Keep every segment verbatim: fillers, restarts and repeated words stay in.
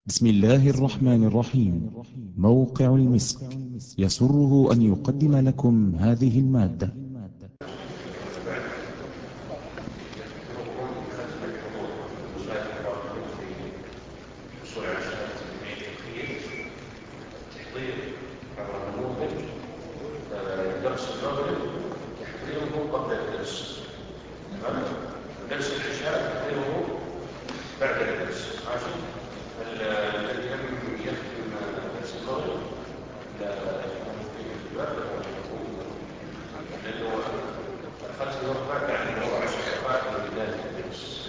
بسم الله الرحمن الرحيم. موقع المسك يسره أن يقدم لكم هذه المادة. درس المغرب تحضيره قبل الدرس، تمام؟ درس العشاء تحضيره بعد الدرس، ماشي؟ الذي لم يختم درس المغرب لا يكون فيه اختبار لأنه الخمس يرفع يعني هو عشر دقائق من بداية الدرس.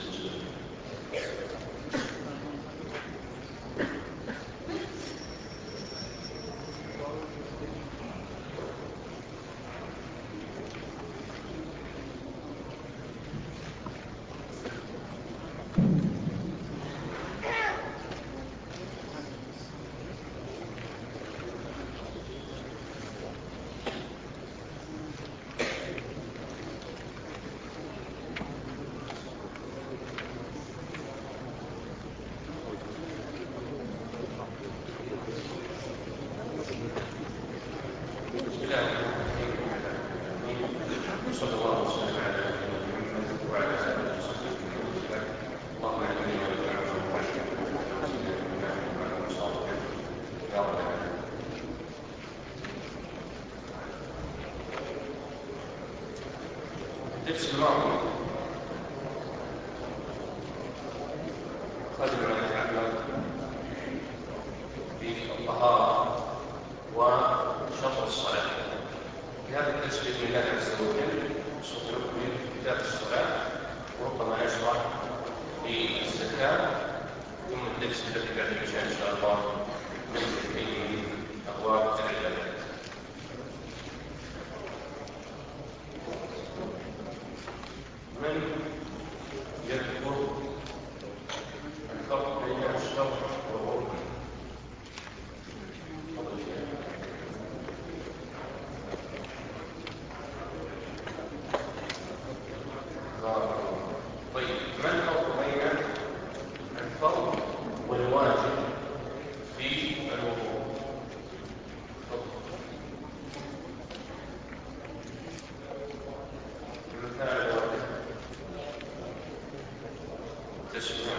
صلى الله وسلم على نبينا محمد وعلى آله وصحبه وسلم. اللهم علمنا وانفعنا وعلمنا وزدنا علما وصالحا يا رب العالمين. الدرس الماضي أخذنا ما يتعلق بالطهارة وشرط الصلاة. في هذا الدرس بإذن الله عز وجل سوف نكمل كتاب الصلاة، وربما نشرح في الزكاة، ثم الدرس الذي بعد العشاء إن شاء الله ننزل فيه أبواب العبادات. من يذكر الفرق بين الشرط والركن؟ طيب، ما الفرق بين الفرض والواجب في الوضوء؟ المثال الواحد تسمع.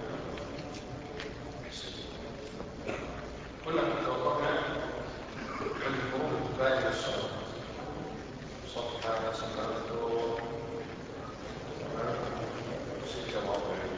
كنا قد توقفنا عند فروض الكفاية من الصلاة، صفحة سبعة ستة وأربعين.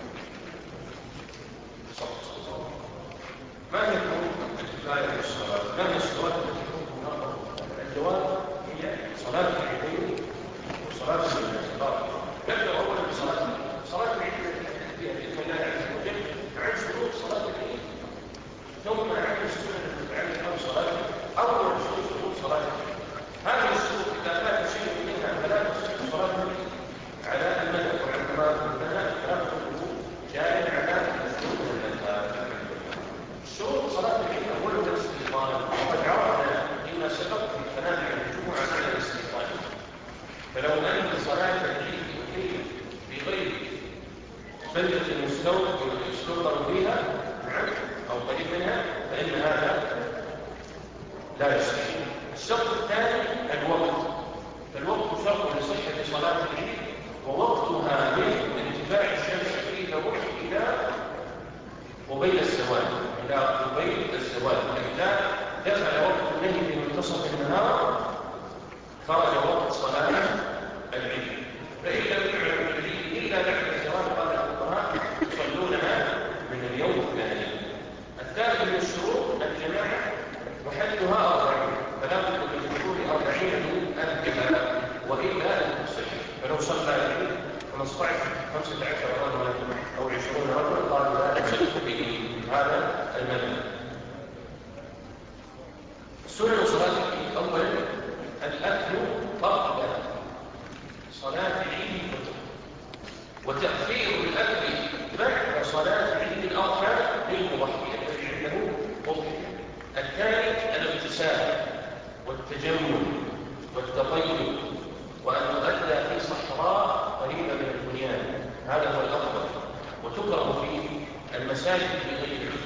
ما هي فروض الكفاية من الصلاة؟ ما هي الصلاة التي تكون فرضا؟ الجواب هي صلاة العيدين وصلاة الاستغفار. نبدأ أولا بصلاة صلاة العيد التي نحدث فيها بإذن الله عز وجل عن شروط صلاة العيد، ثم عن السنن المتعلقة بصلاة أول شروط صلاة العيد. هذه الشروط إذا فات شيء منها فلا تصح صلاة العيد على المذهب، وعندما قلنا خلاف الوضوء جاري على الشروط المذهب. شروط صلاة العيد أولا الاستيقاظ، وقد عرفنا فيما سبق في الكلام عن الجمعة على الاستيقاظ. فلو أن صلاة العيد أقيمت في غير بلدة يستوطن فيها نعم أو قريب منها فإن هذا لا يصح. الشرط الثاني الوقت، فالوقت شرط لصحة صلاة العيد، ووقتها من ارتفاع الشمس في الروح إلى قبيل الزوال، إلى قبيل الزوال. فإذا دخل وقت النهي في منتصف النهار خرج وقت صلاة العيد. فإن لم يعلم العيد إلا بعد الزوال قال الفقهاء يصلونها من اليوم الثاني. الثالث من الشروط الجماعة وحدها أربعين، فلا بد من دخول أربعين من أهلها وإلا لم تصح. فلو صلى العيد خمسة عشر خمسة عشر رجلا أو عشرون رجلا قالوا لا تصح به. هذا المذهب. سنن صلاة العيد أولا الأكل قبل صلاة عيد الفطر، وتأخير الأكل بعد صلاة عيد الأضحى للمضحي الذي عنده أضحية. الثاني الاغتسال والتجمل والتطيب، وأن يؤدى في صحراء قريبة من البنيان، هذا هو الأفضل. وتكره في المساجد في غير العذر،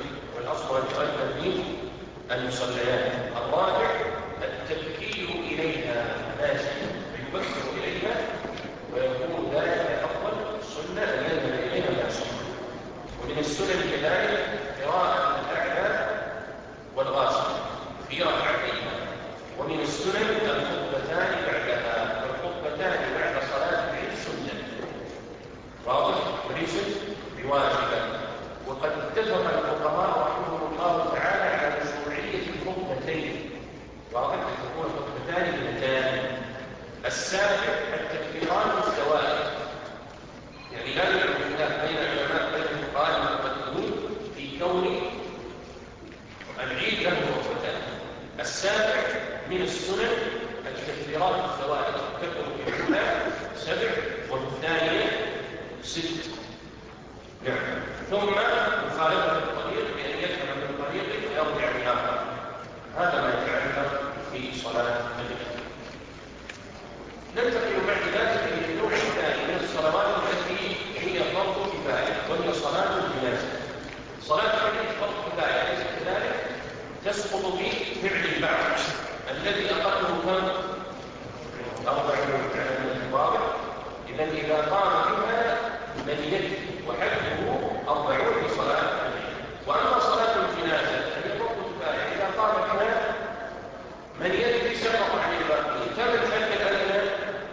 أصلا يؤدى به المصليات. الراجع التبكير إليها ماشي فيبكر إليها ويكون ذلك أفضل السنة أن يذهب إليها ماشي. ومن السنن كذلك قراءة الأعلى والغاشية في ركعتين. ومن السنن الخطبتان بعدها، والخطبتان بعد صلاة العيد سنة واضح وليست بواجبة. وقد اتفق الفقهاء رحمهم الله تعالى على مشروعية الخطبتين، واضح أن تكون الخطبتان اثنتان. السابع التكبيرات الزوائد، يعني لا يوجد خلاف بين العلماء بين الفقهاء المتقدمين في كون العيد له خطبتان. السابع من السنن التكبيرات الزوائد، تكبر في الأولى سبع وفي الثانية ست. نعم. ثم مخالفة الطريق بأن يذهب من الطريق فيرجع من آخر. هذا ما يتعلق في صلاة العيد. ننتقل بعد ذلك إلى النوع الثاني من الصلوات التي هي فرض كفاية، وهي صلاة الجنازة. صلاة العيد فرض كفاية ليس كذلك، تسقط بفعل البعض الذي أقله كم؟ أربعون على من الواضح. إذا إذا قام بها من يكفي وحده أربعون بصلاة العيد. وأما صلاة الجنازة فهي فرض كفاية، إذا قام بها من يكفي سقط عن الباقين. كم الحد الأدنى؟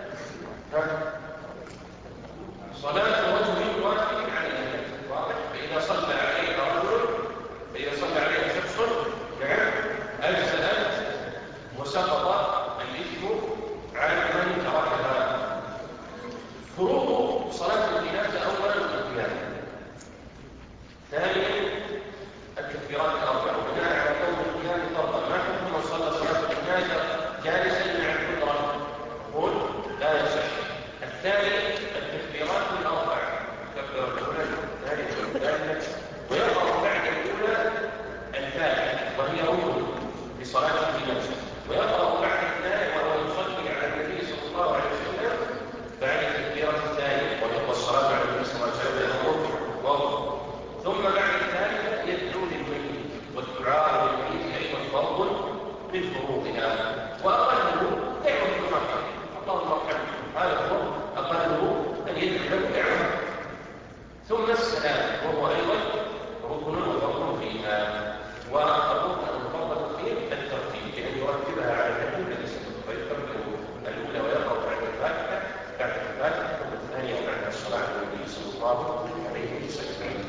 صلاة رجل واحد على الناس، واضح؟ فإذا صلى عليه رجل، فإذا صلى عليه شخص نعم أجزأت وسقط الإثم على من تركها. فروض صلاة الجنازة أولا القيام، ثانيا التكبيرات الأربع، وبناء على كون القيام فرضا. ما حكم من صلى صلاة الجنازة جالسا مع القدرة؟ نقول لا يصح. الثاني التكبيرات الأربع، التكبيرة الأولى الثانية والثالثة، ويقرأ بعد الأولى الفاتحة وهي ركن لصلاة الجنازة، ويقرأ بعد الثانية وهو يصلي على النبي صلى الله عليه وسلم بعد التكبيرة الثانية وهو الصلاة على النبي صلى الله عليه وسلم وهو. ثم بعد الثالثة يدعو للميت، والدعاء للميت أيضا فرض من فروضها. وأقله دعوة المرحمة، اللهم ارحمه، هذا هو أقله أن يدعو له دعوة. ثم السلام وهو أيضا ركن وفرض فيها. والركن المفضل فيه الترتيب بأن يرتبها على الركن الذي سبق، فيكبر الأولى ويقرأ بعد الفاتحة، بعد الفاتحة ثم الثانية وبعد الصلاة على النبي صلى الله عليه وسلم.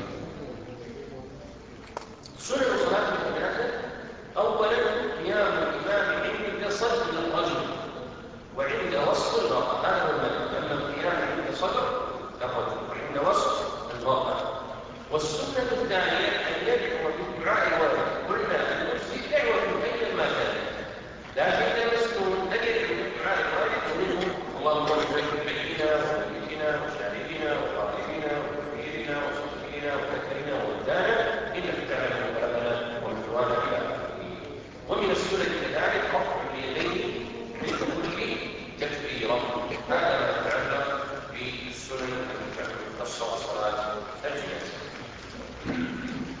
سنن صلاة الجنازة أولا قيام الإمام عند صدر الرجل وعند وسط المرأة، هذا هو المعنى. أما القيام عند صدر الرجل وعند وسط المرأة. والسنة الثانية أن يدعو بالدعاء الوارد. قلنا أن نفسي دعوة أيا ما كانت، لكن المسلمون أن يدعو بالدعاء الوارد ومنه اللهم اغفر بيننا وميتنا وشاهدنا وغائبنا وكبيرنا وصغيرنا وذكرنا وانثانا إنك تعلم قلبنا ومثوانا إلى آخره. ومن السنة كذلك رفع اليدين من كل تكبيرة. هذا ما يتعلق بالسنن التي تخص صلاة الجنازة.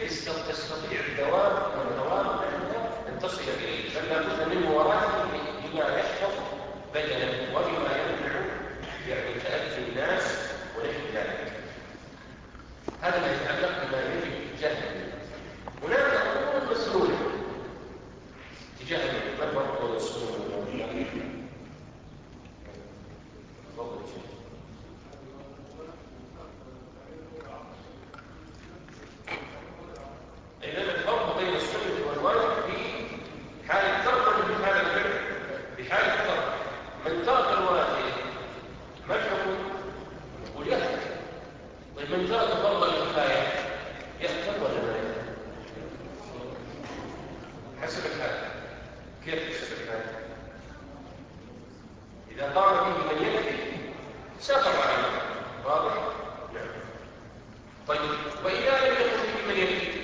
تستطيع الدوام والدوام أن تصل إليه، بل لابد من مواراته بما يحفظ بدنه وبما يمنع يعني تأذي الناس ونحو ذلك. هذا ما يتعلق بما يجب جهله. هناك أمور مسنونة تجاه ما الفرق بين السنة والواجب؟ تفضل يا شيخ. إذا الفرق بين السنة والواجب في حالة ترك وفي حالة الفعل. بحالة الترك من ترك الواجب ما الحكم؟ يقول يأثم. طيب من ترك فرض الكفاية يأثم ولا لا يأثم؟ حسب الحال. كيف حسب الحال؟ إذا قام به من يكفي سقط عنه. واضح؟ نعم. طيب وإذا لم يكن به من يكفي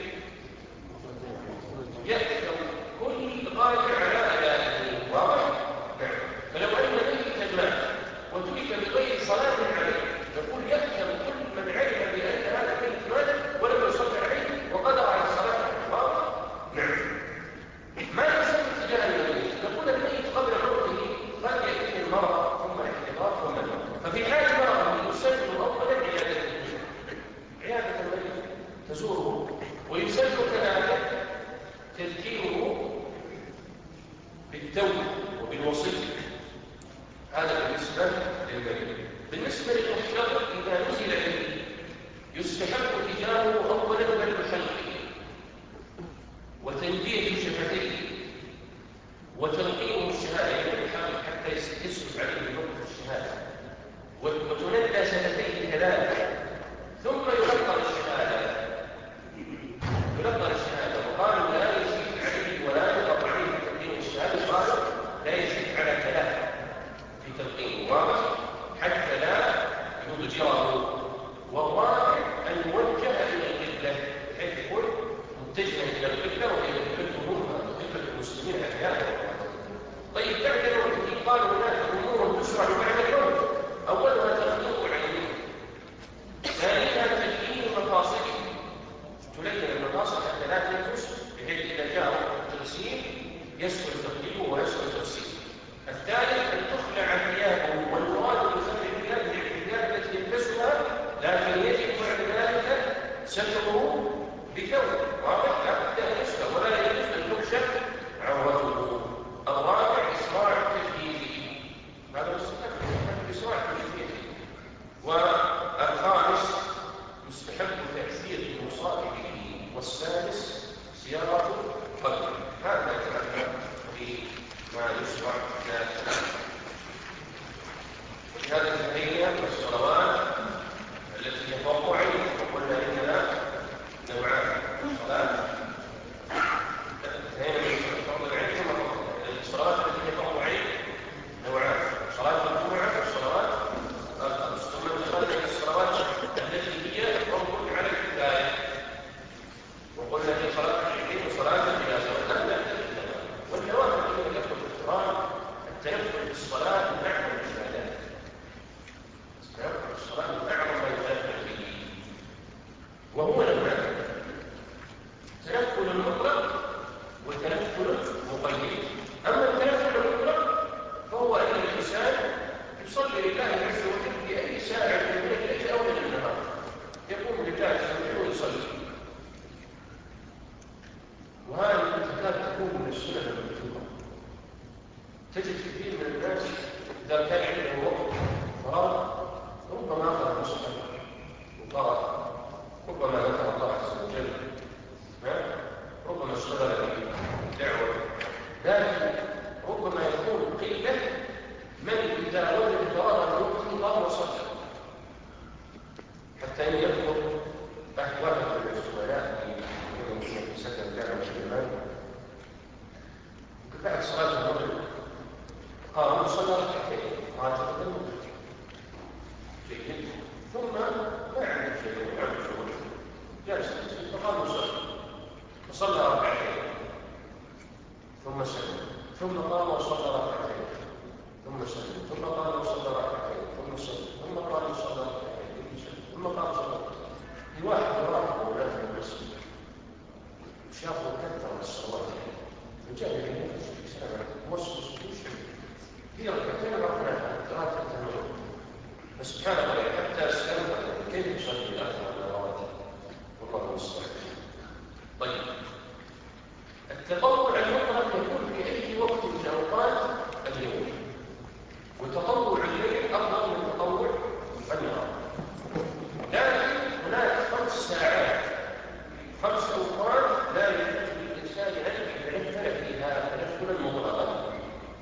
يأثم كل راجع على أدائه. واضح؟ نعم. فلو أن ميتا مات وترك بغير صلاة عليه نقول يأثم كل من علم بأن هذا الميت مات ولم يصلي عليه وقدر على الصلاة عليه. واضح؟ نعم. ما يسمى اتجاه الميت؟ نقول الميت قبل موته قد يأتيه المرض ثم الاحتضار ثم الموت، ففي حال مرضه يسلم أولا عيادة عيادة الميت تزوره، ويسلم كذلك تذكيره بالتوبة وبالوصية. هذا بالنسبة للميت. بالنسبة للمحتضر إذا نزل به يستحب إجابه أولا بل بحلقه وتنبيه شفتيه وتلقينه الشهادة يعني الحلق حتى يسكت عليه بنقطة الشهادة وتندى شفتيه كذلك، ثم يلقى الشهادة يلقى الشهادة وقالوا لا يشرك عليه ولا يقطع عليه تلقين الشهادة. قالوا لا يشرك على ثلاث في تلقين واضح حتى لا يضجره. والرابع أن يوجه إلى القبلة بحيث يكون متجها إلى القبلة وهي قبلتهم قبلة المسلمين أحيانا. طيب بعد الموت قالوا هناك أمور تشرع بعد الموت، أولها تغليظ العينين، ثانيها تلقين المفاصل تلين المفاصل حتى لا تنفس بحيث إذا جاء وقت التغسيل يسهل تقليبه ويسهل تغسيله. الثالث أن تخلع ثيابه، والمراد بخلع الثياب هي الثياب التي يلبسها، لكن يجب بعد ذلك ستره بثوب. واضح؟ لا بد أن يستر ولا يجوز أن تكشف عورته. الرابع إسراع تجهيزه، هذا مستحب إسراع تجهيزه. والخامس مستحب تأثير المصاب به، والسادس صياغة قلبه. هذا يتعلق بما يشرع ذات. هذه هي الصلوات التي هي فرض عين، وقلنا إنها نوعان: صلاة فرض العين ثم الصلوات التي هي فرض عين نوعان: صلاة الجمعة والصلوات الخمس. ثم دخلنا الصلوات التي هي فرض على الكفاية، وقلنا في صلاة العيدين وصلاة الجنازة. والنوافل التي يدخل في القرآن التنفل بالصلاة من أعظم العبادات. التنفل بالصلاة من أعظم ما يتنفل به، وهو نوعان: تنفل مطلق وتنفل مقيد. أما التنفل المطلق فهو أن الإنسان يصلي لله عز وجل في أي ساعة من الليل أو من النهار، يقوم لله عز وجل ويصلي. وهذه تكاد تكون من السنن المكتوبة. تجد كثير من الناس إذا كان عنده وقت فراغ ربما أخذ مصحف وقرأ، ربما ذكر الله عز وجل، ربما اشتغل بدعوة، لكن ربما يكون قلة من إذا وجد فراغا يوقف الله وصلى. حتى أن يذكر واحد من الزملاء في سكن جامعة الإيمان بعد صلاة المغرب قام وصلى ركعتين راتبة المغرب جيد، ثم ما عنده شيء، ما عنده شغل، جالس فقام وصلى وصلى ركعتين ثم سلم، ثم قام وصلى ركعتين ثم سلم، ثم قام وصلى ركعتين ثم سلم، ثم قام وصلى ركعتين ثم سلم، ثم قام وصلى ركعتين. في واحد يراقب أولاده في المسجد شافوا كثر من الصلوات وجاء النبي صلى الله عليه وسلم وصف في ركعتين ركعتين ثلاثة تمام فسبحان الله حتى استنبط كيف يصلي الأخر على الرواتب والله المستعان. طيب التطوع المطلق يكون في أي وقت من أوقات اليوم، وتطوع الليل أفضل من تطوع النهار، لكن هناك خمس ساعات خمس أوقات لا يجوز للإنسان أن يتنفل فيها تنفلا مطلقا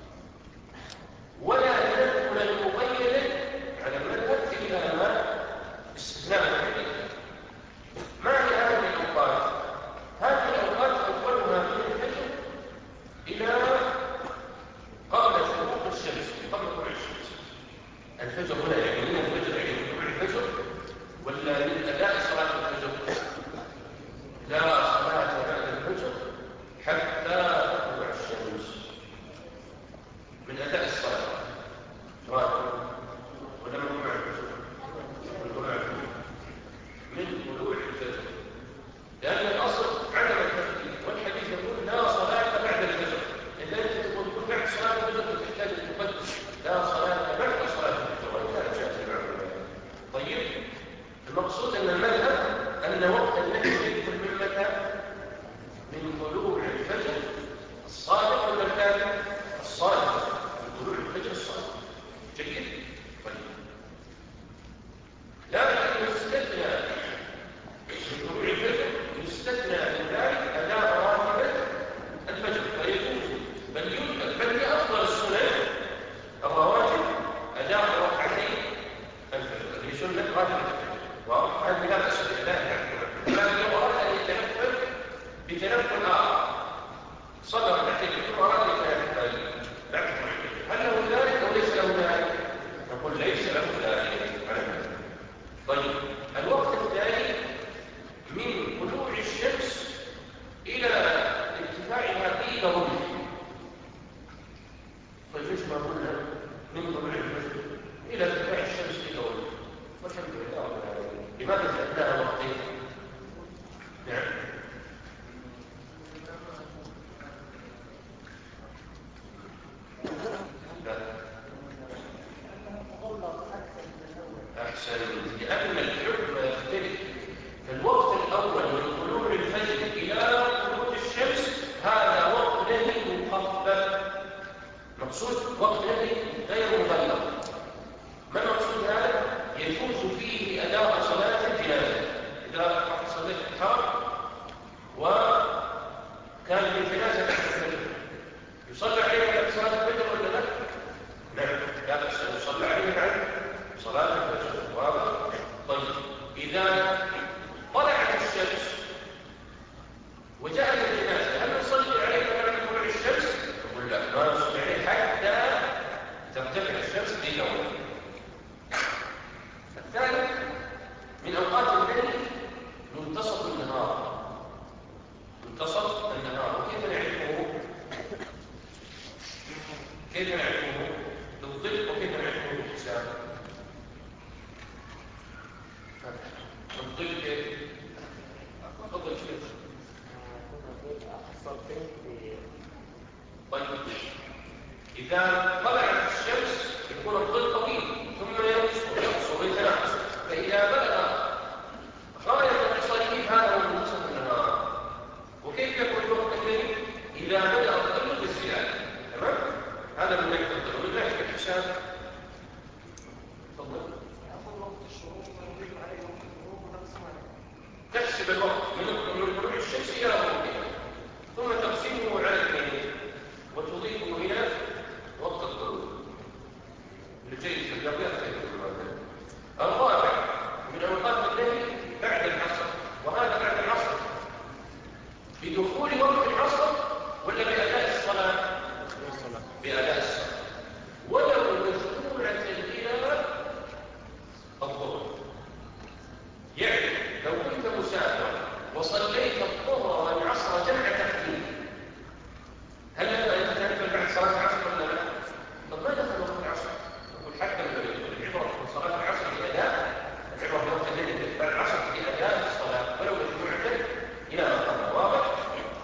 ولا تنفلا مقيدا على المذهب إلا ما استثناء الحديث. ما هي هذه الأوقات؟ هذه الأوقات أولها من الفجر إلى قبل شروق الشمس، قبل طلوع الشمس. الفجر هنا يعني من الفجر يعني من طلوع الفجر ولا من أداء صلاة الفجر؟ لا صلاة بعد الفجر حتى تطلع الشمس. من أداء الصلاة راتب ولا من طلوع الفجر؟ من طلوع الفجر من طلوع الفجر، لأن الأصل عدم الترتيب، والحديث يقول لا صلاة بعد الفجر. إذا أنت تقول بعد صلاة الفجر تحتاج أن تقدم لا صلاة بعد صلاة الفجر وإن كانت جائزة معلومة. طيب المقصود أن المذهب أن وقت النهي يدخل من متى؟ من طلوع الفجر الصادق ولا الكاذب؟ الصادق، من طلوع الفجر الصادق. جيد؟ طيب لكن يستثنى من طلوع الفجر يستثنى من ذلك أداء راتبة الفجر، فيجوز بل يمكن بل هي أفضل السنن الرواتب أداء ركعتين الفجر هي سنة راتبة الفجر، واضح؟ هذه لا بأس بها، لكن لو أراد أن يتنفل بتنفل آخر صلى ركعتين ثم أراد أن يتنفل بعد هل له ذلك أو ليس له ذلك؟ نقول ليس له ذلك. طيب الوقت الثاني من طلوع الشمس إلى ارتفاعها قيل رمح. طيب ايش ما قلنا؟ من طلوع الفجر إلى ارتفاع الشمس قيل رمح، والحمد لله رب العالمين. لماذا جعلناها وقتين؟ نعم لا أحسن، لأن الحكم يختلف. الوقت الأول من طلوع الفجر إلى خروج الشمس هذا وقت نهي مخفف، مقصود وقت نهي غير مبلغ. ما المقصود هذا؟ يجوز فيه أداء صلاة الجنازة. إذا صليت الحرم وكان من جنازة الفجر يصلى عليه بعد صلاة الفجر ولا لا؟ نعم لا بأس أن يصلى عليه بعد صلاة الفجر، واضح؟ طيب إذا طلعت الشمس وجاءت الجنازة هل نصلي عليه بعد طلوع الشمس؟ نقول لا، ما نصلي عليه حتى ترتفع الشمس بينهم. الثالث من أوقات الليل منتصف النهار. منتصف النهار وكيف نعرفه؟ كيف نعرفه؟ بالظل وكيف نعرفه بالحساب؟ بالظل كيف؟ تفضل شيخ. طيب إذا طلعت الشمس يكون الظل طويل ثم ينقص يقصر ويتناقص، فإذا بلغ غاية القصير هذا هو منتصف النهار. وكيف يكون الوقت الليل؟ إذا بدأ الظل بالزيادة. تمام؟ هذا من ناحية الظل. من ناحية الحساب تفضل. تحسب الوقت من طلوع الشمس إلى غروبها ثم تقسمه على اثنين وتضيفه إلى وقت الغروب. الجيد في الرياضيات الرابع من أوقات الليل بعد العصر، وهذا بعد العصر بدخول وقت العصر ولا بأداء الصلاة؟ بأداء الصلاة ولو مجموعة إلى الظهر. يعني لو كنت مسافرا وصليت الظهر والعصر جمع تقديم هل هذا يتنفل بعد صلاة العصر ولا لا؟ طب ما دخل وقت العصر؟ نقول حتى العبرة من صلاة العصر بأداء العبرة في وقت الليل بعد العصر بأداء الصلاة ولو مجموعة إلى ما قبل. واضح؟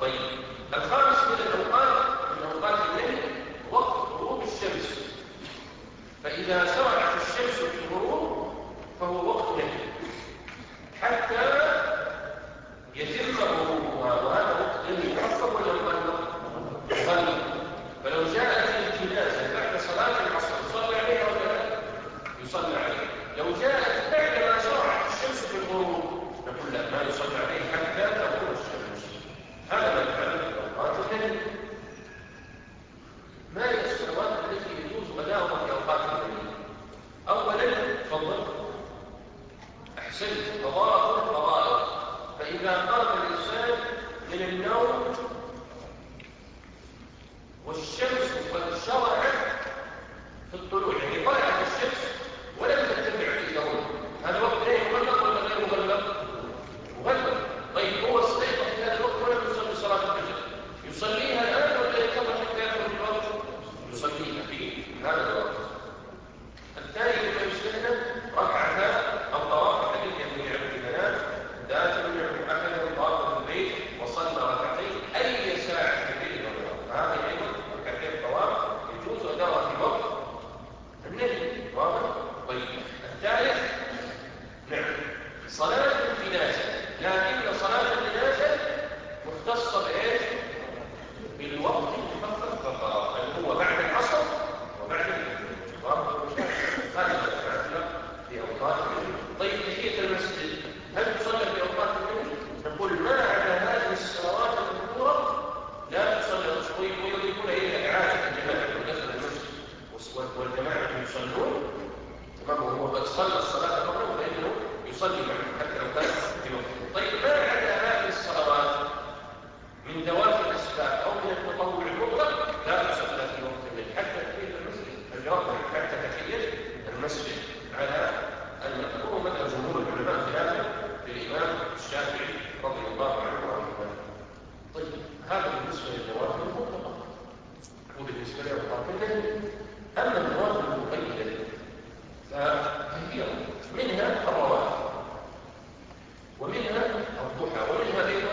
والشمس قد شرعت في الطلوع، يعني طلعت الشمس ولم تتبع في الدولة، هذا وقت غير مغلق ولا غير مغلق؟ مغلق. طيب هو استيقظ في هذا الوقت ولم يصلي صلاة الفجر، يصليها الآن ولا ينتظر حتى يخرج الوقت؟ يصليها في هذا الوقت. الثاني مما يشتهد ركعتان أو طواف حديث يروي عن البنات ذات من أحدهم طاف البيت وصلى ركعتين أي ساعة في الليل والنهار، هذه أيضا ركعتين طواف يجوز أداءها في وقت النهي. واضح؟ طيب الثالث نعم صلاة الجنازة، لكن صلاة الجنازة مختصة بإيش؟ بالوقت المخفف فقط، اللي هو بعد العصر وبعد المغرب. هذا في أوقات الليل. طيب تحية المسجد هل تصلى في أوقات الليل؟ نقول ما عدا هذه الصلوات المذكورة لا تصلى. ويضيفون إلى إعادة الجماعة ودخل المسجد والجماعة يصلون تمام وهو قد صلى الصلاة المغرب فإنه يصلي معه حتى لو كان في وقته. طيب ما عدا هذه الصلوات من ذوات الأسباب أو من التطوع المطلق لا تصلى في وقت الليل حتى تحية المسجد. الجواب حتى تحية المسجد على المذكور مثل جمهور العلماء خلافا للإمام الشافعي رضي الله عنه وعنه. طيب هذا بالنسبة للنوافل المطلقة وبالنسبة لأوقات الليل. أما النوافل المقيدة فكثيرة، منها الرواتب ومنها الضحى ومنها أيضا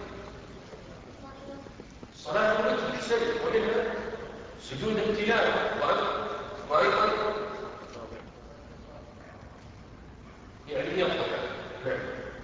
صلاة الوتر في السجد ومنها سجود التلاوة وأيضا يعني هي الضحى. نعم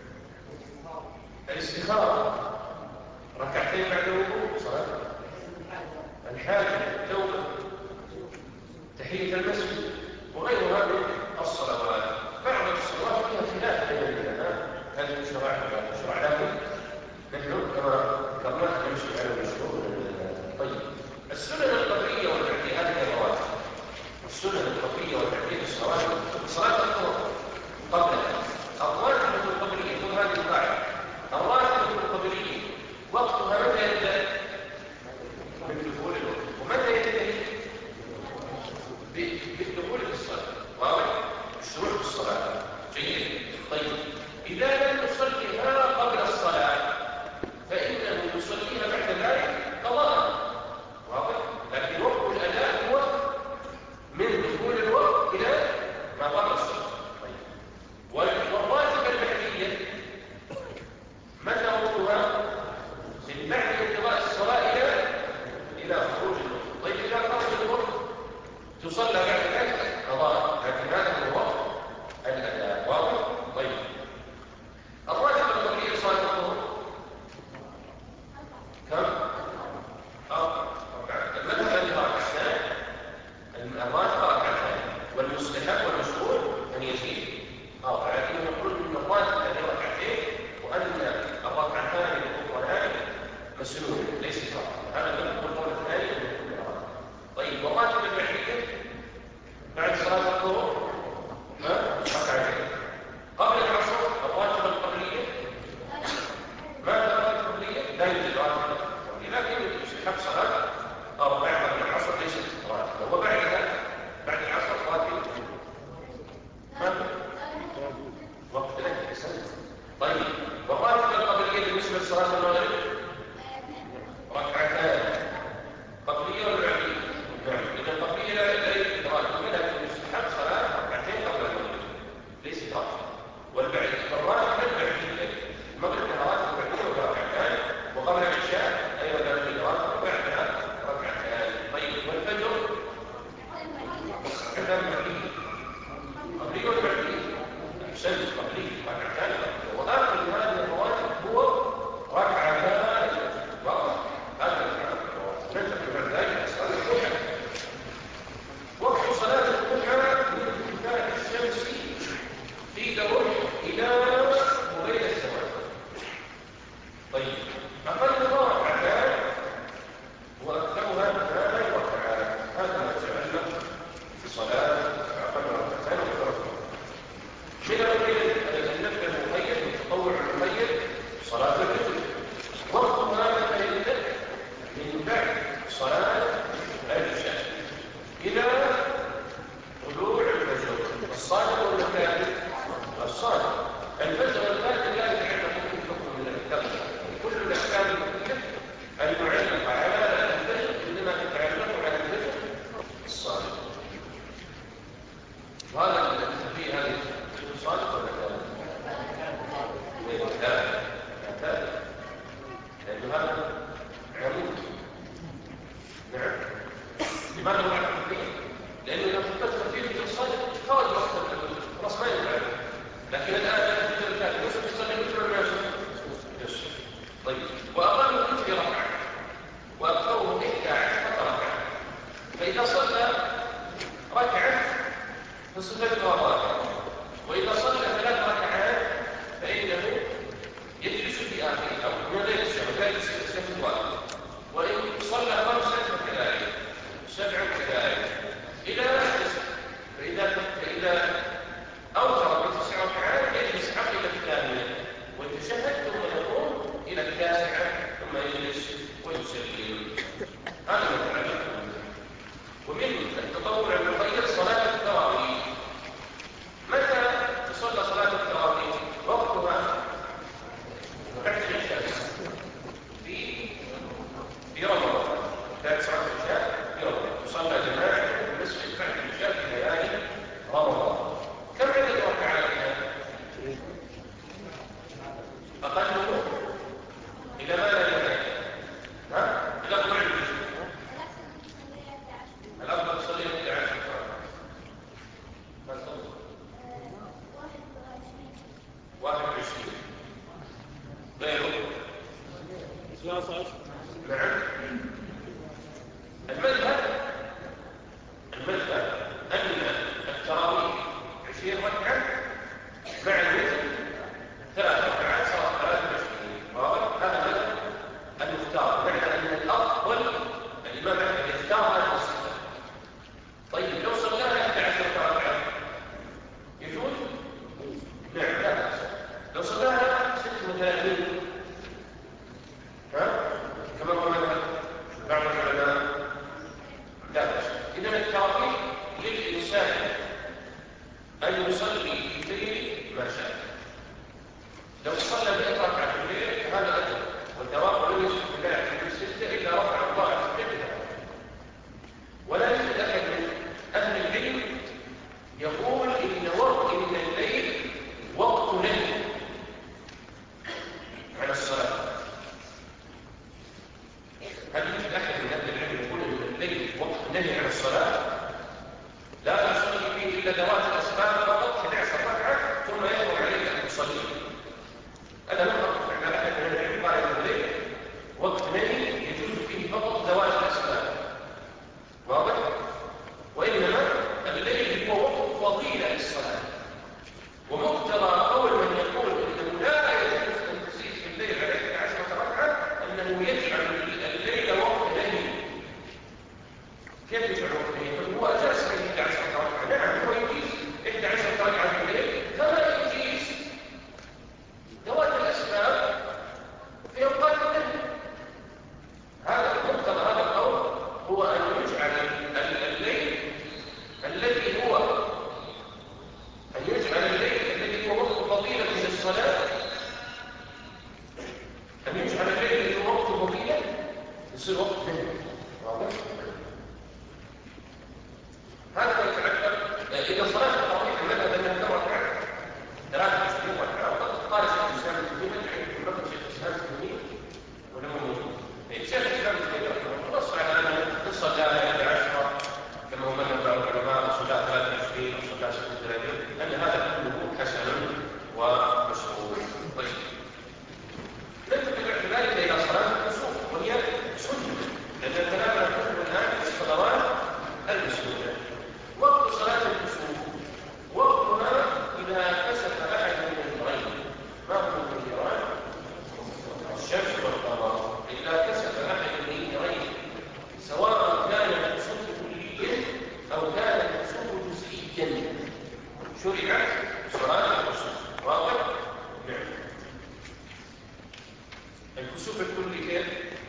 الاستخارة ركعتين بعد الوضوء، صلاة الحاجة التوبة تحية المسجد وغير هذه الصلوات. بعض الصلوات فيها خلاف بين العلماء هل تشرع ولا تشرع، لكن نحن كما ذكرنا نمشي على المشهور. طيب السنن القبلية والبعدية هذه الرواتب. السنن القبلية والبعدية الصلوات صلاة الظهر قبلها الراتبة القبلية، كل هذه القاعدة الراتبة القبلية وقتها متى يبدأ؟ من دخول الوقت. ومتى ينتهي؟ بالدخول في الصلاة. واضح؟ الشروع في الصلاة. جيد. طيب إذا لم يصليها قبل الصلاة فإنه يصليها بعد ذلك قضاء. واضح؟ لكن وقت الأداء هو من دخول الوقت إلى ما قبل الصلاة. طيب والراتبة البعدية متى وقتها؟ من بعد انقضاء الصلاة إلى إلى خروج الوقت. طيب إذا خرج الوقت تصلى بعد ذلك قضاء، لكن هذا هو وقت الأداء. واضح؟ طيب الراتبة القبلية صلاة الظهر كم؟ أربع ركعات. المذهب أنها ركعتان، الراتبة ركعتان، والمستحب والمشروع أن يزيد أربعة. لكن نقول أن الراتبة هذه ركعتين وأن الركعتان الأخرى مسنون ليس فرض. هذا المذهب القول الثاني من كل راتب. طيب والراتبة البعدية بعد صلاة الظهر ركعتين. قبل العصر الراتبة القبلية ماذا الراتبة القبلية؟ لا يوجد راتبة قبلية، لكن يستحب صلاة أربع قبل العصر ليست راتبة. وبعدها بعد العصر راتبة ماذا؟ وقت لك سنة. طيب والراتبة القبلية بالنسبة لصلاة المغرب ركعتان قبلية ولا بعدية؟ نعم. إذا القبلية لا يوجد راتبة لكن يستحب صلاة ركعتين قبل المغرب ليست راتبة. والبعد الراتبة البعدية المغرب لها راتبة بعدية وركعتان، وقبل العشاء أيضا لا يوجد راتبة بعدها ركعتان. طيب والفجر ركعتان بعدية قبلية ولا بعدية؟ أحسن قبلية ركعتان قبلية. وآخر هذه الرواتب هو ركعتان واضح. هذا ننتقل بعد ذلك صلاة الضحى. وقت صلاة الضحى من ارتفاع الشمس في دور إلى قبيل الزوال. طيب أقلها ركعتان وأكثرها ثمان ركعات. هذا ما يتعلق بصلاة أقل ركعتان وأكثرها. من النفل المقيد والتطوع المقيد صلاة الفجر وقتها متى يبدأ؟ من بعد صلاة لماذا؟ عمود. نعم. لماذا هو عمود اثنين؟ لأنه إذا فقدت خفيفة الصدر خرج وقت الوتر، خلاص ما ينفع. لكن الآن لا تجد الثالث يوسف يصلي الوتر ولا يوسف؟ طيب، وأقل الوتر ركعة وأكثره إحدى عشرة ركعة. فإذا صلى ركعة فصفتها ركعة، وإذا صلى ثلاث ركعات فإنه يجلس في آخره أو من غير السبب لا يجلس في واحد. وإن صلى خمسة فكذلك، سبع كذلك إلى تسع. فإذا فإذا أوتر بتسع ركعات يجلس عقب الثامنة ويتشهد ثم يقوم إلى التاسعة ثم يجلس ويسلم. هذا ما تعلم. ومن التطوع المخير صلاة التراويح. متى تصلى صلاة التراويح؟ وقتها بعد العشاء في في رمضان. بعد صلاة العشاء في رمضان تصلى جماعة في المسجد بعد العشاء في ليالي رمضان. كم عدد ركعاتها؟ أقله إلى ما لا ينتهي. ها؟ إلى طلوع الفجر. الأفضل تصلي إحدى عشرة ركعة. ما تصلي؟ واحد وعشرين. غيره؟ ثلاثة عشر. نعم. المذهب المذهب أن التراويح عشرين ركعة مع الوتر ثلاث ركعات صارت ثلاثة وعشرين. واضح؟ هذا مذهب المختار، معنى أن الأفضل الإمام أحمد يختار هذا الصفة. طيب لو صلىها إحدى عشرة ركعة يجوز؟ نعم لا بأس. لو صلىها ستة وثلاثين ها؟ كما هو مذهب بعض العلماء لا بأس. إذن التراويح للإنسان أن يصلي في الليل ما شاء. لو صلى مئة ركعة في الليل فهذا أجر، والدوام لم يصح في الله في الستة إلا رفع الله في الجنة. ولا يوجد أحد من أهل العلم يقول إن وقت إن الليل وقت نهي عن الصلاة. هل يوجد أحد من أهل العلم يقول إن الليل وقت نهي عن الصلاة؟ لا تصلي فيه إلا ذوات الأسباب فقط أحد عشر ركعة ثم يحرم عليك أن تصلي. أنا لم أقف على أحد من العلم قال إن الليل وقت نهي يجوز فيه فقط ذوات الأسباب. واضح؟ وإنما الليل هو وقت فضيلة للصلاة. ومقتضى قول من يقول إنه لا يجوز أن تزيد في الليل على إحدى عشرة ركعة أنه يجعل الليل وقت نهي. كيف يجعل وقت نهي؟ هو أجاز في إحدى عشرة ركعة. نعم هو يجيز إحدى عشرة ركعة في الليل كما يجيز ذوات الأسباب في أوقات النهي. هذا مقتضى هذا القول هو أن يجعل الليل الذي هو أن يجعل الليل الذي هو وقت فضيلة للصلاة أن يجعل الليل الذي هو وقت فضيلة يصير وقت نهي. واضح؟ هذا يتعلق إذا صلاة التراويح المذهب أنها كم ركعة؟ ثلاثة وعشرين ركعة. قال شيخ الإسلام ابن تيمية في مكتب شيخ الإسلام ابن تيمية ولا هو موجود؟ شيخ الإسلام ابن تيمية نص على أنه تصلى إحدى عشرة كما هو مذهب بعض العلماء، صلى ثلاثة وعشرين أو صلى ستة وثلاثين، أن هذا كله حسن ومشروع. طيب ننتقل بعد ذلك إلى صلاة الكسوف وهي سنة، لأن الكلام نحن الآن في الصلوات المسنونة. وقت صلاة الكسوف وقتها إذا كسف أحد من النورين. ما هو النوران؟ الشمس والقمر. إذا كسف أحد من النورين سواء كان الكسوف كليا أو كان الكسوف جزئيا شرعت صلاة الكسوف. واضح؟ نعم. الكسوف الكلي كيف؟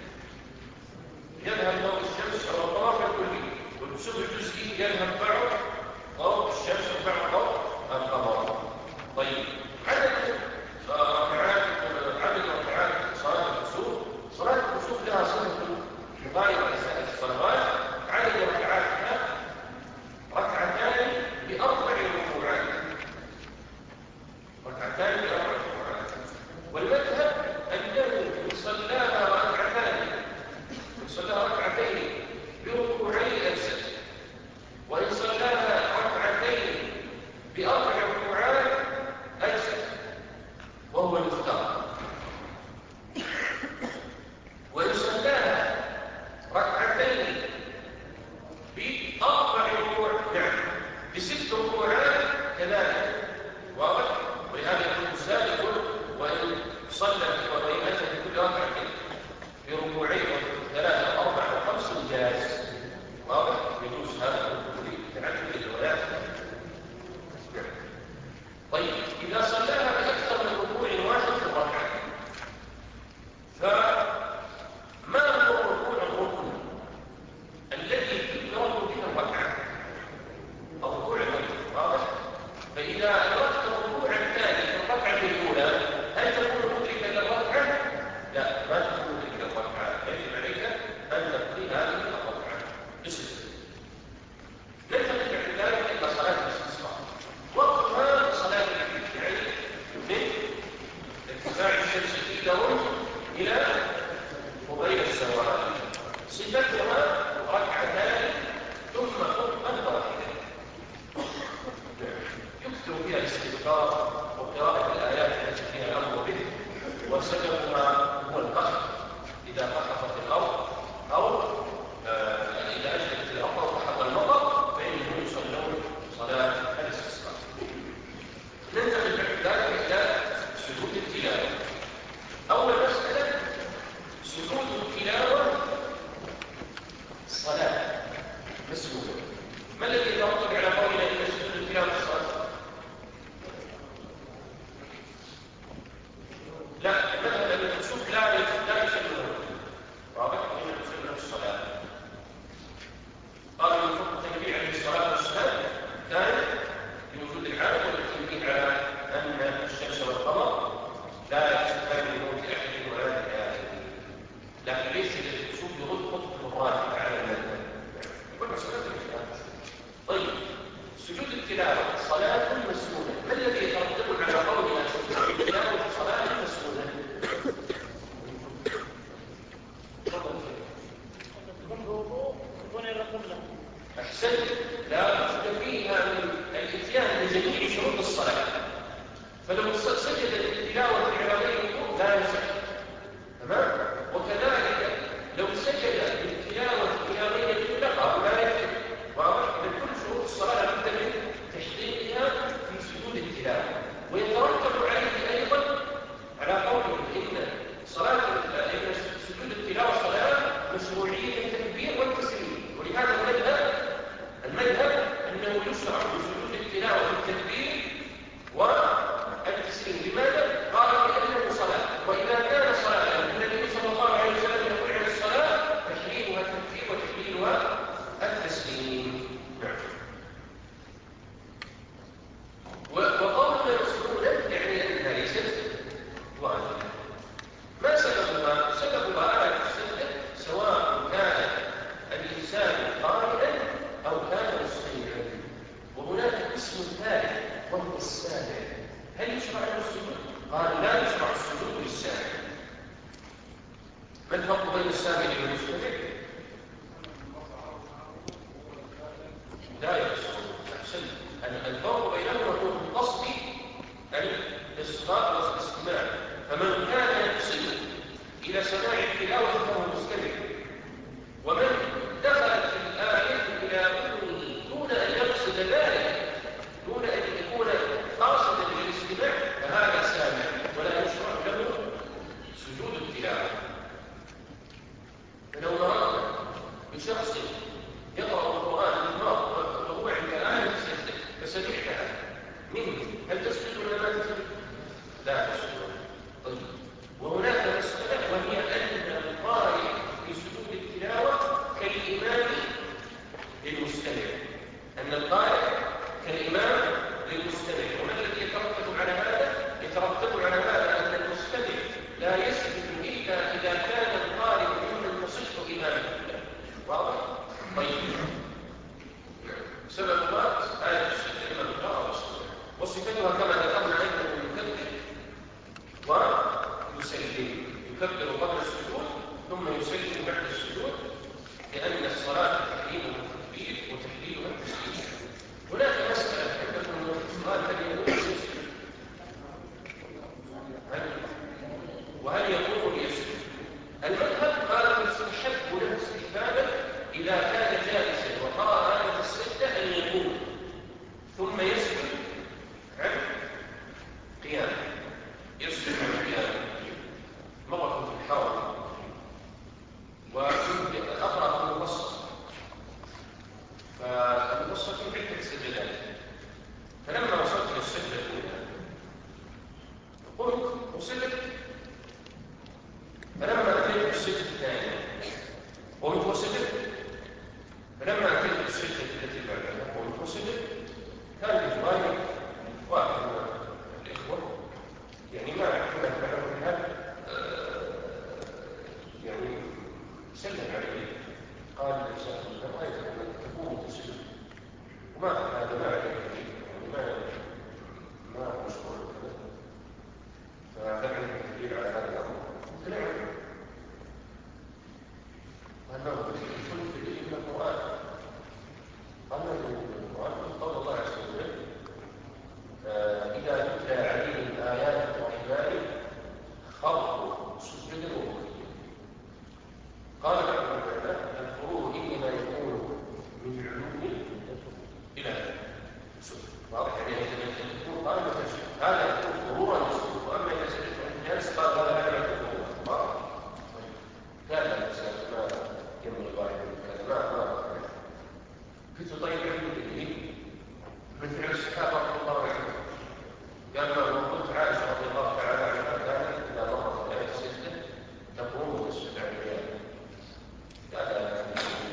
يذهب ضوء الشمس أو القمر في الكلي، والكسوف الجزئي يذهب بعض ضوء الشمس وبعض ضوء القمر. طيب عدد ركعات عدد ركعات صلاة الكسوف. صلاة الكسوف لها صفة مغايرة لسائر الصلوات. عدد ركعاتها ركعتان بأربع ركوعات. ركعتان بأربع ركوعات. والمذهب أنه صلاها سواء صفتها ركعتان ثم خطبة واحدة يكثر فيها الاستغفار وقراءة الآيات التي فيها الأمر به، وسببها هو القحط إذا قحطت الأرض أو آه إذا أجلت الأرض وقحط المطر فإنهم يصلون صلاة الاستسقاء. ننتقل بعد ذلك إلى سجود التلاوة. أول مسألة سجود التلاوة صلاة مسجودة. ما الذي يترتب على قولنا إن سجود التلاوة الصلاة؟ لا، مثلا المقصود لا لا يسمى واضح إنه يسمى الصلاة. قال من فقه النبي عليه الصلاة والسلام كان بوجود العالم والتنبيه على أن الشمس والقمر لا يستفاد من موت أحد ولا لحياته، لكن ليس المقصود بغض خطبة الراجع على المذهب. كل مسألة الإسلام. طيب سجود التلاوة صلاة مسنونة، ما الذي يترتب على قولنا سجود التلاوة صلاة مسنونة؟ أحسنت، لا بد فيها من الإتيان بجميع شروط الصلاة. فلو سجد التلاوة العراقية لا يصح، تمام؟ وكذلك لو سجد بالتلاوة العراقية لقى لا يصح. واضح؟ إذا كل شروط الصلاة لابد من تحقيقها في سجود التلاوة. ويترتب عليه أيضا على قوله إن صلاة إن سجود التلاوة صلاة مشروعية التكبير والتسليم. ولهذا المذهب المذهب أنه يشرع بسجود التلاوة التكبير والتسليم. لماذا؟ قال لأنه صلاة، وإذا كان صلاة النبي صلى الله عليه وسلم يقول عن الصلاة تحليلها التكبير وتحليلها التسليم. وقولنا مسنونة يعني أنها ليست واجبة. ما سببها؟ سببها آية السجدة سواء كان الإنسان قائلا أو كان مستمعا. وهناك اسم ثالث وهو السامع. هل يشرع له السجود؟ قال لا يشرع السجود للسامع. ما الفرق بين السامع والمستمع؟ لا يحصل. أحسن. الفرق بينهما هو القصد الإصغاء والاستماع. فمن كان يقصد إلى سماع التلاوة فهو مستمع، ومن دخلت في الآية إلى أذنه دون أن يقصد ذلك، دون أن يكون قاصدا للاستماع، فهذا سامع ولا يشرع له سجود التلاوة. فلو مررنا بشخص يقرأ القرآن بالمرض وهو عند آية السجدة فسمعتها منه، هل تسجد ولا ما تسجد؟ لا تسجد. طيب وهناك مسألة وهي أن القارئ في سجود التلاوة كالإمام للمستمع، أن القارئ كالإمام للمستمع. وما الذي يترتب على هذا؟ يترتب على هذا أن المستمع لا يسجد إلا إذا كان القارئ ممن تصح إمامته. واضح؟ طيب سبب ما آية السجدة إما بالقراءة والسجود، وصفتها كما ذكرنا أنه يكبر ويسلم. يكبر قبل السجود ثم يسلم بعد السجود، لأن الصلاة تحليلها التكبير وتحليلها التسليم. هناك مسألة عندكم من القرآن هل يقول يسجد وهل يقول يسجد؟ المذهب قال يستحب له استحبابا إذا كان جالسا وقرأ آية السجدة أن يقول ثم يسجد عن قيام، يسجد عن قيام. مرة في الحرم وأقرأ في المبسط، فالمبسط في عدة سجدات، فلما وصلت للسجدة الأولى قلت وصلت، فلما أتيت بالسجدة الثانية قلت وصلت، فلما أتيت بالسجدة التي بعدها قلت وصلت. كان بجواري واحد من الإخوة يعني ما أعرفنا بحرمها يعني سلم عليه قال لسان الله رأيت أنك تقوم تسجد وما هذا ما عليك يعني ما ما مشكور كذا، فدعني التدليل على هذا الأمر. قلت نعم. قال بعض العلماء الفروض إنما يكون من علوم إلى سنة. واضح يعني تكون قائمة تشريع هذا يكون فروضا للسنة، وأما إذا سجدت عند الناس قال هذا لا يعرف الفروض. واضح؟ كان الإنسان ما ينبغي واحد من الكلمات ما كنت طيب علم الدين من فعل الصحابة رضي الله عنهم. قال ما قلت عائشة رضي الله تعالى عنها كانت إذا مرت الآية سجدة تقوم وتسجد على الرياض. هذا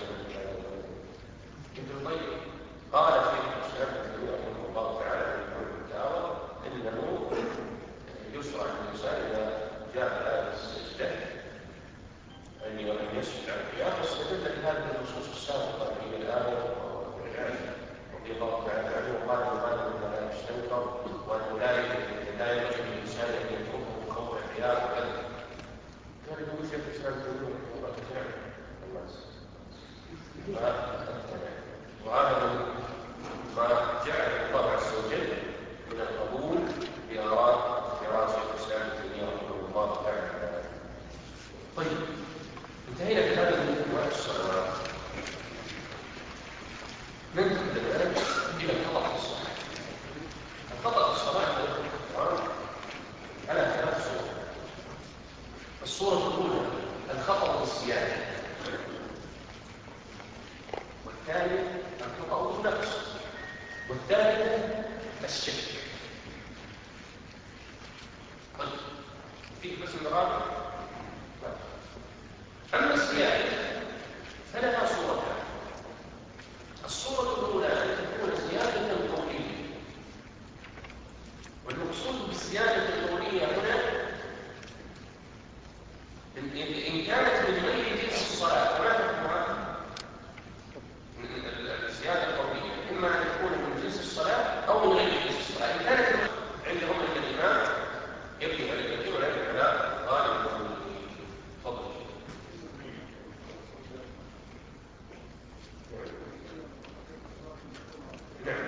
ابن القيم قال في الإسلام رحمه الله تعالى في الفتاوى إنه يشرع للإنسان إذا جاء الآية السجدة أن ولم يسجد على الرياض، واستدل بهذه النصوص السابقة في الآية رضي الله تعالى عنه وقال يقال إن لا يستنكر وأنه لا لا يجب للإنسان أن يتركه خوف الرياض وكذا. كان يقول شيخ الإسلام تقول الله تعالى الناس وهذا ما جعل الله عز وجل من القبول بآراء دراسة الإسلام الدينية رحمه الله تعالى. طيب انتهينا بهذا من الصلوات. ننتقل الآن إلى الخطأ في الصلاة. الخطأ في الصلاة على ثلاث صور. الصورة الأولى الخطأ بالزيادة، والثاني الخطأ بالنقص، والثالث الشك. طيب فيه بس الرابع. أما الزيادة فلها صورتان. الصورة الأولى أن تكون زيادة قولية، والمقصود بالزيادة القولية هنا إن كانت من غير جنس الصلاة وما تكون الزيادة القولية إما أن تكون من جنس الصلاة أو من غير جنس الصلاة. إن كانت عندهم أن الإمام يبني على الكثير ولكن على غالب فضل. نعم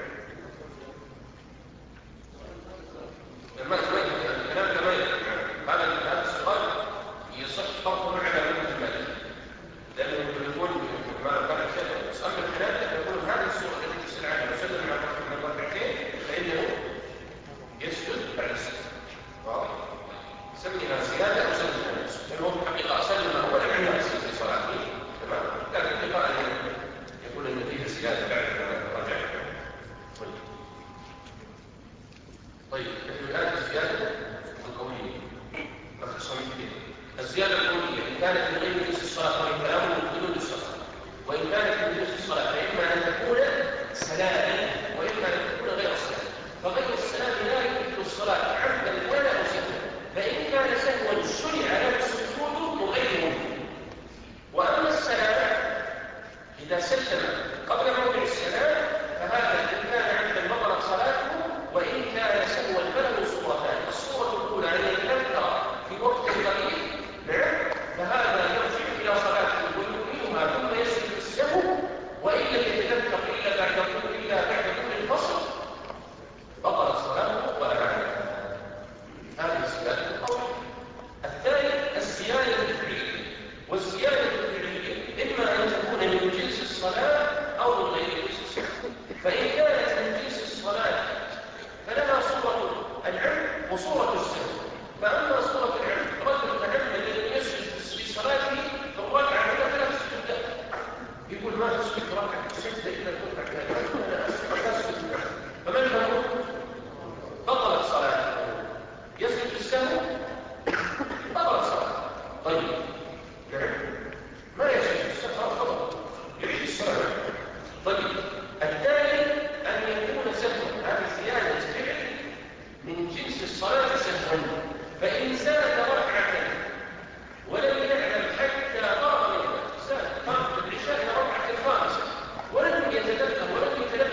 لما الكلام كما هذا هذا السؤال يصح فرضه على من المال، لأنه يقول ما كان شيء يسأل الكلام يقول هذه السورة التي تسأل عنها وسلم مع الركعتين فإنه يسجد بعد السجود. واضح؟ سميها زيادة أو سلم نفسه، لأنه في الحقيقة سلم أولا عن نفسه في صلاته، تمام؟ لكن لقاء يقول أن فيها زيادة بعد ما رجع. طيب طيب الآن الزيادة القولية مخصوصة من الزيادة القولية إن كانت من غير جنس الصلاة وإن كلامه مبطل للصلاة، وإن كانت من جنس الصلاة فإما أن تكون سلاما وإما أن تكون غير سلام. فغير السلام لا يبطل الصلاة عمدا كان أو سهوا، فإن كان سهوا شرع له السجود مغير. وأما السلام إذا سلم قبل موضع السلام فهذا إن كان عمدا بطلت صلاته، وإن كان سهوا فله صورتان. الصورة الأولى أن يتذكر في وقت قليل نعم فهذا يرجع إلى صلاته ويكملها ثم يسجد السهو، وإن لم يتذكر إلا بعد إلا بعد طول الفصل بطلت صلاته وأعادها. هذه الزيادة القولية. الثالث الزيادة الفعلية، والزيادة الفعلية إما أن تكون من جنس الصلاة أو من غير جنس الصلاة. فإن كانت من جنس الصلاة فلها صورة العلم وصورة السهو. فأما صورة العلم رجل العلم الذي يسجد في صلاته الركعة على ثلاث سجدات، يقول ما تسجد ركعة سجدة إلا تركع كذا فمن له بطلت صلاته. يسجد السهو بطلت صلاته. طيب نعم ما يسجد السهو بطلت يعيد الصلاة. طيب الثاني أن يكون سهوا، هذه زيادة فعل من جنس الصلاة سهوا. فإن زاد ركعة ولم يعلم حتى فرغ منها، زاد فرغ العشاء إلى ركعة الخامسة ولم يتذكر ولم يتذكر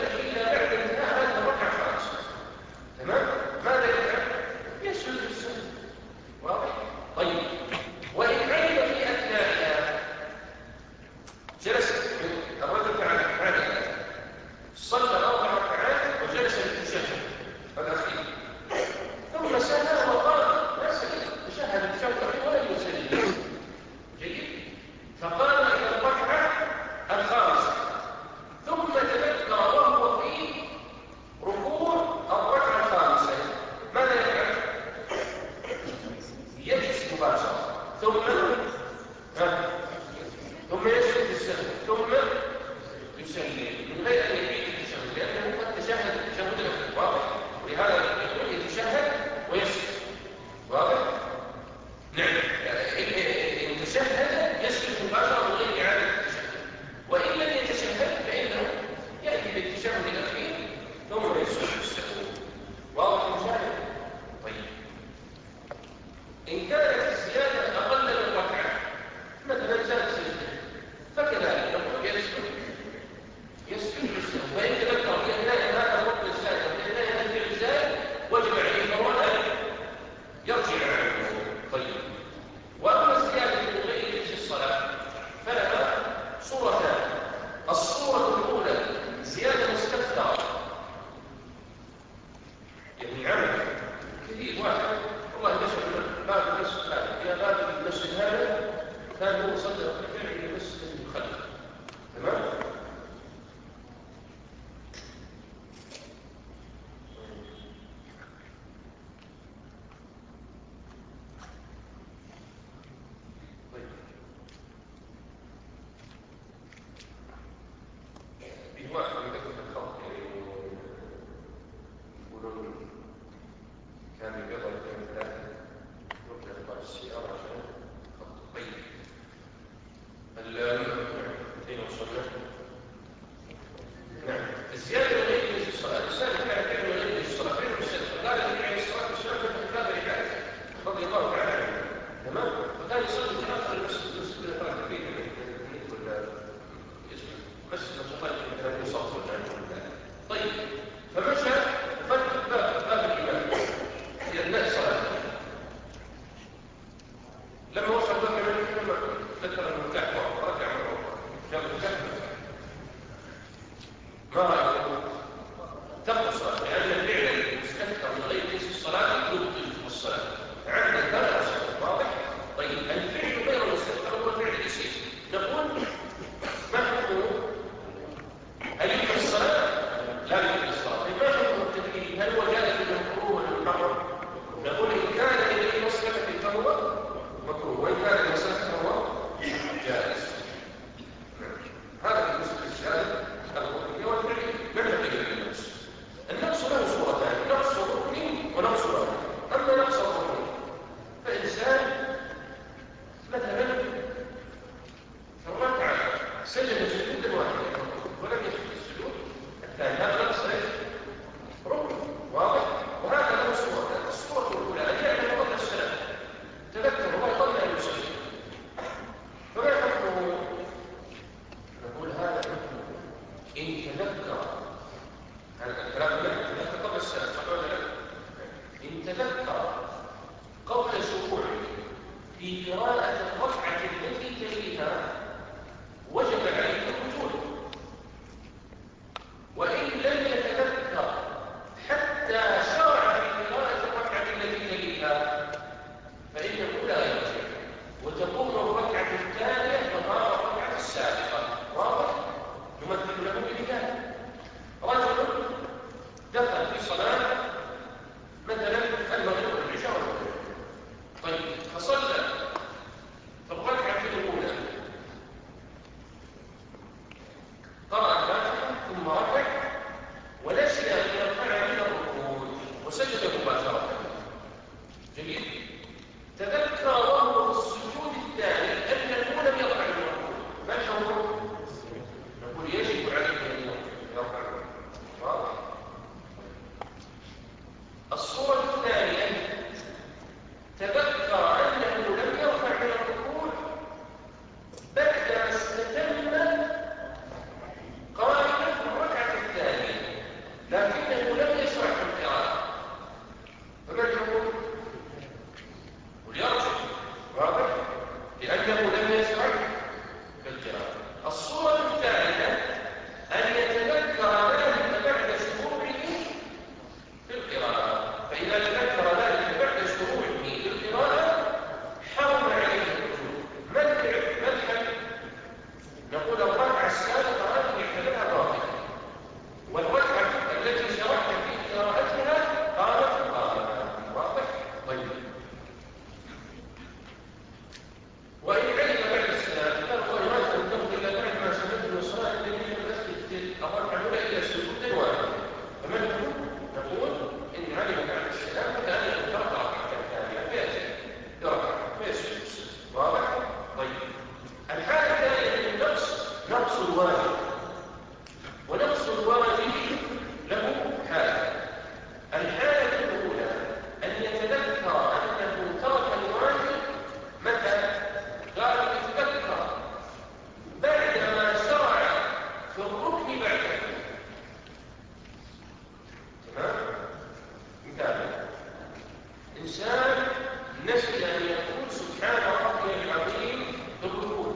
ثم يسجد السهو ثم يسلم من غير أن يعيد التشهد لأنه قد تشهد التشهد له واضح ولهذا يقول يتشهد ويسجد واضح؟ نعم إن تشهد يسجد مباشرة من غير إعادة التشهد وإن لم يتشهد فإنه يأتي بالتشهد الأخير ثم يسجد السهو واضح المشاهد؟ طيب إن كانت الزيادة أقل من ركعة مثلا زاد سجدة فكذلك نقول يسجد يسجد السهو فإن تذكر في أثناء هذا الركن الزائد وفي أثناء هذا الفعل الزائد وجب عليه فورا أن يرجع عنه. طيب وأما الزيادة من غير جنس الصلاة فلها صورتان. الصورة الأولى زيادة مستكثرة يعني عمل كثير واحد والله نشر باب المسجد هذا إلى باب المسجد هذا كان هو صدر ركعتين إلى المسجد المخلف تمام؟ في واحد يذكر الخط يعني يقولون كان يقرأ اثنين ثلاثة يرجع لبعض السيارة عشان خط طيب أين وصلنا؟ نعم الزيادة من غير جنس الصلاة الإنسان كان كان من غير جنس الصلاة فين المستدفع؟ قال النبي عليه الصلاة والسلام في كتاب العبادة رضي الله تعالى عنه تمام؟ فكان يصلي في آخر المسجد المسجد اللي قال فيه ولا اسمه مسجد المصطفى كان يصلي طيب فمشى فتح باب باب الإمام في أثناء الصلاة لما وصل باب الإمام ذكر المفتاح ورجع مرة جاب المفتاح ما رأيكم؟ تبقى الصلاة لأن الفعل المستكثر من غير جنس الصلاة يبطل الصلاة عندنا ثلاث صلاة واضح؟ طيب الفعل غير المستكثر هو الفعل اليسير نقول ما حكمه؟ هل يبطل الصلاة؟ لا يبطل الصلاة طيب ما حكم التكليف؟ هل هو جائز للمكروه ولا المحرم؟ نقول إن كان لديه مصلحة فهو مكروه وإن كان لمصلحة فهو جائز. هذا بالنسبة للزيادة الركنية والفعلية من نقل النقص. النقص له صورتان نقص ركني ونقص واجب. أما نقص الركني فإنسان مثلا في الركعة سجد سجودا واحدا ولم يسجد السجود الثاني هذا نقص ركن واضح وهذا له صورتان. الصورة الأولى أن يعلم قبل السلام تذكر الله قبل أن يسجد فما حكمه؟ نقول هذا حكمه إن تذكر هذا الكلام لا تذكر قبل السلام صح ولا لا؟ إن تذكر قبل شروعه في قراءة الركعة التي تليها وجب عليه الوجود وإن لم يتذكر حتى شرع في قراءة الركعة التي تليها فإنه لا يرجع وتقوم الركعة الثانية مقام الركعة السابقة واضح؟ نمثل له بمثال رجل دخل في صلاة مثلا المغرب والعشاء والفجر طيب فصلى في الركعة الأولى قرأ الفاتحة ثم ركع ونسي أن يرفع من الركوع وسجد مباشرة جميل تذكر وهو في السجود الثاني أنه لم يرفع من الركوع ما الحكم؟ نقول يجب عليه أن يرفع واضح؟ الصورة الثانية تذكر أنه لم يرفع من الركوع بعد استتم قائما في الركعة الثانية لكنه لم يشرع في القراءة فما الحكم؟ وليرجع واضح؟ لأنه لم يشرع في القراءة. الصورة الثالثة أن يتذكر ذلك بعد شروعه في القراءة فإذا تذكر ذلك بعد شروعه في القراءة حرم عليه الوجود ما الحل؟ نقول الركعة السابقة هذه يعتبرها باطلة والركعة التي شرعت في قراءتها قامت قائمة واضح؟ طيب وإن علم بعد السلام قال والله الواجب، ونقص الواجب له حالة. الحالة الأولى أن يتذكر أنه ترك الواجب متى؟ قال يتذكر بعدما شرع في الركن بعده. تمام؟ مثال: إنسان نسي أن يقول سبحان ربي العظيم في الركوع،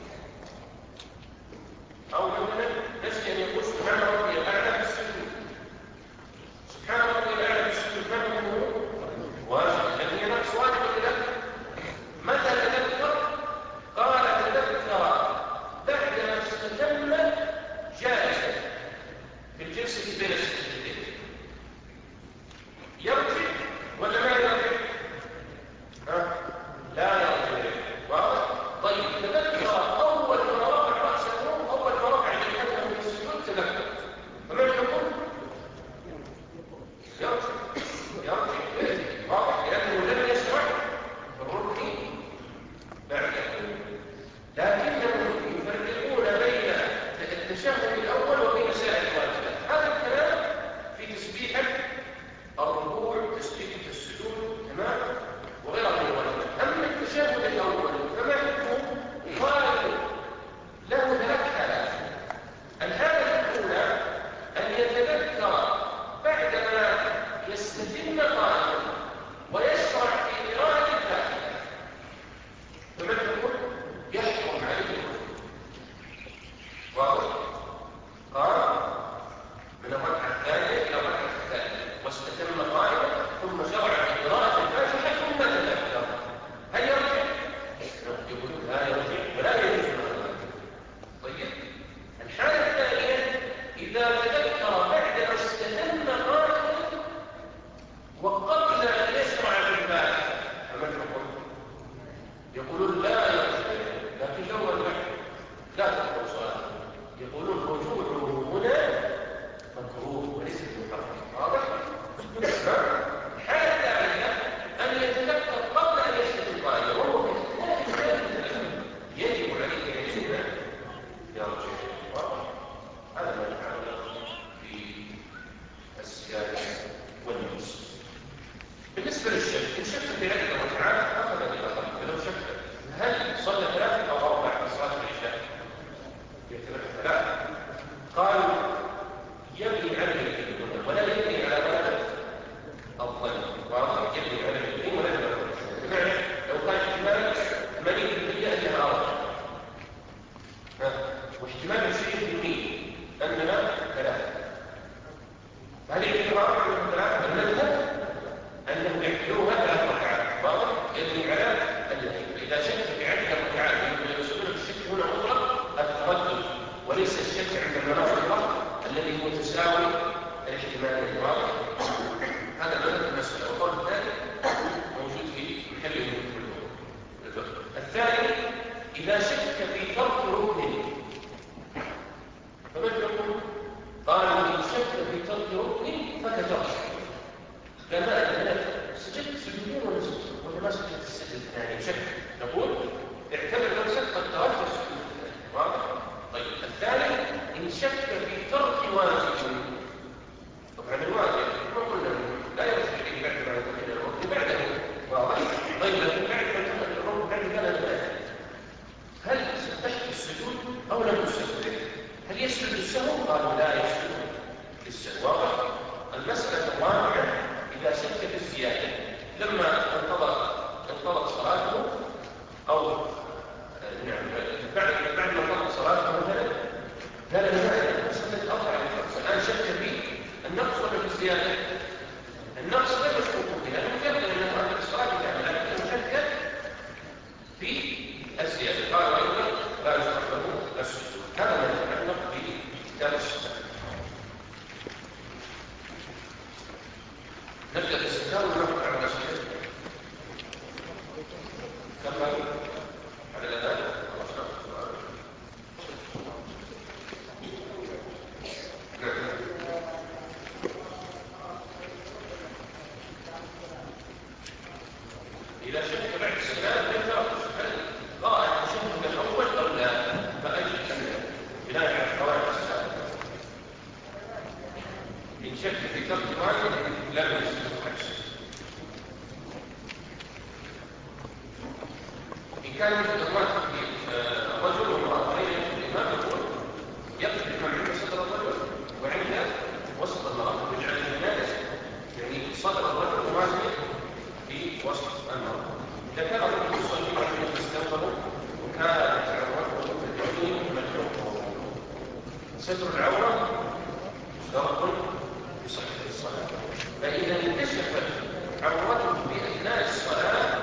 أو مثلا نسي أن يقول سبحان ربي الأعلى في السجود. سبحان ربي الأعلى في السجود ما هو واجب، لكن هي نقص واجب ولا لا؟ متى تذكر؟ قال تذكر بعدما استتم جالسا في الجلسة بين السجدتين. يرجع ولا ما يرجع؟ ها؟ لا يرجع. واضح؟ طيب تذكر أول ما رفع رأسه، أول ما رفع جبهته من السجود تذكر، فما يقول؟ يرجع يرجع واضح، لأنه لم يشرع الركن بعده. لكنهم يفرقون بين التشهد الأول وبين سائر الواجبات. هذا الكلام في تسبيحة الركوع، تسبيحة السجود، تمام، وغيرها من الواجبات. أما التشهد الأول فما يكون واجب له ثلاث حالات. الحالة الأولى أن يتذكر بعدما يستتم قائما ويشرع في قراءة الفاتحة، فما تقول؟ يحكم عليه. واضح؟ قال من الركعة الثانية إلى الركعة الثالثة واستتم قائما ثم شرع في قراءة الفاتحة ثم تذكر، هل يرجع؟ يقول لا يرجع ولا يجوز له. طيب الحالة الثانية إذا تذكر بعد ما استتم قائما وقبل أن يشرع في الفاتحة، فما الحكم؟ يقولون لا يرجع، لكن لو رجع لا تقبل صلاته. يقولون رجوعه هنا مكروه وليس بمحرم. واضح؟ الحالة الثالثة أن يتذكر قبل أن يستتم قائما وهو في اختلاف ذلك يجب عليه أن يسمع يرجع. واضح؟ هذا ما يتعلق في السيادة والنص. بالنسبة للشك، إن شك في عدة ركعات أخذ بالأقل، فلو شك هل صلى ثلاثة أو أربعة في صلاة العشاء يعتبر ثلاثة. قال يبني على اليقين ولا يبني على غلبة الظن. واضح؟ يبني على اليقين ولا غلبة الظن. بمعنى لو كان احتمال ثمانين بالمئة أنها أربعة، واحتمال عشرين بالمئة أنها ثلاثة، فهل يعتبر أربعة من ثلاثة؟ المذهب أنه يحتلوها ثلاث ركعات. واضح؟ يبني على اليقين. إذا شك في عدة ركعات يقولون الشك هنا مطلق التردد وليس الشك عند المناطق الذي هو تساوي الاحتمالين. واضح؟ هذا مذهب المسألة، وقول الثاني موجود في محله الفقه. الثاني إذا شك في ترك ركن، فماذا يقول؟ قال إن شك في ترك ركن فكترك. كما أننا سجدت سجدين ولا سجدت ولا ما سجدت السجد الثاني شك، نقول اعتبر نفسك قد تركت السجود الثاني. واضح؟ طيب الثالث إن شك في ترك واجب، طبعا الواجب ما قلنا لا يرجع إليه بعد ما يكون الركن بعده. واضح؟ طيب لكن بعد ما يكون الركن بعد كان الثاني، هل سبحت السجود أو لم تسجد؟ هل يسجد السهو؟ قالوا لا يسجد للسهو. واضح؟ المسألة الرابعة إذا شك في الزيادة لما انطلق انطلق صلاته أو نعم بعد بعد ما انطلق صلاته مثلا قال لا مسألة أربعة الخمسة الآن شك في النقص ولا في الزيادة؟ النقص لا يشكك فيه لأنه يبدو أنه أن الصلاة كاملة، لكنه شك في الزيادة. قال أيضا لا يشرع له السجود. هذا ما يتعلق بكتاب الصلاة. نبدأ بالزكاة ونرفع على الشهادة. كمل شك في ترك واجب لا يجوز الحج. إن كان الرجل وامرأتين الإمام يقول يقف الإمام عند صدر الرجل وعند وسط المرأة يجعل الجنائز يعني صدر الرجل موازيا في وسط المرأة. إذا كان الرجل يصلي وعند يستنبه وكانت عورته باليمين مفتوحة ستر العورة شرط يصح الصلاة. فإذا انكشفت عورته في أثناء الصلاة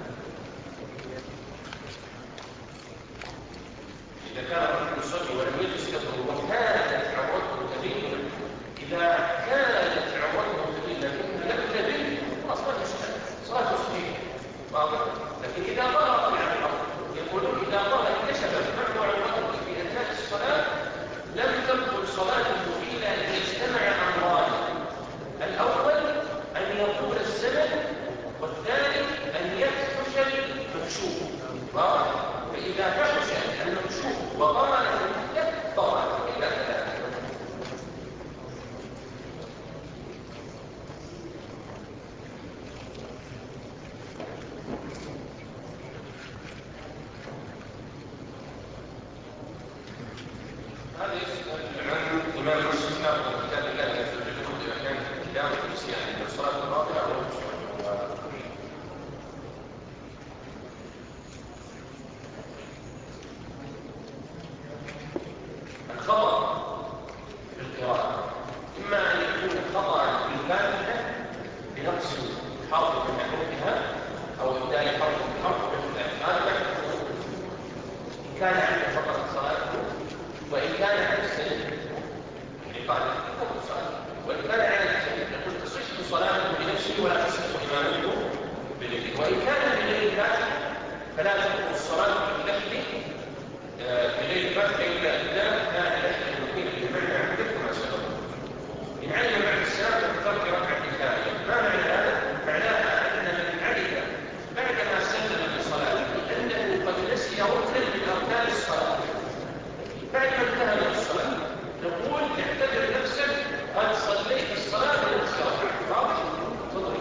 إذا كان الرجل يصلي ولم يجلس يصلي وكانت عورته تبين، إذا كانت عورته تبين لكنها لم تبين أصلا يشتغل صلاة صحيحة واضح. لكن إذا ظهر العورة يقولون إذا ظهر انكشفت معه عورته في أثناء الصلاة لم تبطل صلاته إلا أن يجتمع أمران: الأول أن يطول الزمن، والثاني أن يفحش المكشوف. فإذا فحش المكشوف وطال المدة طال إلى ثلاثة. هذا يسأل عن إمام مسلم ناقض كتاب الله عز وجل إذا كان كلام النسيان من الصلاة الرابعة أو الخطأ في القراءة إما أن يكون خطأ في الفاتحة بنقص حرف من حروفها أو إبدال حرف من حرف من ذلك، هذا لا يكون إن كان عنده خطأ في صلاته، وإن كان على السلم يعني قال وإن كان على السلم يقول تصح صلاته بنفسه ولا تصح إمامته بغيره. وإن كان بغير الفاتحة فلا تكون الصلاة باللحن بغير الفاتحة إلا إذا كان اللحن المقيم بمعنى عندك كما سبق. إن علم بعد السلام فاخترت ركعة ثانية. ما معنى هذا؟ معناها أن من علم بعدما سلم من صلاته أنه قد نسي ركنا من أركان الصلاة بعد ما انتهى من الصلاة، نقول اعتبر نفسك قد صليت الصلاة بنفس ركعة. واضح؟ تفضل.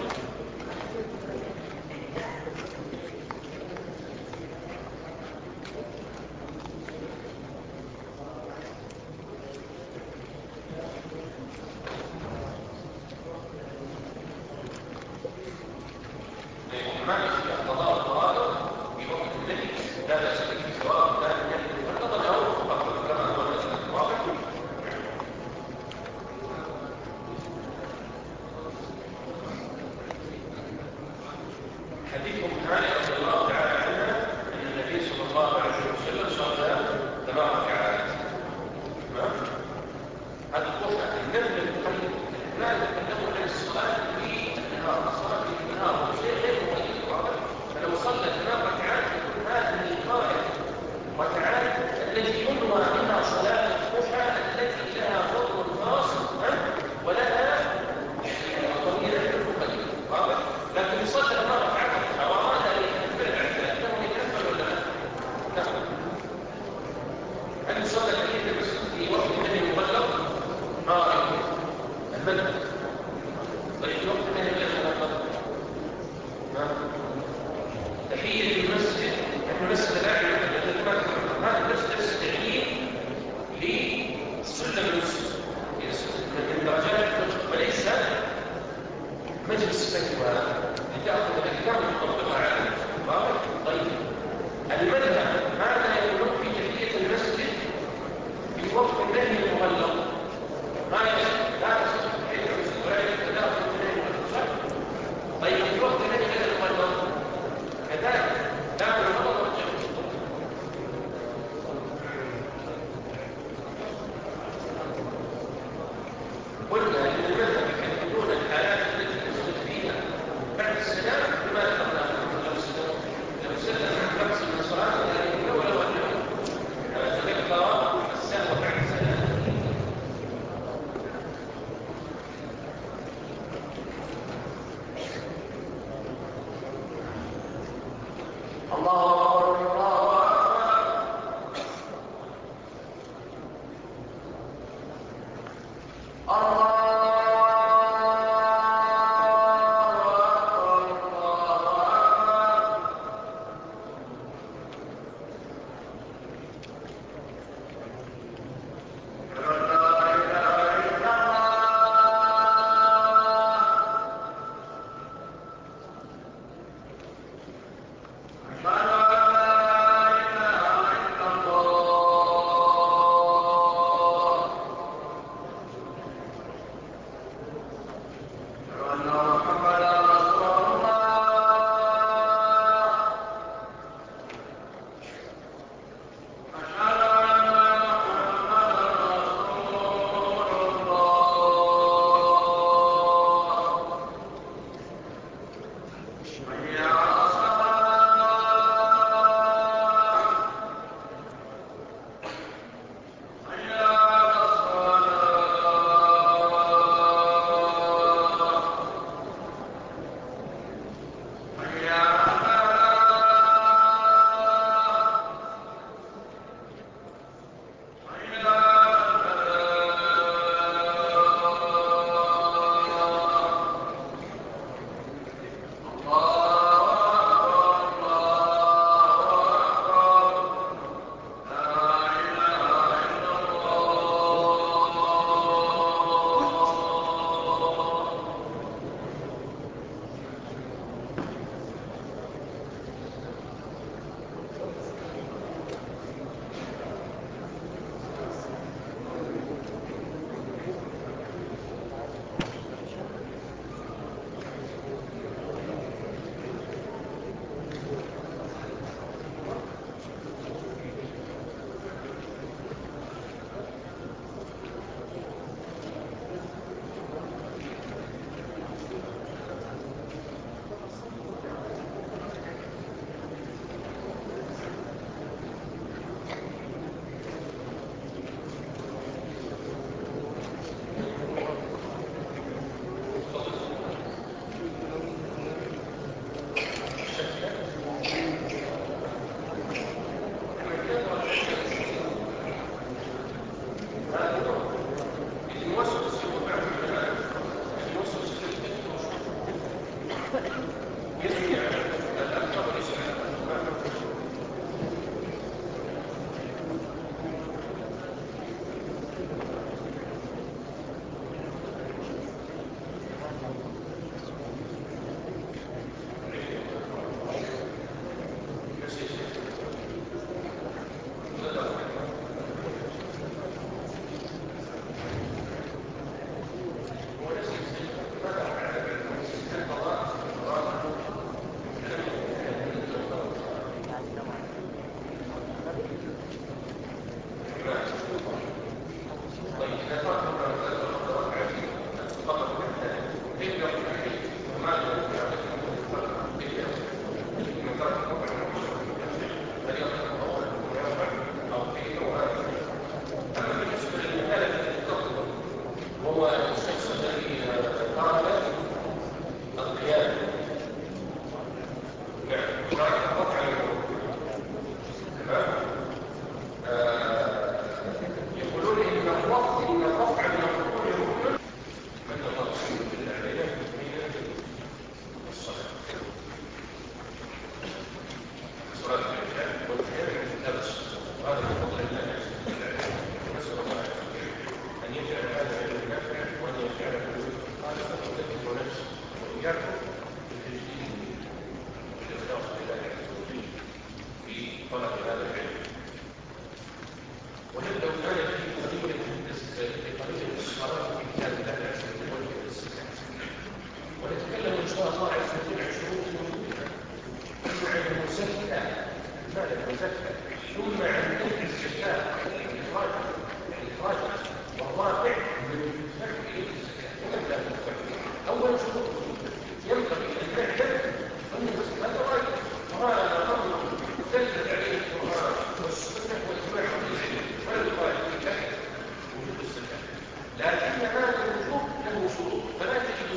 ما يصير قضاء الفرائض في وقت النهي لا بأس به سواء كان النهي مفرضا أو مفرضا كما هو المسألة. واضح؟ حديث هانئ رضي الله تعالى عنها أن النبي صلى الله عليه وسلم صلى ثمان ركعات. تمام؟ هذا القرآن النبي المقيم لا يتكلم عن الصلاة في النهار، الصلاة في النهار شيء غير مقيد. واضح؟ فلو صلى ثمان ركعات يكون هذه الغاية ركعات التي ينوى منها صلاة الضحى التي لها فضل خاص ولها ضمير المقيد. واضح؟ لكن صلى ثمان ركعات وأراد أن يكفر بعد أنه يكفر ولا لا؟ نعم. هل صلى تحية المسجد في وقت النهي مغلق؟ ما رأيكم؟ المدى طيب في وقت النهي غير مغلق؟ تحية المسجد نحن نسأل الآن هذا بس تستعين لسلم المسجد من درجات وليس مجلس فتوى لتأخذ الأحكام وتطبقها على المسجد. طيب المذهب ماذا يقول في تحية المسجد في وقت النهي المغلق؟ ما يصح لا تصح تحية المسجد ولا يتداخل النهي المغلق. طيب في وقت النهي غير المغلق كذلك لا يغلق وجهه. قلنا ان المذهب يحددون الحالات التي تسجد فيها بعد السلام بما ذكرنا في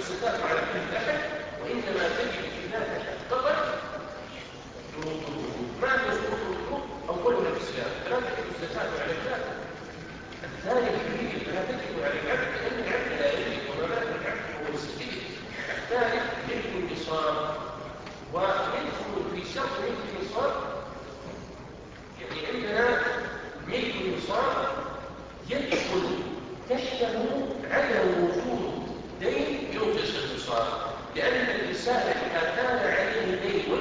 الزكاة على كل أحد، وإنما تجب في ذات فقط شروط الوجوب. ما هي شروط الوجوب؟ أولها الإسلام، فلا تجب الزكاة على الكافر. الثاني الكبير، فلا تجب على العبد لأن العبد لا يملك، وما ملك العبد هو السبيل. الثالث ملك النصاب، ويدخل في شرط ملك النصاب، يعني عندنا ملك النصاب يدخل تحته عدم وجود دين ينقص النصاب، لأن الإنسان إذا كان عليه دين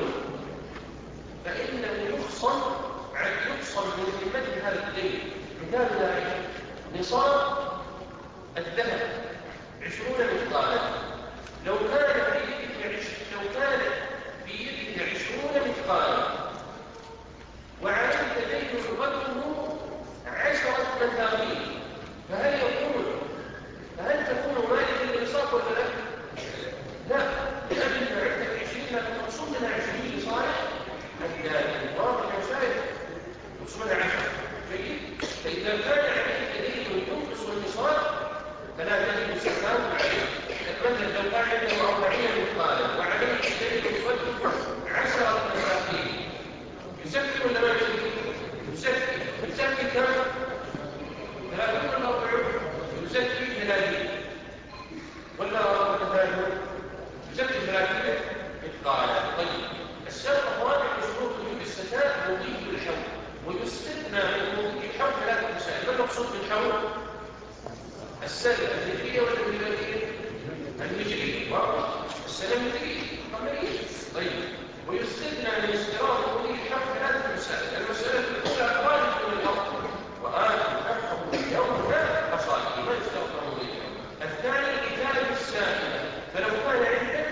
فإنه يخصم يخصم من ذمته هذا الدين. مثال ذلك نصاب الذهب عشرون مثقالا، لو كان في يده لو كان في يده عشرون مثقالا وعليه دين قدره عشرة مثاقيل، فهل يكون فهل تكون مالك للنصاب ولا لا؟ لا، لأن عندك عشرين لكن مقصود منها عشرين لصالح الدائن. واضح يا شايف؟ مقصود منها عشرة. جيد؟ فإذا كان عليك دين ينقص النصاب فلا تجب الزكاة عليه. مثلا لو كان عنده أربعين مثقالا وعليه دين يصدق عشرة مثاقيل، يزكي ولا ما يزكي؟ يزكي. يزكي كم؟ ثلاثون ولا أربعون؟ يزكي ثلاثين ولا ثلاثون؟ يزكي ثلاثين مثقالا. طيب، الشرط الرابع من شروط وجوب الزكاة مضي الحول، ويستثنى من مضي الحول ثلاثة مسائل. ما المقصود بالحول؟ السنة الهجرية ولا الميلادية؟ الهجرية. واضح؟ السنة الهجرية قمرية. طيب، ويستثنى من اشتراط مضي الحول ثلاثة مسائل. المسألة الأولى خارج من الأرض وآتوا حقه اليوم لا أصالح، ما يشترط مضي الحول. الثاني إتالة السائلة، فلو كان عندك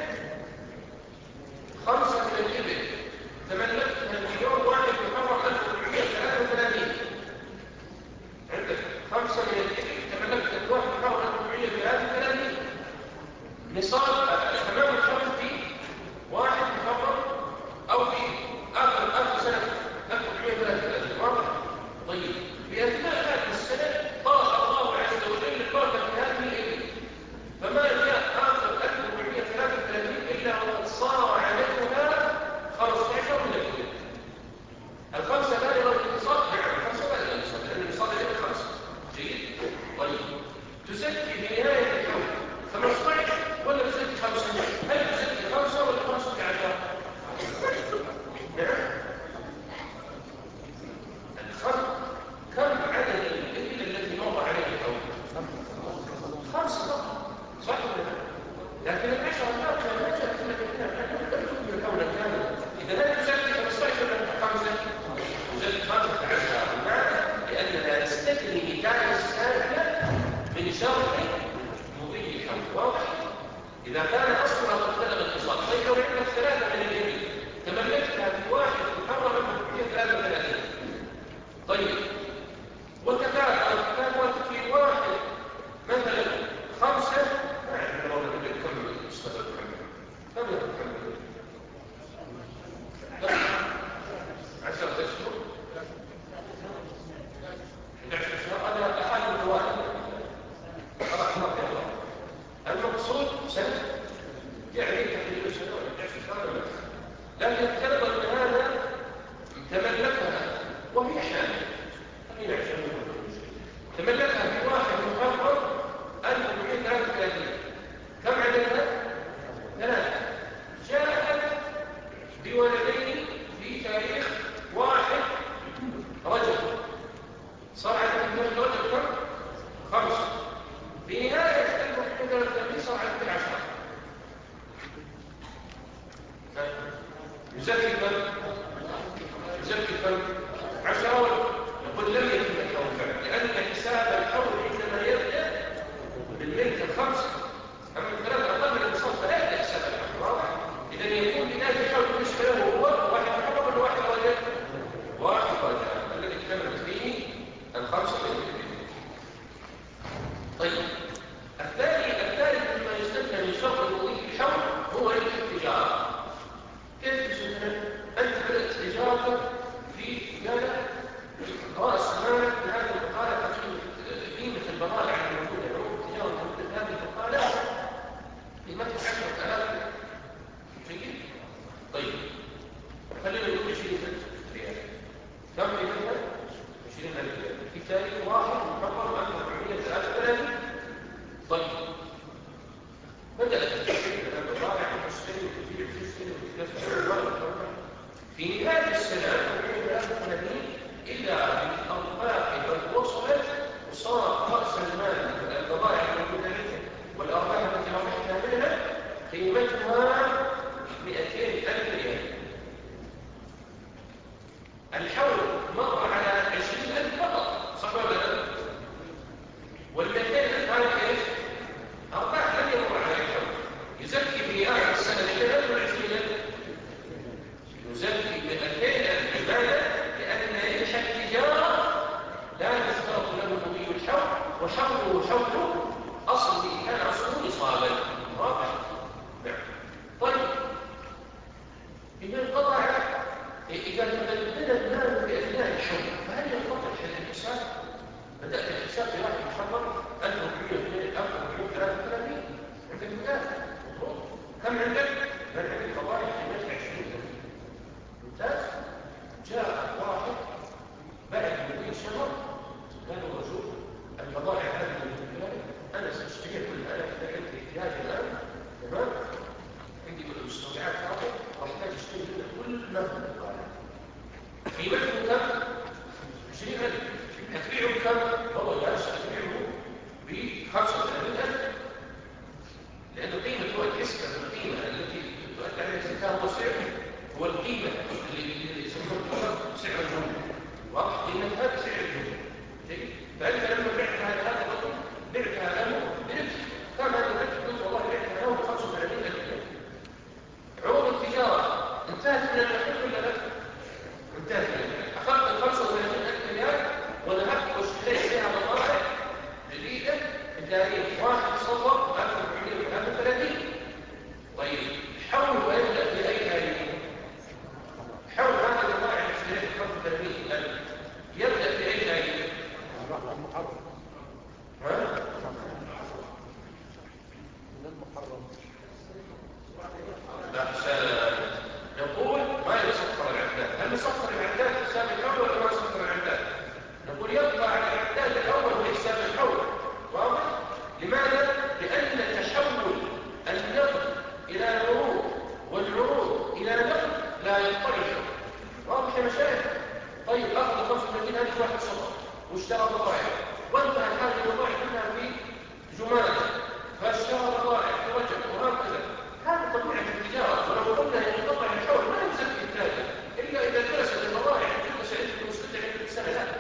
خمسة من الإبل تملكتها اليوم واحد محرم ألف وأربعمائة وثلاثة وثلاثين، عندك خمسة من الإبل تملكتها الواحد محرم ألف وأربعمائة وثلاثة وثلاثين، نصاب تمام الحرم في واحد محرم أو في آخر آخر سنة ألف وأربعمائة وثلاثة وثلاثين. واضح؟ طيب، في أثناء هذه السنة طاع الله عز وجل البركة في هذه الإبل، فما جاء آخر ألف وأربعمائة وثلاثة وثلاثين إلا وقد صار عليها خمسة عشر من الإبل. الخمسة بالغة للنصاب؟ نعم، الخمسة بالغة للنصاب، لأن النصاب يبقى خمسة. جيد؟ طيب، تزكي في نهاية الحول خمسة عشر ولا تزكي خمسة؟ هل تزكي خمسة ولا خمسة عشر؟ نعم. الخمس كم عدد الإبل التي مر عليها الحول؟ خمسة فقط، صح ولا لا؟ لكن العشرة الباقية ما جاءت لك لم تكمل الحول كاملا. إذا هل تزكي خمسة عشر ولا خمسة؟ تزكي خمسة عشر. لماذا؟ لأنها تستثني إتالة السائلة من شرط مضي الحول. واضح؟ إذا كان أصلها قد بلغ النصاب. طيب، لو عندك ثلاثة من الإبل تملكتها في واحد محرم ألف وأربعمائة وثلاثة وثلاثين، طيب، وتكاثرت في واحد مثلا خمسة، ما عندنا والله نبي نكمل المستوى محمد. كم يا محمد؟ عشرة أشهر، أحد عشر شهر. هذا أحد الفوائد. خلاص ما في الله. المقصود سنة، يعني تقريبا سنة ولا أحد عشر شهر. لكن افترض أن هذا تملكها وهي حامل، خلينا عشان تملكها في واحد محرم ألف وأربعمائة وثلاثة وثلاثين، كم عددها؟ ثلاثة. جاءت بولدين في تاريخ واحد رجل، صار عندك رجل كم؟ خمسة. في نهاية ألف وأربعمائة وثلاثة وثلاثين صار عندك عشرة. يزكي كم؟ يزكي كم؟ عشرة. يقول لم يتم الحول فعلا، لأن حساب الحول عندما يبدأ بالملك الخمسة، أما الثلاثة أقل من النصاب فلا يبدأ حساب الحول. واضح؟ إذا يكون بداية الحول بالنسبة له هو واحد محرم ولا واحد رجل؟ واحد رجل الذي اكتملت فيه الخمسة من الإبل. طيب، الثاني الثالث مما يستثنى من شرط مضي الحول هو ربح التجارة. كيف تسمى؟ أنت بدأت تجارتك في ماذا؟ رأس مالك بهذه البقالة قيمة البضائع الموجودة، عروض التجارة الموجودة بهذه البقالة قيمتها عشرة آلاف جيد. طيب خلينا نقول عشرين ألف ريال. كم ريال؟ عشرين ألف ريال. في تاريخ واحد محرم ألف وأربعمائة وثلاثة وثلاثين. طيب بدأت البضائع تشتري وتبيع وتشتري وتكسر في نهاية السنة أربعمائة وثلاثة وثلاثين إلا بالأرباح قد وصلت وصار رأس المال البضائع الموجودة عنده والأرباح التي ربحتها منها قيمتها مئتين ألف ريال. الحول مر على عشرين ألف فقط، صح ولا لا؟ والمئتين ألف هذه ايش؟ أرباح لم يمر على الحول. يزكي في آخر السنة مئتين ألف وعشرين ألف، يزكي مئتين ألف. لماذا؟ لأن ربح التجارة لا يشترط له مضي الحول، وحوله حول أصله كان أصله نصابا. واضح؟ نعم. طيب إذا انقطع، إذا تبدل المال بأثناء الحول فهل ينقطع الحساب؟ بدأت الحساب في واحد محرم ألف وأربعمائة وثلاثة وثلاثين عندك مكان مضبوط. كم عندك؟ من عندك بضائع قيمتها عشرين ألف. ممتاز. جاء واحد بعد مئتين شهر قال له رجل البضائع هذه المكان أنا سأشتريها كلها، أنا عندي احتياج الآن، تمام؟ عندي مستودعات فاضية واحتاج اشتري منها كل ما هو البضائع. قيمته كم؟ عشرين ألف. هتبيعه كم؟ والله لا هتبيعه ب خمسة وثلاثين ألف، لأن القيمة هو الحسبة من القيمة التي تؤدي عليها الزكاة هو السعر، هو القيمة اللي يسمونها سعر الجملة. واضح؟ قيمة هذا سعر الجملة. جيد؟ فأنت لما بعتها لهذا الرجل بعتها له بربح، كان هذا الرجل قلت والله بعتها له ب خمسة وثلاثين ألف. عروض التجارة انتهت من الحكم ولا لا؟ انتهت من الحكم. أخذت ال خمسة وثلاثين ألف ريال وذهبت واشتريت بها بضائع جديدة بتاريخ واحد صفر ألف وأربعمائة وثلاثة وثلاثين. طيب حول يبدأ في أي تاريخ؟ حول هذا البضائع اللي اشتريت خمسة وثلاثين ألف يبدأ في أي تاريخ؟ المحرم. ها؟ من المحرم. لا سلام. نقول ما يصفر العداد. هل يصفر العداد حساب الحول ولا ما يصفر العداد؟ نقول يبقى على العداد الأول بحساب الحول. واضح؟ لماذا؟ لأن تحول النقد إلى عروض والعروض إلى نقد لا ينطبق. واضح يا مشايخ؟ طيب أخذ خمسة وثلاثين ألف واحد صفر واشترى بضائع وانتهت هذه البضائع كلها في جمال فاشترى بضائع في رجل وهكذا. هذه طبيعة التجارة، ولو قلنا أن ينقطع الحول ما يزكي التاجر إلا إذا درست البضائع كل سعيد المستدعي في السنة. لا،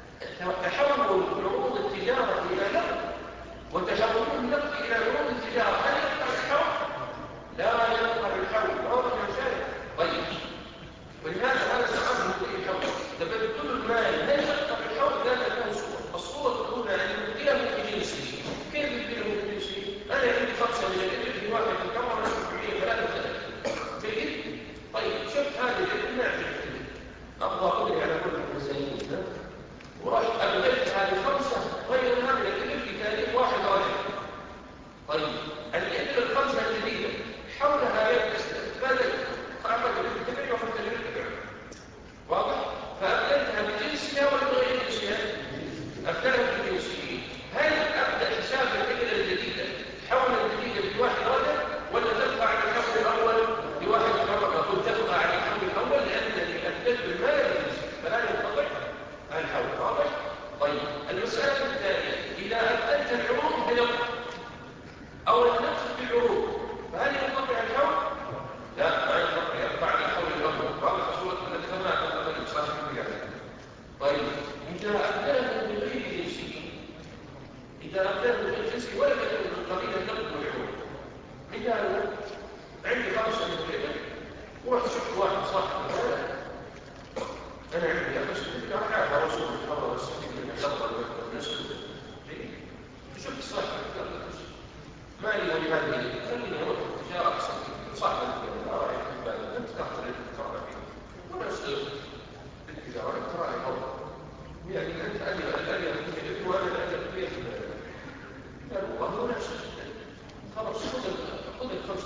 تحول عروض التجارة إلى نقد وتحول النقد إلى عروض التجارة، هل ينقطع الحول؟ لا ينقطع الحول. واضح يا مشايخ؟ طيب ولهذا هذا سأفهم في الحول تبدل المال هل ينقطع الحول؟ لا له صورة. الصورة الأولى أن يبدله بجنسه. كيف يبدله بجنسه؟ أنا عندي خمسة من الإبل في واحد الكمر أربعمائة وثلاثة وثلاثين. جيد؟ طيب شفت هذه الإبل ما عجبتني، أبغى أقولي على كل المسائلين ورحت أبدلت هذه خمسة غير هذه الإبل في تاريخ واحد رجل. طيب الإبل الخمسة الجديدة حولها يبدأ بدل أعطت الإبل تبعي وأخذت الإبل تبعي. واضح؟ فأبدلتها بجنسها ولا غير جنسها؟ أبدلها بجنسه. هل أبدأ حساب الإبل الجديدة حول الجديدة بواحد رجل ولا تبقى على الحول الأول بواحد رجل؟ أقول تبقى على الحول الأول لأنني أبدلت المال بجنسه فلا ينقطع الحول. واضح؟ طيب المسألة الثانية إذا أبدلت العروض بنقد أو النقص بالعروض فهل ينقطع الحول؟ لا ما ينقطع، يبقى على الحول الأول. واضح صورة التي كما تقول صاحب المجال. طيب إذا أبدله بغير جنسه، إذا أبدله بغير جنسه ولا يكون من قبيل النقد والعروض. مثال عندي خمسة من الإبل ورحت شفت واحد صاحب المجال أنا عندي أخشى من راح أعطى رسول الله والسلام من الأفضل والنسل. شفت صاحب المجال ما لي ولهذه الإبل خليني أروح التجارة أحسن صاحب المجال ما رأيك في بالي أنت تأخذ التجارة فيه ولا أسأل التجارة أنت رأيك أولا يعني أنت أجل الأجل في الإبل وأنا الأجل في الإبل. قال والله هو نفس الشيء. خلاص خذ خذ الخمسة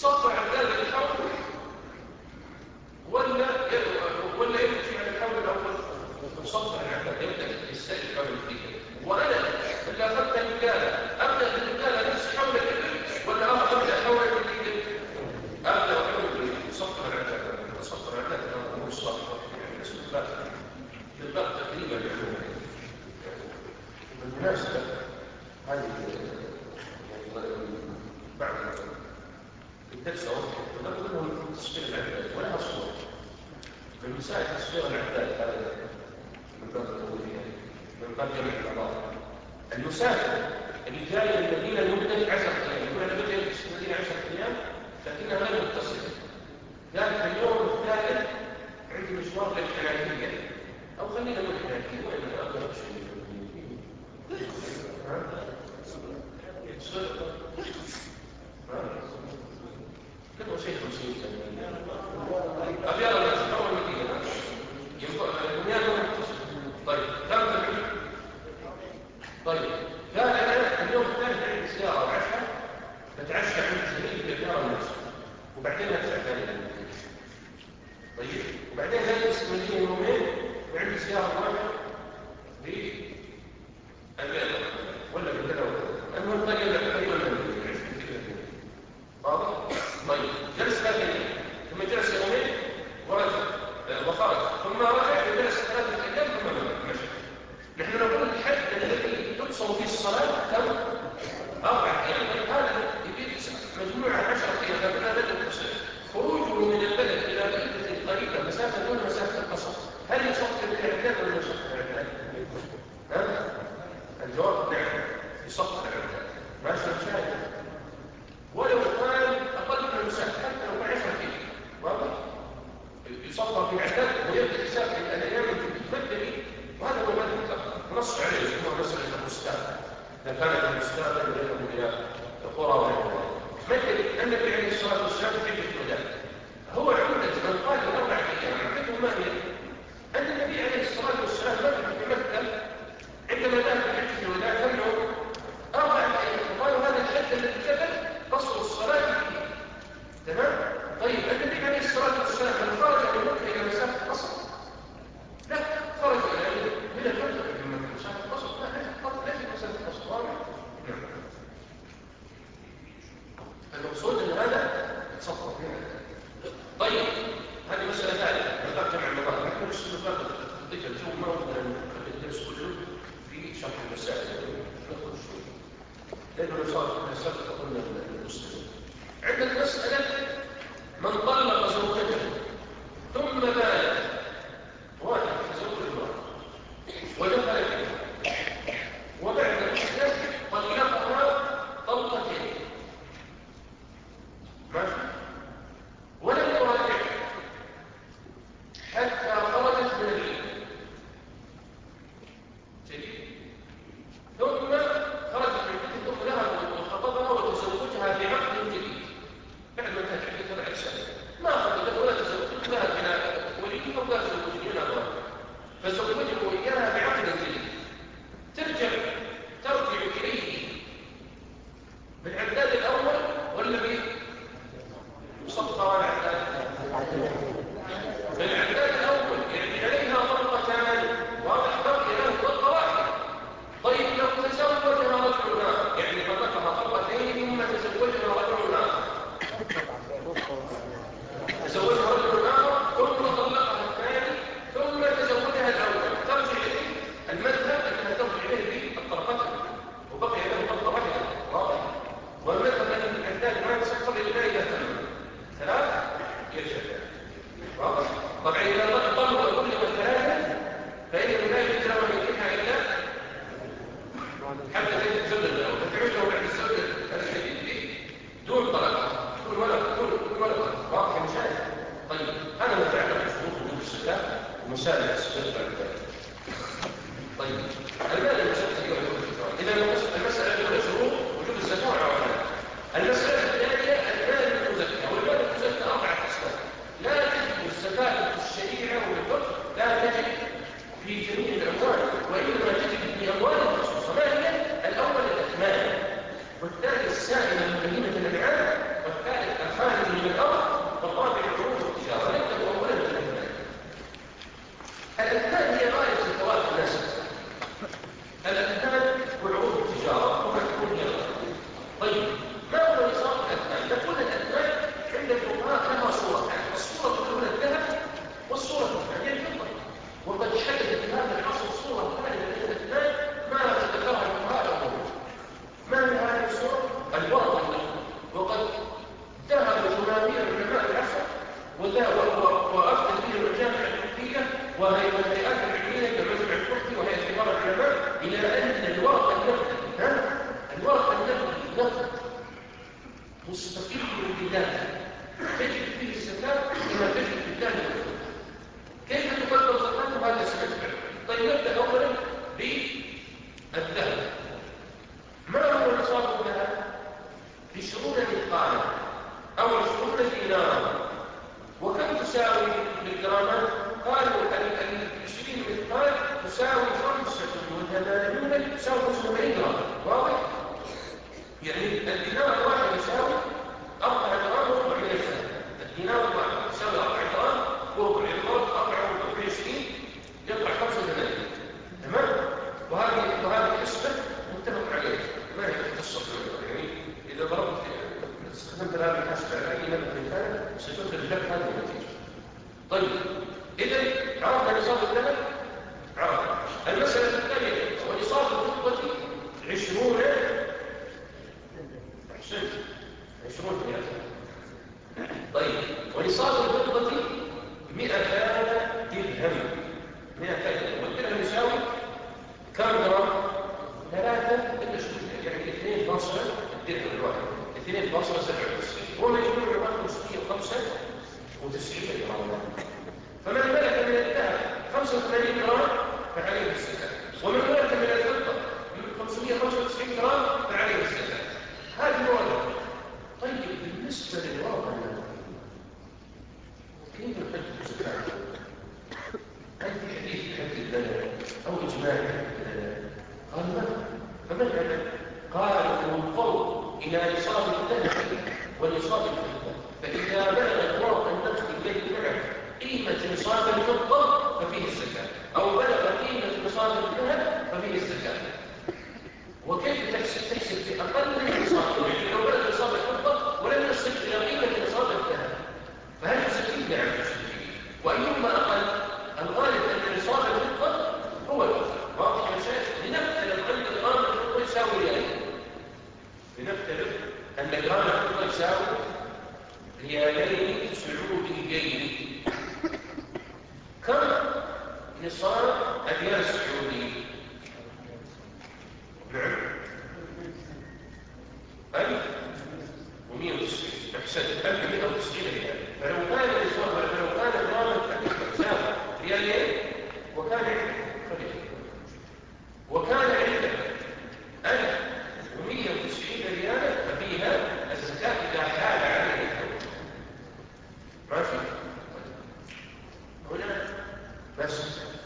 يصفر عن ذلك الحول ولا ولا يمشي على الحول الاول؟ يصفر عن ذلك يبدا يستلم حول الفكره. وانا اللي اخذت الوكاله ابدا بالوكاله نفس حول الابل ولا ابدا حول الابل؟ ابدا حول الابل. يصفر عن ذلك يصفر عن ذلك الامور الصالحه يعني اسم الله بالباب تقريبا يعني. بالمناسبه هذه يعني بعد الدرس أول نقول لهم تصوير العداد ولا صور من مساعد تصوير العداد هذا من باب التوفيق من باب جمع الأعضاء. المسافر اللي جاي من المدينة لمدة عشر أيام يقول أنا بدي أجلس في المدينة عشر أيام لكنها غير متصلة. قال في اليوم الثالث عندي مشوار للحناكية أو خلينا نقول الحناكية وين أقدر أمشي كده شيء خمسين سنة أبيض الناس حول المدينة ينفع البنيان متصل. طيب كم تبعي؟ طيب قال أنا اليوم الثالث عندي سيارة وعشاء بتعشى عند زميلي في دار الناس وبعدين أدفع ثاني. طيب وبعدين أجلس في المدينة يومين وعندي سيارة واحدة بالبيضة ولا بالكذا وكذا المهم طيب قريبا من المدينة واضح؟ طيب جلس ثلاثة ثم جلس يومين ورجع وخرج ثم رجع وجلس ثلاثة أيام ثم مشى. نحن نقول الحد الذي تقصر فيه الصلاة كم؟ أربعة أيام. طيب هذا يبيد مجموعة عشرة أيام لكنها لا تصل. خروجه من البلد إلى بلدة قريبة مسافة دون مسافة القصر هل يصف بالإعداد ولا يصف بالإعداد؟ ها؟ الجواب نعم يصف بالإعداد ماشي مشاهد ولو كان أقل من المسافة حتى لو كان عشرة كيلو واضح؟ يصفر في الإعداد ويبدأ حساب الأيام المتبدلة وهذا هو ماذا نص عليه اسمه مسألة المستقبل. إذا كانت المستقبل يذهب إلى القرى والعباد مثل النبي عليه الصلاة والسلام في حجة الوداع هو عمدة من قال الأربع أيام عمدته ما هي؟ أن النبي عليه الصلاة والسلام مكث في مكة عندما ذهب في حجة الوداع كمله أربع أيام وقالوا هذا الحد الذي ثبت قصر الصلاة فيه. تمام؟ طيب النبي عليه الصلاة والسلام هل خرج من مكة إلى مسافة قصر؟ لا خرج إلى من المكة من مسافة قصر لا ليس مسافة قصر واضح؟ نعم. المقصود ان هذا يتصفر فيها. طيب هذه مسألة ثالثة نقاط جمع المظاهر. نحن نشتغل نقاط تطبيق الجو ما ودنا نخلي الدرس كله في شرح المسائل ندخل شوي لأنه صار مسألة قلنا للمسلمين. عندنا مسألة من طلق زوجته ثم بات واحد تزوج المرأة ودخل فيها وبعد ذلك طلقها طلقتين ماشي ولم يراجع حتى خرجت من البيت جيد ثم خرجت من البيت ثم ذهب وخطبها وتزوجها بعقد جديد بعد ما كانت عدة سبع سنين ما خطبت ولا تزوجت ذهب الى وليه وقال زوجني من الله فزوجه اياها بعقد جديد ترجع ترجع اليه بالعداد الاول ولا به صفقة والعداد بالعداد الأول يعني عليها طلقتان واضح بقي له طلقة واحدة. طيب لو تزوجها رجل آخر يعني طلقها طلقتين ثم تزوجها رجل آخر تزوجها رجل آخر ثم طلقها الثاني ثم تزوجها الأول ترجع إليه المذهب أنها ترجع إليه بالطلقتين وبقي له طلقة واحدة واضح. والمذهب أن العداد ما يصفر إلا إذا تم ثلاث يرجع واضح. طبعا إذا طلق كل من ثلاثة فإنه لا يجوز له أن ينكحها إلا حتى تجد الزوجة الأول فتعود له بعد الزوجة الجديد دون طلاق دون ولا دون ولا واضح مشاهد. طيب هذا ما يتعلق بشروط وجوب الزكاة ومسائل الزكاة بعد ذلك. طيب المال المسألة إذا المسألة الأولى شروط وجوب الزكاة وعواملها. المسألة الثانية المال المزكى والمال المزكى أربعة أسباب لا تجب الزكاة في الشريعة والفقه لا تجب في جميع الأموال وإنما تجب في أموال خصوصا. ما هي؟ الأول الأثمان والثاني السائمة من بهيمة الأنعام والثالث الخارج من الأرض، والرابع عروض التجارة. نبدأ أولا بالأثمان. الأثمان هي غاية زكوات الناس. الأثمان وعروض التجارة وما تكون هي الغاية. طيب ما هو نصاب الأثمان؟ تكون الأثمان عند الفقهاء لها صورتان، الصورة الأولى الذهب والصورة الثانية الفضة. وقد حدث في هذا العصر صورة ثانية من الأثمان ما ذكرها الفقهاء الأولى. ما هي هذه الصورة؟ الورق النقدي. وقد ذهب جماهير علماء العصر وأفتى به المجامع الفقهية وهيئات العلمية كمجمع الفقهي وهيئة كبار العلماء إلى أن الورق النقدي ها الورق النقدي نقد مستقل بالله تجد فيه الزكاة كما تجد في الدم والفضة. كيف تقدر زكاته؟ هذا سنة. طيب نبدأ أولا بالذهب. ما هو نصاب الذهب؟ عشرون مثقالا أو عشرون دينارا. وكم تساوي بالجرامات؟ قالوا العشرين مثقال تساوي خمسة وثمانون تساوي خمسمائة جرام. واضح؟ يعني الدينار الواحد يساوي أربعة جرام وربع من الذهب. الدينار الواحد يساوي أربعة جرام وربع. الغرض أربعة وربع في عشرين يطلع خمسة وثمانين. تمام؟ وهذه وهذه قسمة متفق عليها. ما هي قصة يعني إذا ضربت استخدمت هذه الحسبة على أي مبلغ كان ستخرج لك هذه النتيجة. طيب إذا عرفنا نصاب الذهب. عرفنا المسألة الثانية ونصاب الفضة عشرون عشرين عشرون مئة. طيب ونصاب الفضة مئتان درهم. مئتان درهم. والدرهم يساوي كم جرام؟ ثلاثة إلا شوية يعني اثنين فاصلة الدرهم الواحد اثنين فاصلة سبعة وتسعين ومجموع الواحد خمسمائة وخمسة وتسعين جرام. فمن ملك من الذهب خمسة وثمانين جرام فعليه الزكاة، ومن ملك من الفضة خمسمائة وخمسة وتسعين جرام فعليه الزكاة. هذه الورقة. طيب بالنسبة للورقة كيف نحدد الزكاة؟ هل في حديث يحدد لنا أو إجماع يحدد لنا؟ قال لا. فمن هذا؟ قال القول إلى نصاب الذهب ونصاب الفضة، فإذا بلغ الورق النقد الذي معه قيمة نصاب الفضة ففيه الزكاة، أو بلغ قيمة نصاب الذهب ففيه الزكاة. وكيف تحسب؟ تحسب في أقل من نصاب، يعني لو بلغ نصاب الفضة ولم يصل إلى قيمة نصاب الذهب فهل يزكي؟ نعم يزكي. وأيهما أقل؟ الغالب أن نصاب الفضة هو الأقل. واضح يا شيخ؟ لنفترض أن جرام الفضة يساوي ريالين. لنفترض أن جرام الفضة يساوي ريالين سعوديين. كم نصاب الريال السعودي؟ نعم ألف ومئة وتسعين. أحسنت. ألف ومئة وتسعين ريال. فلو كان نصاب فلو كان جرام الفضة يساوي ريالين وكان عندك خليل وكان عندك ألف ومئة وتسعين ريالا ففيها الزكاة إذا حال عليه الحول. ماشي؟ هنا بس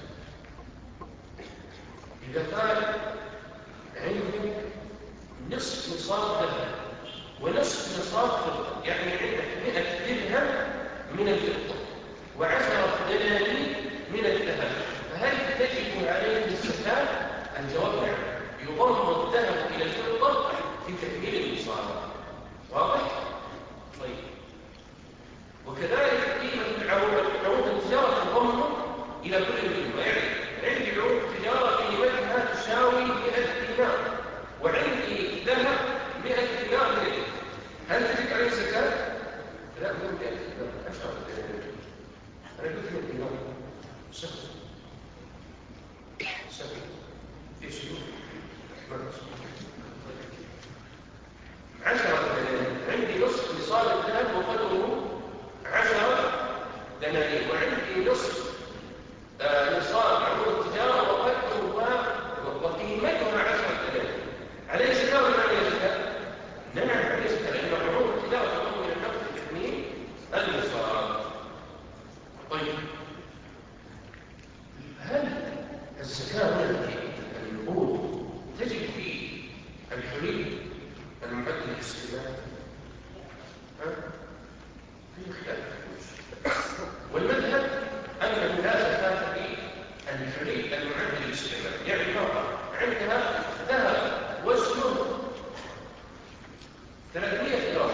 إذا كان عندك نصف نصاب ذهب ونصف نصاب فضة، يعني عندك مئة درهم من الفضة وعشرة دنانير من الذهب، فهل تجب عليه الزكاة؟ الجواب نعم. يضم الذهب إلى الفضة في تكميل النصاب. واضح؟ طيب وكذلك قيمة عروض التجارة تضم إلى كل منهما. يعني عندي عروض التجارة قيمتها تساوي مئة دينار وعندي ذهب مئة دينار من الذهب، هل تجب عليه الزكاة؟ لا مو مئة دينار. أشهر أنا قلت مئة دينار سهل سهل في سيوف عشرة دنانير. عندي نصف نصاب الذهب وقدره عشرة دنانير وعندي نصف آه نصاب عروض التجارة وقدرها وقيمتها عشرة دنانير. عليه زكاة ولا عليه زكاة؟ نعم عليه زكاة، لأن عروض التجارة تضم إلى النقد تكميل النصاب. طيب هل الزكاة هنا النقود تجب في الحلي المعدل الاستثمار؟ ها؟ الجريء المعد للاستعمال، يعني المرأة عندها ذهب وزنه ثلاثمائة جرام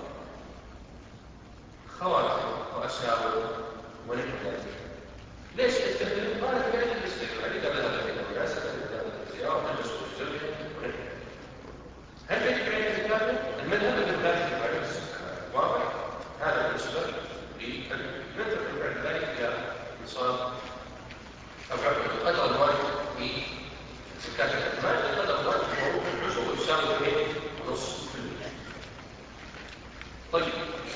خواتم وأساور ونحو ذلك، ليش تستخدم؟ قالت من أجل الاستعمال، إذا ذهبت إلى مناسبة، إذا ذهبت إلى زيارة، تلبس زوجها ونحو ذلك. هل يجب عليها الزكاة؟ المذهب أنه لا يجب عليها الزكاة، واضح؟ هذا بالنسبة للمنطق. بعد ذلك إلى نصاب أو القدر الواجب في زكاة المال. القدر الواجب هو العشر ويساوي اثنين ونصف في المئة. طيب،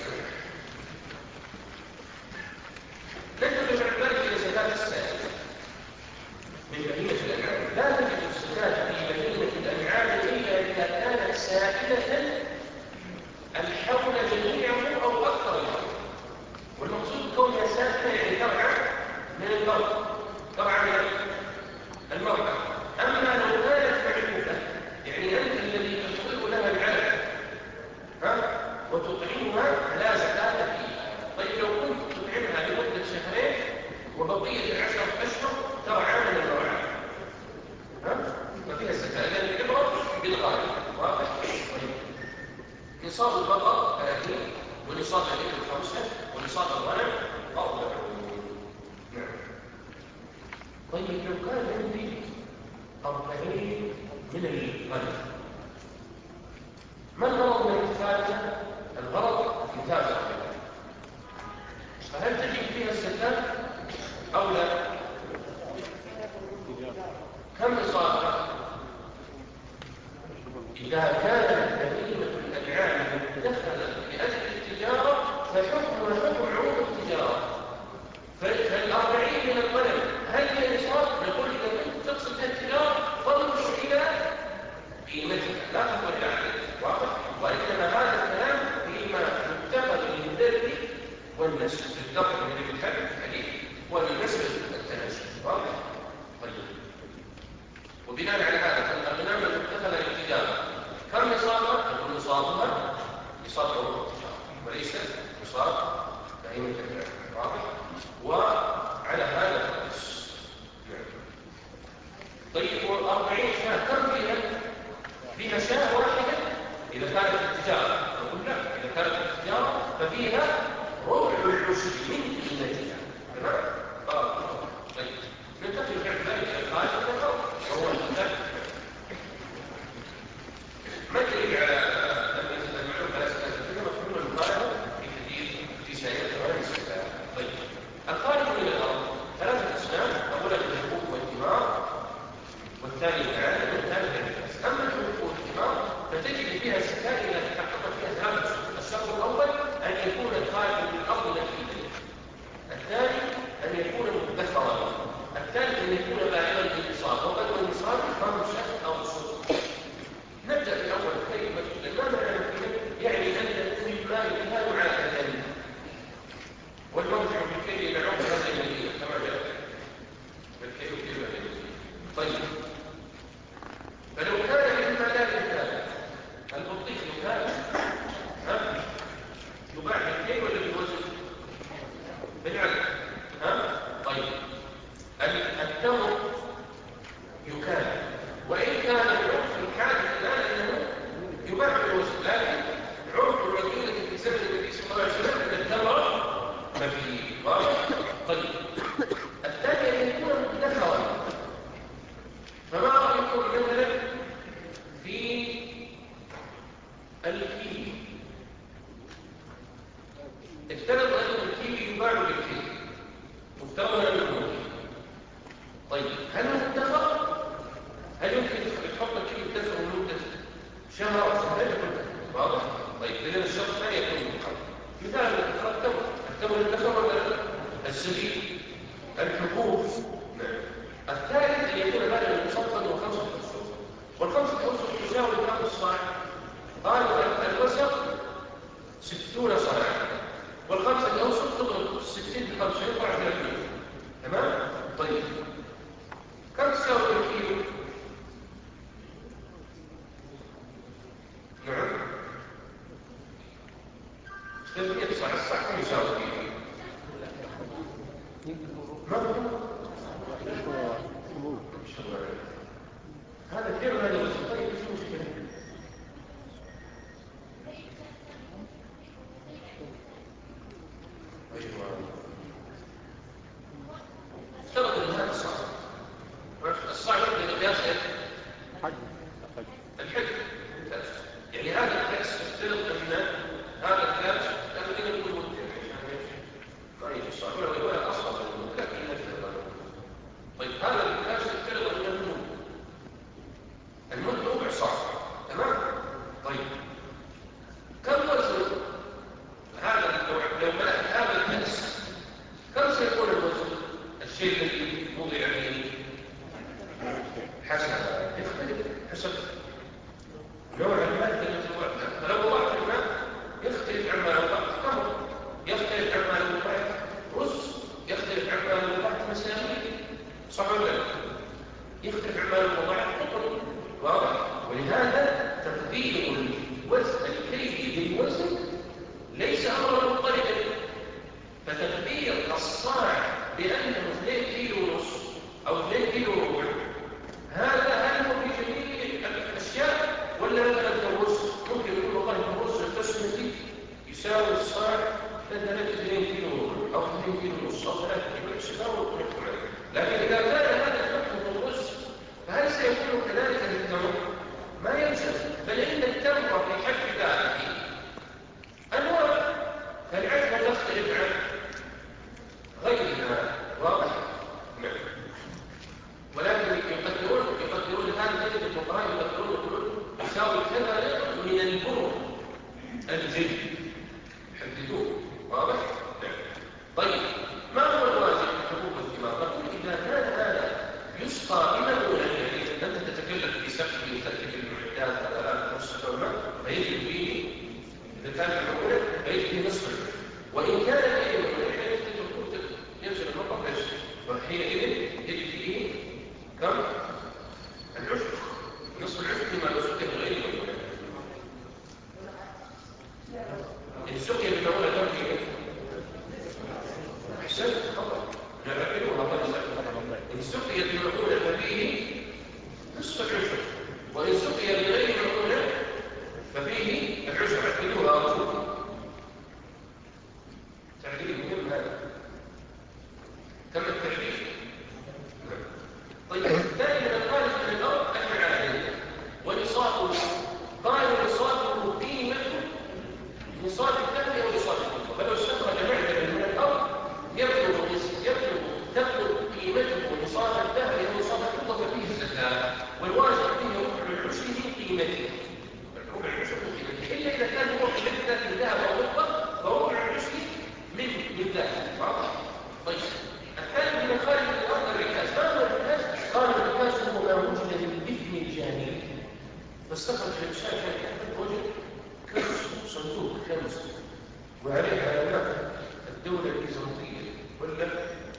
ننتقل بعد ذلك إلى زكاة السائل من بهيمة الأنعام. لا تجب الزكاة في بهيمة الأنعام إلا إذا كانت سائلة الحول جميعه أو أكثر الحول. والمقصود كونها سائلة يعني ترعى من المرأة، ترعى من المرأة. أما لو كانت معلوفة، يعني أنت الذي تدخل لها العلف ها وتطعمها لا زكاة فيها. طيب لو كنت تطعمها لمدة شهرين وبقية العشرة أشهر ترعى من المرأة ها ما فيها زكاة، لأن العبرة بالغالب. واضح؟ نصاب البقر ثلاثين، ونصاب الإبل خمسة، ونصاب الغنم أربعة. نعم. طيب لو كان عندي أربعين من الغنم، ما الغرض من الثالثة؟ الغرض انتاجها، فهل تجب فيها الزكاة أو لا؟ كم نصابها؟ إذا كانت بهيمة الأنعام مدخلة لأجل التجارة فحكمها حكم عروض التجارة. فالأربعين من الغنم هل هي نصاب؟ نقول إذا كنت تقصد التجارة فانظر إلى قيمتها، لا تنظر إلى عددها. واضح؟ وإنما هذا الكلام فيما يتخذ للذر والنسل، الذر من الحديث الحديث والنسل التناسل. واضح؟ طيب، وبناء على هذا الأغنام المتخذة للتجارة كم نصابها؟ نقول نصابها نصاب عروض التجارة وليس نصاب بهيمة الأنعام. واضح؟ وعلى هذا فقس. طيب، وأربعين شاة كم فيها؟ فيها شاة واحدة إذا كانت التجارة. نقول لا، إذا كانت التجارة ففيها ربع العشر من قيمتها. تمام؟ طيب، ننتقل بعد ذلك إلى الخارج الآخر وهو الزكاة. ما الدليل على المعلوم على زكاة الفطر؟ مفهوم المخالفة في حديث في سائر غير الزكاة. طيب، الخارج من الأرض ثلاثة أقسام: أولا الحبوب والثمار، والثاني الأعانة، والثالث النفاس. أما الحبوب والثمار فتجد فيها الزكاة إذا تحققت فيها ثلاثة شروط. الشرط الأول أن يكون الخارج من الأرض نفيذا، الثاني أن يكون مدخرا، الثالث أن يكون بالغا بالنصاب. وقد النصاب خمسة أو ست. نبدأ بالأول كلمة ما معنى كلمة؟ يعني أن يكون المال بها معادلة، والمرجع بالكيل يدعوه هذا المدينة كما جاء بالكيل كلمة المدينة. طيب، فلو كان مما لا يمكن البطيخ يكال ها يباع بالكيل ولا بالوزن؟ بالعدد. ها طيب، التمر يكال، وإن كان العرف الحادث الآن أنه يباع بالوزن، لكن عرف الرجولة في زمن النبي صلى الله عليه وسلم أن التمر مبني. واضح؟ طيب، الثاني أن يكون مدخرا. فما رأيكم مثلا في الكيل؟ افترض أن الكيل يباع بالكيل، وافترض أن يكون. طيب، هل هو مدخر؟ هل يمكن تحط الكيل تدخل لمدة شهر أو شهرين؟ واضح؟ طيب، إذن الشخص لا يكون مدخر. مثال التمر، التمر الدخر ولا الزبيب، الحبوب. نعم. الثالث أن يكون هذا المصفد وخمسة أشهر، والخمسة أشهر تساوي كم صاع؟ قالوا الوسط ستون صاعا، والخمسة الأوسط تضرب ستين بخمسة يطلع ثلاثين. تمام؟ طيب، كم تساوي الكيلو؟ نعم، ثلاثمائة صاع. الصاع كم يساوي كيلو؟ ما هو هذا كثير من الوجه. طيب شو مشكلة؟ أيوة افترض أن هذا الصعب الصعب بمقياس الحج. يعني هذا الكاس افترض أن هذا الكاس لكن يكون مدة ما يجي الصعب ولو يكون أصغر من المدة لكن يفترض. طيب هذا الكاس افترض أن المدة المدة ربع صعب تمام. طيب كم وزن هذا لو ملأت هذا الكاس كم سيكون الوزن الشيء الذي وضع فيه؟ حسب يختلف حسب نوع المادة التي وضعتها. فلو وضعت الماء يختلف عما لو وضعت تمر، يختلف عما لو وضعت رز، يختلف عما لو وضعت مسامير، صح ولا لا؟ يختلف عما لو وضعت قطر. واضح؟ ولهذا تقدير الوزن الكيلي بالوزن ليس امرا مضطردا. فتقدير الصاع بانه اثنين كيلو ونص او اثنين كيلو وربع هذا هل هو في جميع الاشياء ولا مثلا الرز ممكن يقول والله الرز البسمتي يساوي الصاع مثلا اثنين كيلو وربع او اثنين كيلو ونص او ثلاثة كيلو يساوي. لكن اذا كان هذا الحكم في الرز فهل سيكون كذلك للتمر؟ ما يلزم. بل ان التمر في حد ذاته انواع فالعجمه تختلف عن غيرها. واضح؟ نعم. ولكن يقدرون يقدرون هذا تجد الفقهاء يقدرون يقولون يساوي كذا لتر من البر الجيد يحددوه. واضح؟ نعم. طيب ما هو الواجب في حقوق الثمار؟ نقول اذا كان هذا يسقى بمؤونه، يعني انت تتكلم في سقي وتركب المعدات والالات المسقى والماء فيجب فيه اذا كان في مؤونه فيجب فيه نصف البر، وان كان فيه مؤونه ينزل المطر فيجب وحينئذ يجب فيه كم؟ العشر، نصف العشر فيما لو سقي بغير مؤونه. ان سقي بمؤونه كم فيه؟ احسنت خطا نعرفه وهذا ان سقي بمؤونه ففيه نصف العشر، وان سقي بغير مؤونه ففيه العشر. اعتبروها رسول تعليم مهم هذا. تم التعريف. طيب دائما الخارج من الارض المعادن ونصابه قالوا نصابه قيمته نصاب الذهب او نصاب الفضه. فلو استخرج معدنا من الارض يبلغ يبلغ تبلغ قيمته نصاب الذهب او نصاب الفضه ففيه الزكاه، والواجب فيه ربع العشر من قيمته. ربع العشر من قيمته الا اذا كان هو قيمته الذهب او الفضه فربع العشر من من ذهب. واضح؟ طيب الثالث من الخارج من الارض الركاز. ما هو الركاز؟ قال الركاز هو ما وجد من بثم الجانب. فاستخرج الانسان كان وجد كنز صندوق كنز وعليه علامات الدوله البيزنطيه ولا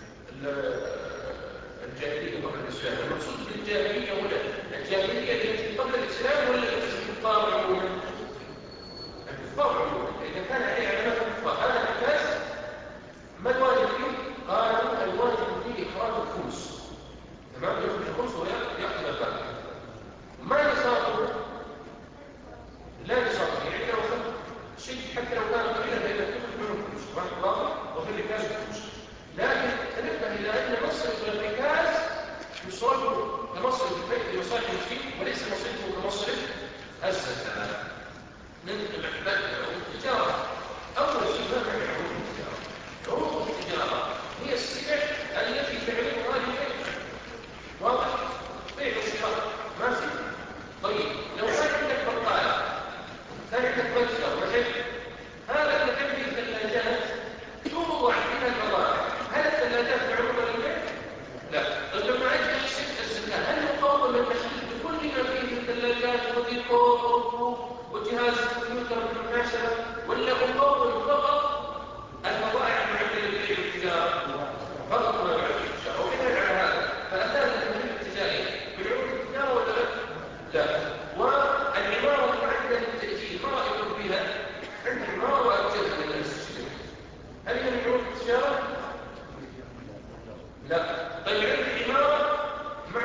الجاهليه قبل الاسلام. المقصود بالجاهليه ولا الجاهليه التي قبل الاسلام ولا الكفار عموما؟ الكفار عموما. اذا كان عليه علامات الكفار هذا الركاز ما الواجب فيه؟ قالوا الواجب فيه إخراج الخمس. تمام؟ يخرج الخمس ويأخذ الباقي. ما نصابه؟ لا نصابه. يعني لو أخذ شيء حتى لو كان قليلا فإذا تخرج منه الخمس واحد وفي الركاز الخمس. لكن تنبه إلى أن مصرف الركاز يصرفه كمصرف البيت لمصالح المسلمين وليس مصرفه كمصرف الزكاة. ننتقل بعد التجارة. أول شيء ما معنى عروض التجارة؟ عروض التجارة هي السلع التي تعرضها للبيع. واضح؟ بيع وشراء ماشي؟ طيب لو كان عندك بقالة كان عندك متجر محل، هذا المحل فيه ثلاجات توضع فيها البضائع، هل الثلاجات معروضة للبيع؟ لا. طيب لما أجي أحسب الزكاة هل يقوم المحل بكل ما فيه الثلاجات وديكور وجهاز الكمبيوتر بالمناسبة ولا أقوم فقط البضائع المعدة للبيع والتجارة؟ فقط ما يعد التجارة. وبناء على هذا فأساس المحل التجاري بالعروض التجارة ولا لا؟ لا. والعمارة المعدة للتأجير ما رأيكم فيها؟ عند عمارة وأجلها للناس هل هي من عروض التجارة؟ لا. طيب عند العمارة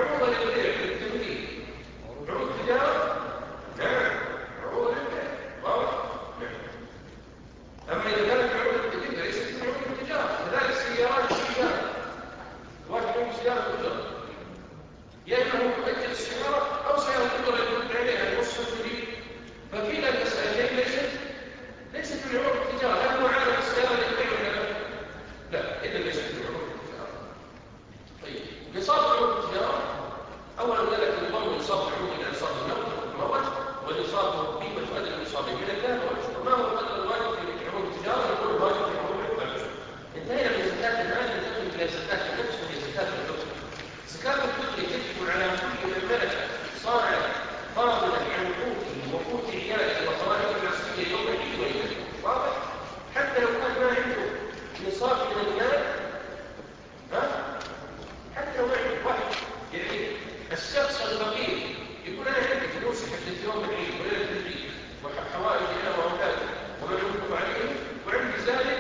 سيارة أجرة، يا إما هو مؤجر السيارة أو سيارة أجرة يكون عليها المصحف الجديد. فكلا المسألتين ليست ليست من عروض التجارة. هل هو عالم السيارة للبيع ولا لا؟ لا، إذا ليست من عروض التجارة. طيب نصاب عروض التجارة أولا ذلك يضم نصاب عروض إلى نصاب النقد والمروج، ونصاب قيمة أدنى النصاب من الذهب والفضة. ما هو القدر الواجب في عروض التجارة؟ يكون الواجب في عروض العقود. انتهينا من زكاة المال، ننتقل إلى زكاة النفس وهي زكاة الفطر. زكاة الفطر تجب على كل من ملك صاعا فاضلا عن قوته وقوت عياله وصلاته العصرية يوم العيد وليلته. واضح؟ حتى لو كان ما عنده نصاب من المال، ها؟ حتى لو ما عنده واحد، يعني الشخص الفقير يقول أنا عندي فلوس حتى يوم العيد وليلة العيد وحوائج أنا وأولادي وما ينفق عليه، وعندي ذلك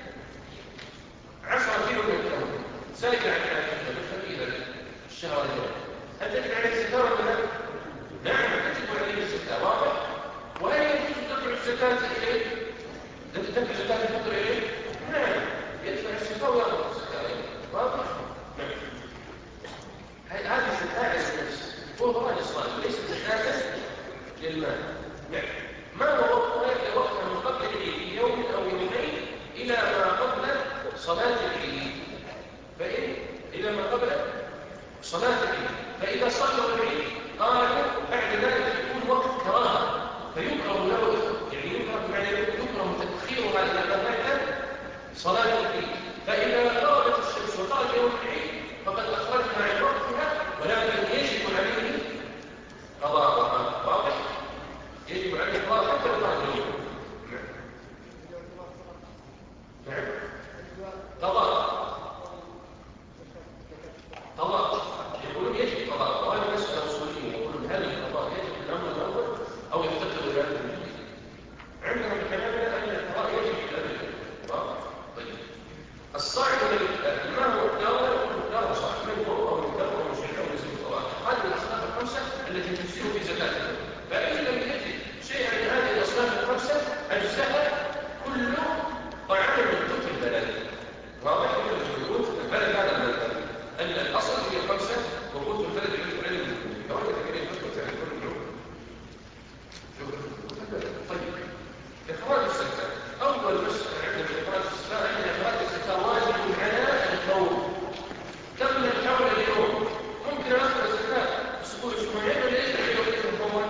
عشرة كيلو من التمر سالك عن حاجته بالفقير الشهر الجاي، هل تجب عليه الزكاة ولا لا؟ نعم تجب عليه الزكاة. واضح؟ وهل يجوز دفع الزكاة إليه؟ دفع زكاة الفطر إليه؟ نعم يدفع الزكاة ويأخذ الزكاة. واضح؟ نعم. هذه الزكاة على النفس وهو الإصلاح ليس زكاة للمال. نعم. ما هو وقتها؟ إلى وقتها من قبل العيد يوم أو يومين إلى ما قبل صلاة العيد. فإن إلى ما قبل صلاة العيد، فإذا صلوا العيد قالوا بعد ذلك يكون وقت كراهة، فيكره له، يعني يكره معنى يكره تأخيرها إلى ما بعد صلاة العيد. فإذا غابت الشمس وطال يوم العيد فقد أخرجها عن وقتها، ولكن يجب عليه قضاءها. واضح؟ يجب عليه قضاء حتى لو طال اليوم. نعم. قضاء قضاء يقولون يجب قضاء، وهذه مسألة أصولية. يقولون هل القضاء يجب الأمر الأول أو يفتقر إلى الأمر الجديد؟ عندنا الكلام أن القضاء يجب إلى الأمر الجديد. طيب الصاعد ما هو الدار؟ الدار صاعد من هو أو الدار أو مشرع أو نسبة الصلاة. هذه الأصناف الخمسة التي تفسر في زكاة الفطر. فإن لم يجد شيئا من هذه الأصناف الخمسة أجزاء كل طعام من قوت البلد. واضح؟ يقول البلد هذا من البلد أن الأصل هي الخمسة وقوت البلد يجب عليه المسلمين. كما تكلم فتوى تعرف كل يوم. طيب إخراج الزكاة. أول مسألة عندنا في إخراج الزكاة أن إخراج الزكاة واجب على الفور. كم الحول اليوم ممكن أخذ الزكاة أسبوع أسبوعين ولا يجب عليه وقت فورا؟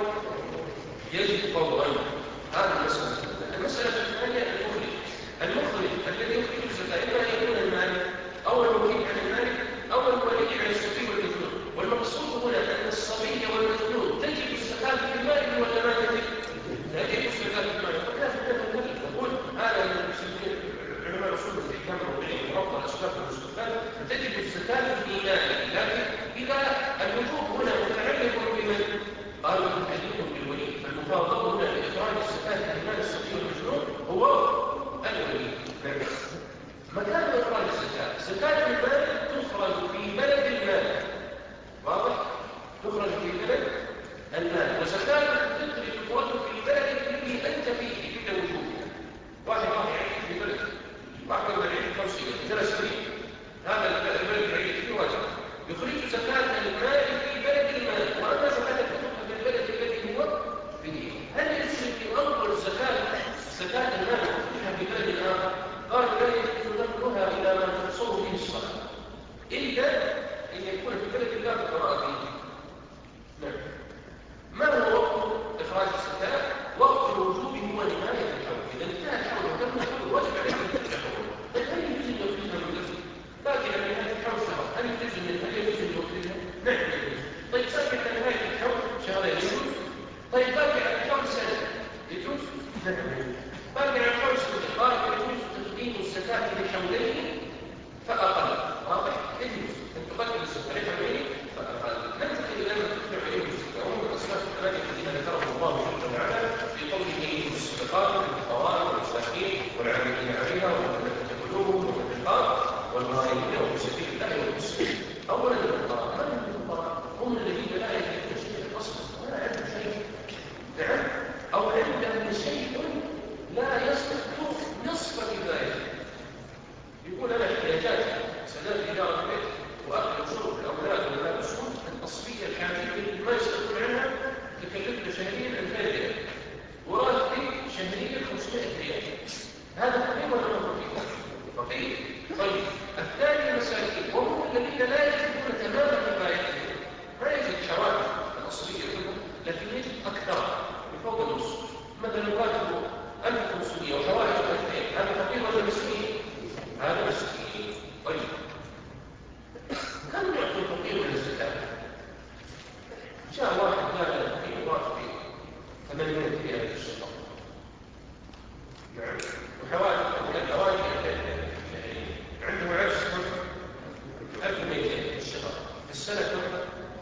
يجب فورا. هذه المسألة. المسألة الثانية المخرج. المخرج الذي يخرج الزكاة إما أن يكون المالك أو الوكيل عن المالك أو الولي عن الصبي والمجنون. والمقصود هنا أن الصبي والمجنون تجب الزكاة في المال ولا ما تجب؟ تجب الزكاة في المال. فكان هذا نقول هذا من يسميه علماء الاصول الاحكام الوضعيه وربط الاسباب والمستقبل، تجب الزكاة في ماله. لكن إذا الوجوب هنا متعلق بمن؟ قالوا متعلق بالولي. فالمفاضل هنا لإخراج الزكاة في مال الصبي والمجنون هو الولي. مكان إخراج الزكاة. زكاة المال تخرج في بلد المال. واضح؟ تخرج في بلد المال. وزكاة الفطر تخرج في البلد الذي أنت فيه عند وجودها. واحد راح يعيش في بلد، واحد راح يعيش خمسين ثلاث سنين، هذا البلد يعيش فيه واجب يخرج زكاة المال في بلد المال. وأما زكاة الفطر في البلد الذي هو فيه، هل يجوز في أول زكاة زكاة المال تخرجها في بلد آخر؟ قال لا يجوز نقلها إلى ما تحصل به الصلاة إلا أن يكون في بلد الله القراءة فيه. نعم. ما هو وقت إخراج الزكاة؟ وقت الوجوب هو نهاية الحول. إذا انتهى الحول وتم الحول واجب عليه أن يخرج الحول. هل يجوز أن يخرجها من نفسه؟ لكن نهاية الحول شهر. هل يجوز أن هل يجوز أن يخرجها؟ نعم يجوز. طيب باقي على نهاية الحول شهرين يجوز؟ طيب باقي على الحول سنة يجوز؟ نعم يجوز. باقي على الحول سنة قال يجوز تقديم الزكاة لحولين فأقل. واضح؟ يجوز أن تقدم الزكاة لحولين فأقل. ننتقل إلى ما تخرج عليه الزكاة وهم الأصناف الثلاثة الذين ذكرهم الله جل وعلا في قوله الصدقات للفقراء والمساكين والعاملين عليها والمؤلفة قلوبهم والرقاب والغارمين وفي سبيل الله والمسلمين. أولا الفقراء. من هم الفقراء؟ هم الذين لا يجدون شيئا أصلا ولا عندهم شيء. نعم. أو عندهم شيء لا يصلح نصف كفايته. يقول أنا احتياجاتي سداد إدارة البيت وأكل وشرب المساكين وهم الذين لا يجدون تمام كفايتهم، ما يجد شرائط الأصلية كلها، لكن يجد أكثر بفوق النص. مثلا راتبه ألف وخمسمائة وحوائج ألفين، هذا فقير ولا مسكين؟ هذا مسكين. طيب كم يعطي الفقير من الزكاة؟ جاء واحد قال الفقير راتبه ثمانمائة ريال في الشهر، نعم، وحوائج الحوائج عنده عجز ألف ومئتين في الشهر، في السنة كم؟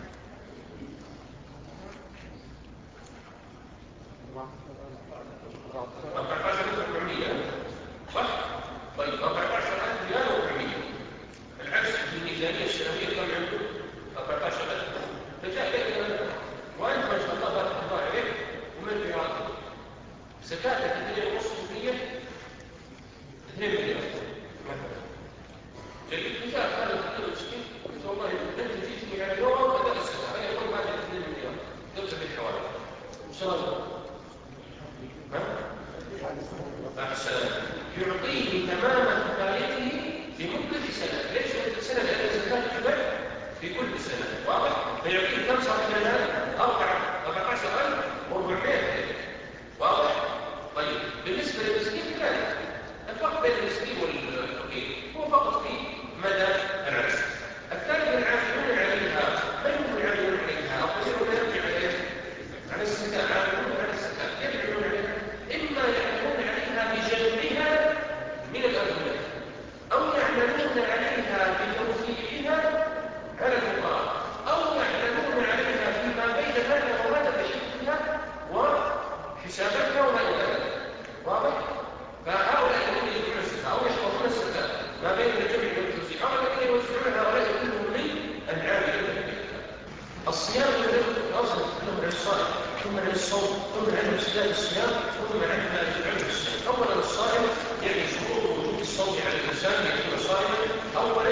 أربعة عشر ألف وأربعمائة، صح؟ طيب أربعة عشر ألف ريال وأربعمائة، العجز في الميزانية السنوية كم عنده؟ أربعة عشر ألف. فجاء إليك وأنت ما شاء الله بارك الله عليك ومن في راتبك زكاتك اثنين ونصف في المية، اثنين مليون مثلا. جيد، فجاء هذا الفقير المسكين قلت والله أنت جيتني يعني يوم بدأ الزكاة، أنا يقول بعد اثنين مليون قلت بالحوالي وش رأيك؟ أحسن، يعطيه تمام كفايته في مدة سنة. ليش مدة سنة؟ لأن الزكاة تبع في كل سنة، واضح؟ فيعطيه كم صار في المال؟ أربعة عشر ألف وأربعمائة، واضح؟ طيب بالنسبة للمسكين كذلك، الفرق بين المسكين والفقير هو فقط في مدى العجز. الثالث العاملون عليها، من هم العاملون عليها؟ الضمير لا يرجع عليه على الزكاة، عاملون على الزكاة يعملون عليها، إما يعملون عليها بجلبها من الأغنياء، أو يعملون عليها بتوزيعها على الفقراء، أو يعملون عليها فيما بين هذا وهذا بحفظها وحساباتها وما إلى ذلك، واضح؟ فهؤلاء الذين يجمعون الزكاة أو يحفظون الزكاة ما بين الجمع والتوزيع، أو الذين يوزعون هؤلاء كلهم من العاملين. الصيام يدل الاصل انه عن الصائم، ثم عن الصوم، ثم عن ابتداء الصيام، ثم عن ما يجب عنه الصيام. اولا الصائم يعني شروط وجوب الصوم على الانسان يكون صائما، اولا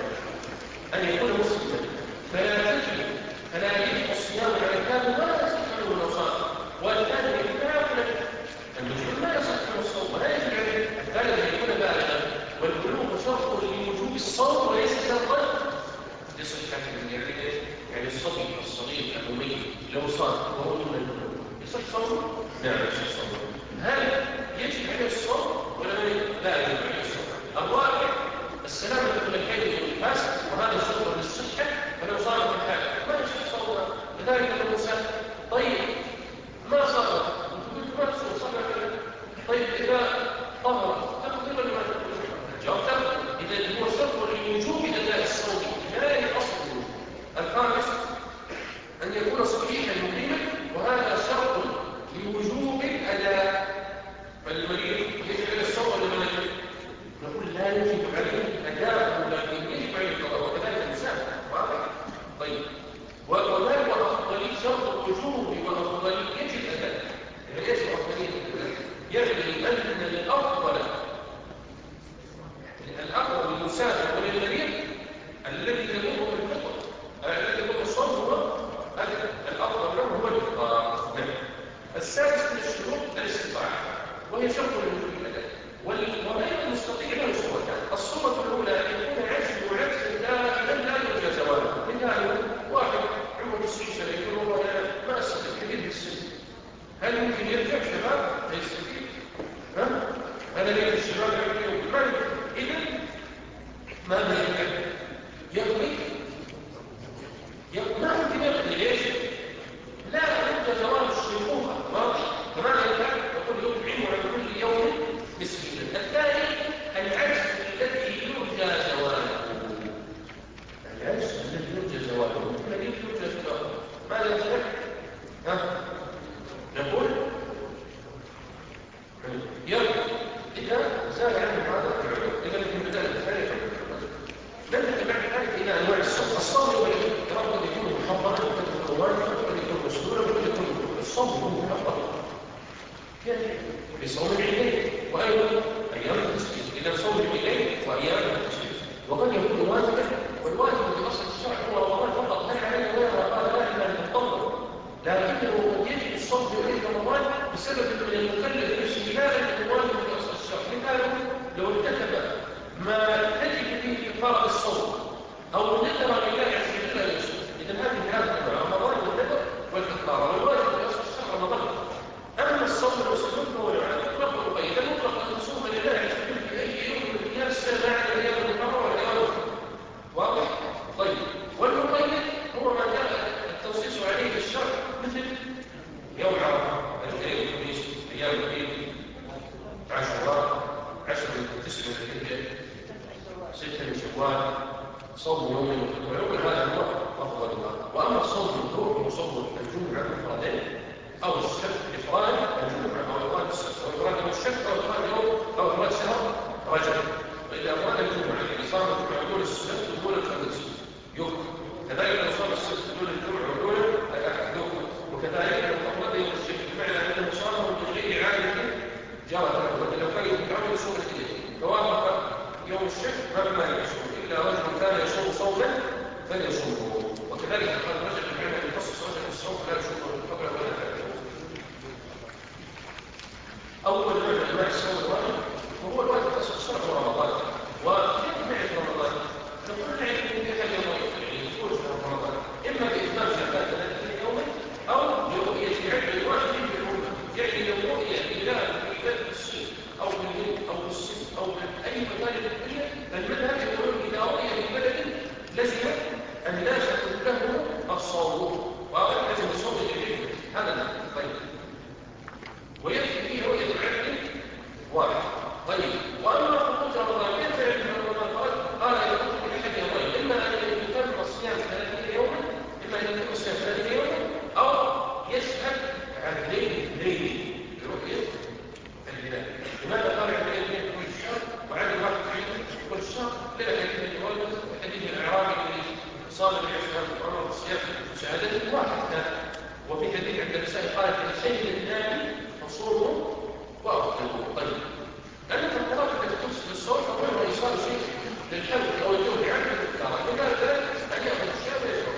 ان يكون مسلما، فلا تجب فلا يجب الصيام على الكافر ولا يصح عنه لو صام، والكافر يكون المسلم لا يصح عنه الصوم ولا يجب عليه. الثالث ان يكون بالغا، والبلوغ شرط لوجوب الصوم وليس شرطا لصحة يعني يعني الصبي الصغير الأمي لو صار وهو من البلوغ يصح صومه؟ نعم يصح صومه. هل يجب عليه الصوم ولا لا يجب عليه الصوم؟ الرابع السلامة من الحيض والنفاس، وهذا شرط للصحة، فلو صار في الحال ما يصح صومه. كذلك الإنسان طيب ما صار قلت ما تصوم صار، طيب إذا طهر تقدر ولا ما تقدر؟ جواب تقدر. إذا هو شرط لوجوب أداء الصوم لا الأصل. الخامس أن يكون صحيحا مقيما، وهذا شرط لوجوب الأداء. فالمريض يجب عليه الصوم ولا ما يجب؟ نقول لا يجب عليه أداءه لكن يجب عليه القضاء، وكذلك الإنسان، واضح؟ طيب وذلك وأفضلي شرط الوجوب وأفضلي يجب أداء. يعني ايش أفضلي؟ يعني أن الأفضل الأفضل للمسافر وللمريض الذي يمر بالفطر الذي يمر الصوم هو الأفضل له هو الإفطار. السادس من الشروط الاستطاعة، وهي شرط لوجوب الأداء. وغير المستطيع له صورتان. الصورة الأولى أن يكون عجز وعجز دائما لا يرجى زواله. مثال واحد عمره تسعين سنة يقول والله أنا ما أستطيع كبير بالسن، هل ممكن يرجع شباب فيستفيد؟ ها؟ هذا ليه الشباب يقول ما إذا ماذا يفعل؟ يقضي؟ ما ممكن يقضي. ليش؟ لا يرجى زوال الشيخوخة، واضح؟ فما يفعل؟ يقول يطعم عن كل يوم مسكينا. الثاني العجز الذي يرجى زواله، العجز الذي يرجى زواله الذي يرجى زواله ماذا يفعل؟ ها؟ نقول يرجع إذا زال عنه هذا العذر، إذا لم يبدأ الثاني ننتقل بعد ذلك إلى أنواع الصوم. الصوم قد يكون محضرا، وقد يكون واجبا، وقد يكون مسؤولا، وقد يكون الصوم يكون محضرا يعني بصوم العيدين وأيضا أيام التشريق. إذا صوم العيدين وأيام التشريق وقد يكون واجبا، والواجب في أصل الشرع هو رمضان فقط، هل عليه غير قال لا إلا أن تطلق، لكنه قد يجب الصوم في غير رمضان بسبب من المكلف نفسه لا أن الواجب في أصل الشرع. مثاله لو ارتكب ما تجب فيه كفارة الصوم أو النذر لله عز وجل أن يصوم. إذا هذه هذا رمضان والنذر والكفارة، والواجب في أصل الشهر رمضان. أما الصوم والسجود فهو مطلق مقيد، المطلق أن تصوم لله عز وجل في أي يوم من الأيام السنة بعد أيام المحرم والأيام الأخرى. واضح؟ طيب، والمقيد هو ما جاء التنصيص عليه في الشرع، مثل يوم عرفة، الكريم الخميس، أيام العيد، عاشوراء، عشر من تسع من الحجة، ستة من شوال، صوم يوم ويوم هذا هو أفضلها. وأما الصوم المكروه هو صوم الجمعة مفردين أو السبت إفراد الجمعة أو إفراد السبت أو إفراد يوم الشك أو إفراد يوم أو إفراد شهر رجب. وإذا أفراد الجمعة يعني صام الجمعة دون السبت ودون الخميس يكفر، كذلك لو صام السبت دون الجمعة ودون الأحد يكفر، وكذلك لو أفراد يوم الشك بمعنى أنه صامه بغير عادة جرت له، لو كان يتعود يصوم الاثنين فوافق يوم الشك ما يصوم إلا رجل كان يصوم صوما فليصومه. وكذلك قال رجل بمعنى أن يخصص رجل الصوم لا يصومه قبل ولا بعد. أول نوع من أنواع الصوم الواجب وهو الواجب أصل الشرع هو رمضان. وكيف نعرف رمضان؟ نقول نعرف من أحد يومين يعني يقول في رمضان، إما بإتمام زكاة ثلاثين يوما أو برؤية عدد واحد في الأمة، يعني لو رؤية هلال في بدء الصيف أو في الهند أو في الصيف أو في أي مكان في الدنيا، فالمذهب يقولون إذا رؤية في بلد لزم أن لا يكون له الصوم، وهذا لازم الصوم الجديد هذا طيب، ويكفي فيه رؤية عدد واحد. طيب، وأما خروج رمضان كيف يعلم رمضان؟ قال قال يخرج من أحد يومين، إما أن يتم الصيام ثلاثين يوما، إما أن يتم الصيام ثلاثين يوما، أو يشهد عدلين اثنين برؤية الهلال. لماذا قال عدلين اثنين كل شهر وعدل واحد كل شهر؟ لأن حديث الرجل وحديث الأعرابي الذي صام الإسلام عمر الصيام شهادته واحد كان، وفي حديث عند النساء قالت شيء النادي فصوموا وأفطروا. طيب، لأن القرآن التي تفسد الصوم أولا وإيصال شيء للحمل أو الجهد عنه الكفارة، لماذا أن يأخذ الشيء ويشرب؟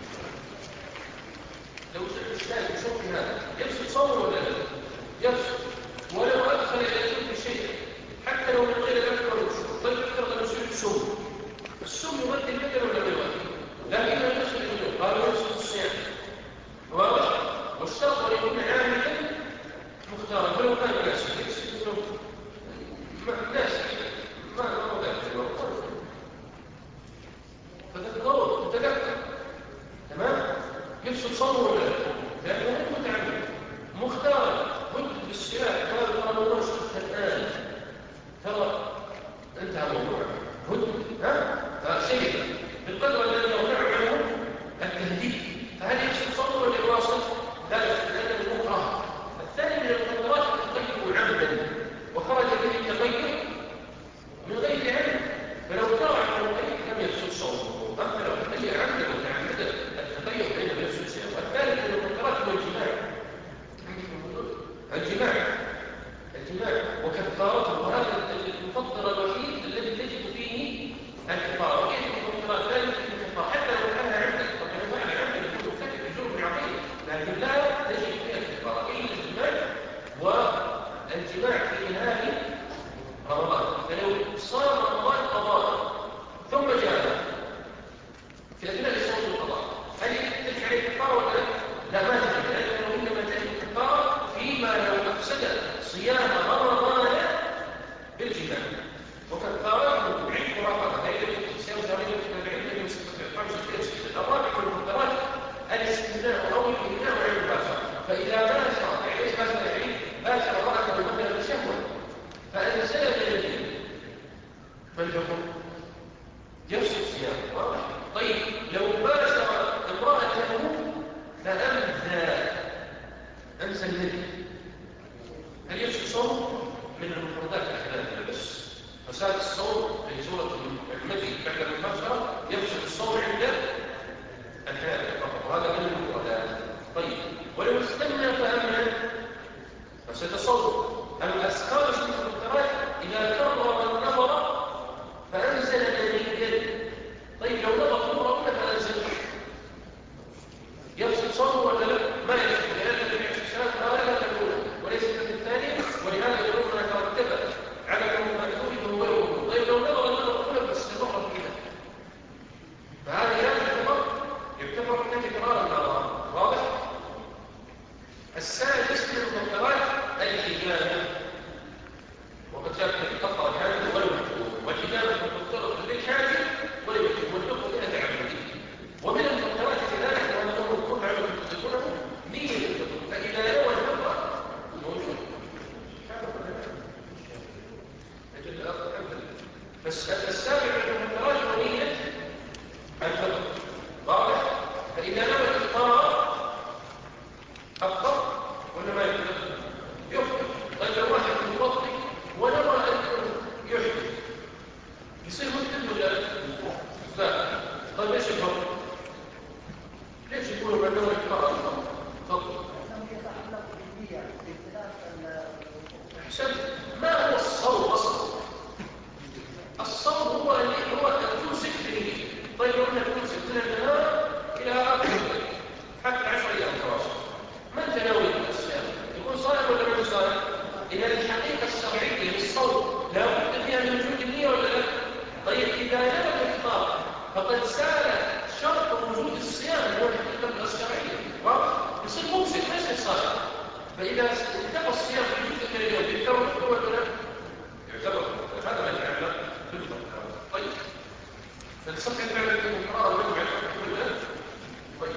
لو الإنسان يشرب هذا يفسد صومه ولا لا؟ يفسد. ولو أدخل إلى الجهد شيئا حتى لو من غير أكبر الشرب، طيب افترض أن يصير السم، السم يؤدي البدن ولا لا يؤدي؟ لكنه يفسد الجهد، قالوا يفسد الصيام. واضح؟ والشرط أن يكون عاملا مختارا، فلو كان ناسا يفسد الجهد ناسا ما هو ذلك فتذكرون تذكر تمام يفسد صومه ولا لا؟ لأنه متعمد مختارا هد بالسلاح. هذا ترى موضوع شفت الآن، ترى انتهى موضوع هد ها فشيء بالقدر الذي يرفع عنه التهديد، فهل يفسد صومه ولا يواصل؟ لا يفسد لأنه مكره. الثاني من المقدرات التقيد عمدا وخرج به التقيد من غير علم، فلو ترى عن التقيد لم يفسد صومه. أما لو تقيد عمدا وتعمدا التقيد بين يفسد صومه. الثالث من المقدرات هو الجماع. الجماع الجماع وكفارته، وهذا المفطر الوحيد الذي تجد فيه الكفاره. وكيف المفطرات لا يمكن الكفاره حتى لو كان عمدا، وكان فعل عمدا يكون كفر بجرم عظيم، لكن لا تجد فيها الكفاره الا الجماع. والجماع في نهايه رمضان، فلو صام رمضان قضاء ثم جاء في اثناء صوم القضاء هل تجد عليه الكفاره ولا لا؟ لا، ما تجد، لانه انما تجد الكفاره فيما لو افسد صيام رمضان بالجماع. وكفارته عند رقبه هي التي صيام شهرين متتابعين من خمسه اسئله. الرابع من المقدرات الاستمناء او الامناء عن البشر، فاذا باشر يعني ايش باشر يعني باشر امراته مثلا بشهوه فانزل من الجن فالحكم يفسد صيامه. واضح؟ طيب، لو باشر امراته فامزى امزى النبي هل يفسد صوم؟ من المفردات الثلاثه بس. فساد الصوم في سوره المدي بعد المباشره يفسد الصوم عند الثلاثه فقط، وهذا من المفردات. طيب، ولو استمنى فامن فسد صوم. الاسكار من المفردات اذا كرر النظر فانزل نبيا. طيب، لو نظر نظر اولى فانزل يفسد صوم ولا لا؟ ما يفسد، لان النبي عليه الصلاه والسلام قال لا تقول وليس من الثانيه، ولهذا يقولون ما ترتب على المأذون وهو يقول. طيب، لو نظر النظر الاولى بس نظر فيها فاهم. طيب ايش الفرق؟ ليش يقولوا بأنه إكراه الخمر؟ تفضل. أحسنت. ما هو الصوم أصلا؟ الصوم هو هو أن تمسك به. طيب لو أنك تمسك من النهار إلى آخر الليل حتى عشر أيام تواصل، من تناول الصيام؟ يكون صائم ولا غير صائم؟ إذا الحقيقة الشرعية للصوم لا بد فيها من وجود النية ولا لا؟ طيب إذا نوى الإفطار فقد سال شرط وجود الصيام هو الحقيقة الشرعية، واضح؟ يصير ممسك ليس صائم. فإذا انتهى الصيام في جزء من اليوم يعتبر ولا لا؟ يعتبر. هذا ما يتعلق بالفطر. طيب فالصحة يتعلق بالقرار ولا يتعلق؟ طيب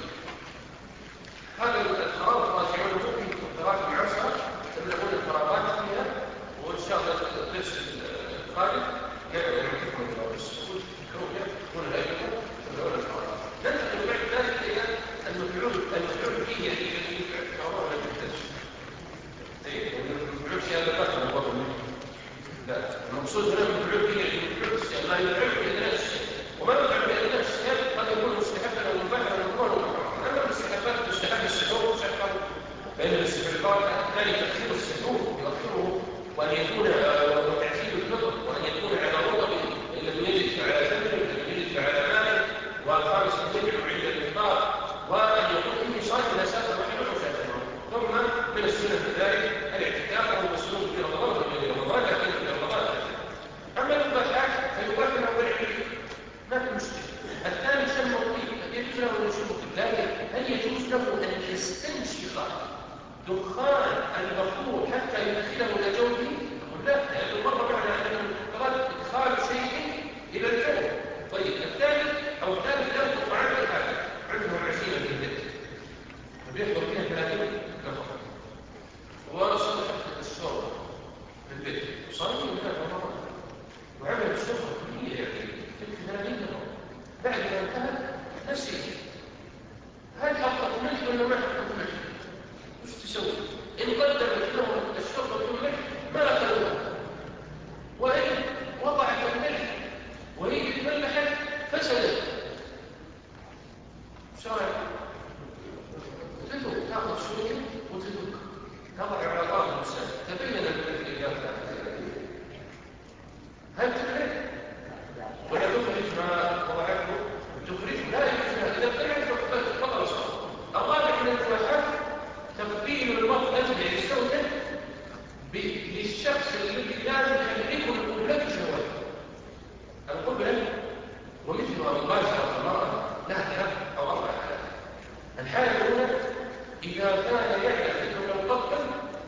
هذا القرار الراجعون ممكن قرارات العشرة تبلغون القرارات فيها، وإن شاء الله الدرس القادم يقرأ يعطيكم الدرس يكون الأيضا تبلغون القرارات. ننتقل بعد ذلك إلى المفعول المفعول فيه يعني الذي يفعله لك الدرس. طيب المفعول فيه هذا بطل الوضع. لا المقصود هنا المفعول فيه يعني المفعول فيه ما يفعل في أدنى الشيء، وما يفعل في أدنى الشيء قد يكون مستحبا أو مباحا أو مكروها أو محرما. أما المستحبات مستحب السحور مستحب بين الاستحباب الثاني تأخير السحور يؤخره، وأن يكون وتعجيل الفطر، وأن يكون على رطب إن لم يجد على تمر إن لم يجد على ماء، والخامس يجب عند الإفطار، وأن يكون فيه صائم أساسا وحده وشاهده. ثم من السنة كذلك الاعتكاف وهو مسلوب في رمضان وغير رمضان لكن في رمضان. أما المباحات فيباح له بالعلم ما في مشكلة. الثاني شم الطيب يجوز له أن يشم الطيب، لكن هل يجوز له أن يستنشق دخان البخور حتى يدخله إلى جوفه؟ لا، لأنه مر معنا أن المفطرات إدخال شيء إلى الجوف. طيب الثالث أو الثالث لا يطلق عنه الحاجة عنده عشرين في البيت وبيحضر فيها ثلاثين نفر وصلح الشرب في البيت وصلح منها رمضان وعمل الشرب كلية يعني في ثلاثين نفر بعد ما انتهى نسي هل حقق ملح ولا ما حقق ملح؟ وش تسوي؟ إن قدمت له الشرب بالملح ما أكلوها، وإن وضعت الملح وهي تتملحت فسدت. شرع تدوك تاخذ شوية وتدوك تضع على طرف الإنسان تبين الملح اللي يرجع هل تخرج ولا تخرج ما وضعته؟ تخرج لا يخرج إذا خرج فقط صار. الرابع من الإباحات تقبيل المرء أجل الزوجة للشخص الذي لا يملكه القبلة شهوته. القبلة ومثلها مباشرة المرأة لها ثلاث أو أربع حالات. الحالة الأولى إذا كان يعلم أنه لو قبل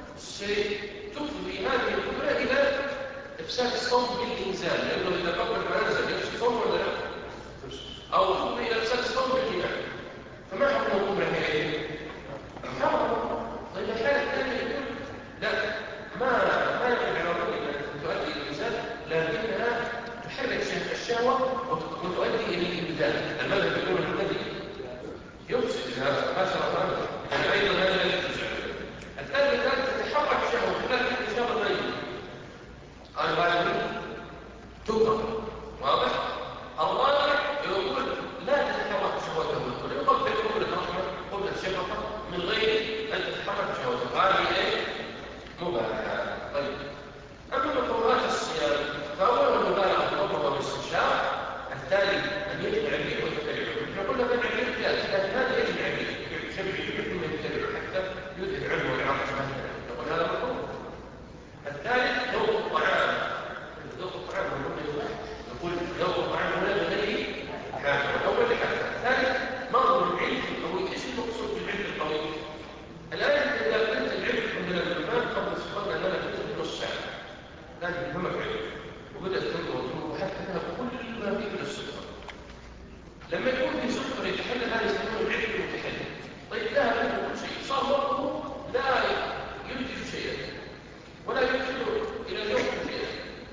ستفضي هذه القبلة إلى إفساد الصوم بالإنزال، لأنه إذا قبل فأنزل يفسد الصوم ولا لا؟ أو تفضي إلى إفساد الصوم بالجماع. فما حكم القبلة هي؟ حرام. طيب الحالة الثانية يقول لا ما ما يقول على طول أن تؤدي إلى الإنزال، لكنها تحرك الشهوة وتؤدي إلى الإنزال. المذهب يقول الذي يفسد هذا باشرة أمره يعني أيضا هذا لا يجوز. الثالثة تتحرك شهوة لكن الشهوة لا يجوز. قال هذا تكره واضح. الرابع يقول لا تتحرك شهوته بالكل، يقبل قبل الرحمة قبل الشفقة من غير أن تتحرك شهوته. هذه إيه؟ مباحة. طيب أما مكروهات الصيام فأولا المبالغة المضمضة والاستنشاق، الثاني أن يجمع الريح ويتبعه. نحن قلنا منع الريح جائز لكن هذا يجمع الريح يجمع الريح ثم يتبعه حتى يذهب عنه العطش مثلا، نقول هذا مكروه. الثالث ذوق الطعام، ذوق الطعام نقول ذوق الطعام هنا بغير حاجة. الأول حاجة. الثالث نظر العلم القوي. ايش المقصود بالعلم القوي؟ الآن إذا كنت العلم من الإمام قبل سبقنا أننا كنت نص ساعة لكن يهمك علم وبدأت تنظر وحتى أنها كل ما فيه من السكر. لما يكون في سكر يتحلل هذا يسمونه العلم المتحلل. طيب لا هذا كل شيء صار وقته لا ينتج شيئا ولا يدخل إلى اليوم شيئا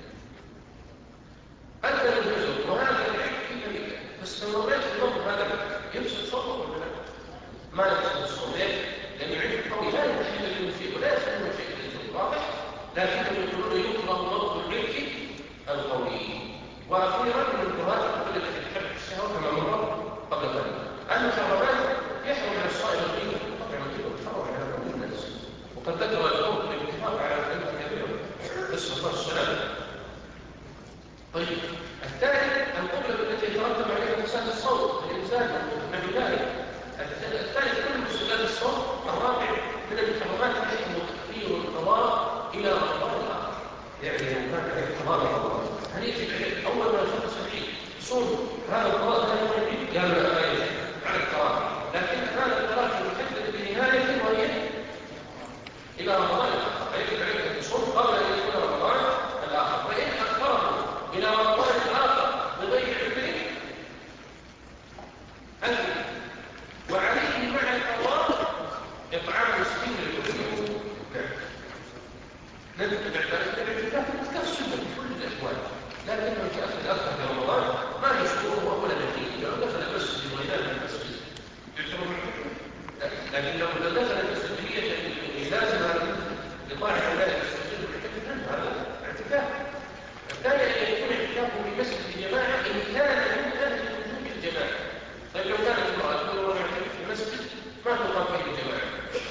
أدى للجزر، وهذا العلم في أمريكا فاستمريت في الوقت هذا يفسد صوته ولا لا؟ ما يفسد الصوت لأن العلم القوي لا يتحلل من شيء ولا يسمونه شيء للجزر واضح، لكنهم يقولون يكره ضبط العلم القوي. وأخيرا من الجهات التي تحرك الشهوة مسألة الصوت الإنسان من ذلك. الثالث كل مسألة الصوت. الرابع من المحرمات التكفير والقضاء إلى رمضان الآخر. يعني لو كان عليه قضاء رمضان هل يجب عليه أول ما شخص فيه صوم هذا القضاء لا يجب؟ قال لا لا يجب على الكراهة، لكن هذا الكراهة محدد بنهاية وهي إلى رمضان الآخر. فيجب عليك أن تصوم قبل أن يكون رمضان الآخر، فإن أخره إلى رمضان الآخر بغير علم أثم، وعليه مع القضاء إطعام مسكين لكل يوم. نعم نتبع ذلك الاعتكاف كالسنة في كل الأحوال، لكنه يتأخر أكثر في رمضان ما يشكره أول نتيجة. لو دخل المسجد وينام في المسجد يعتبر معه، لكن لو دخل المسجد بنية لازم لطاعة الله يستجيب الاعتكاف هذا اعتكاف. الثاني أن يكون اعتكافه في مسجد الجماعة إن كان يمكن لوجود الجماعة. طيب لو كانت امرأة تقول اعتكف في المسجد ما تقام فيه الجماعة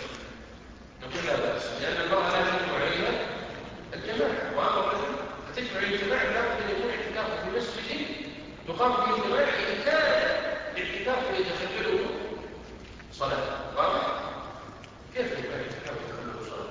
نقول لا بأس، لأن المرأة لا يجب عليها الجماعة، وأما الرجل فتجمع الجماعة لابد أن يكون اعتكافه في مسجد يقام فيه الجماعة إن كان اعتكافه يتخلله صلاة. واضح؟ كيف يكون اعتكافه يتخلله صلاة؟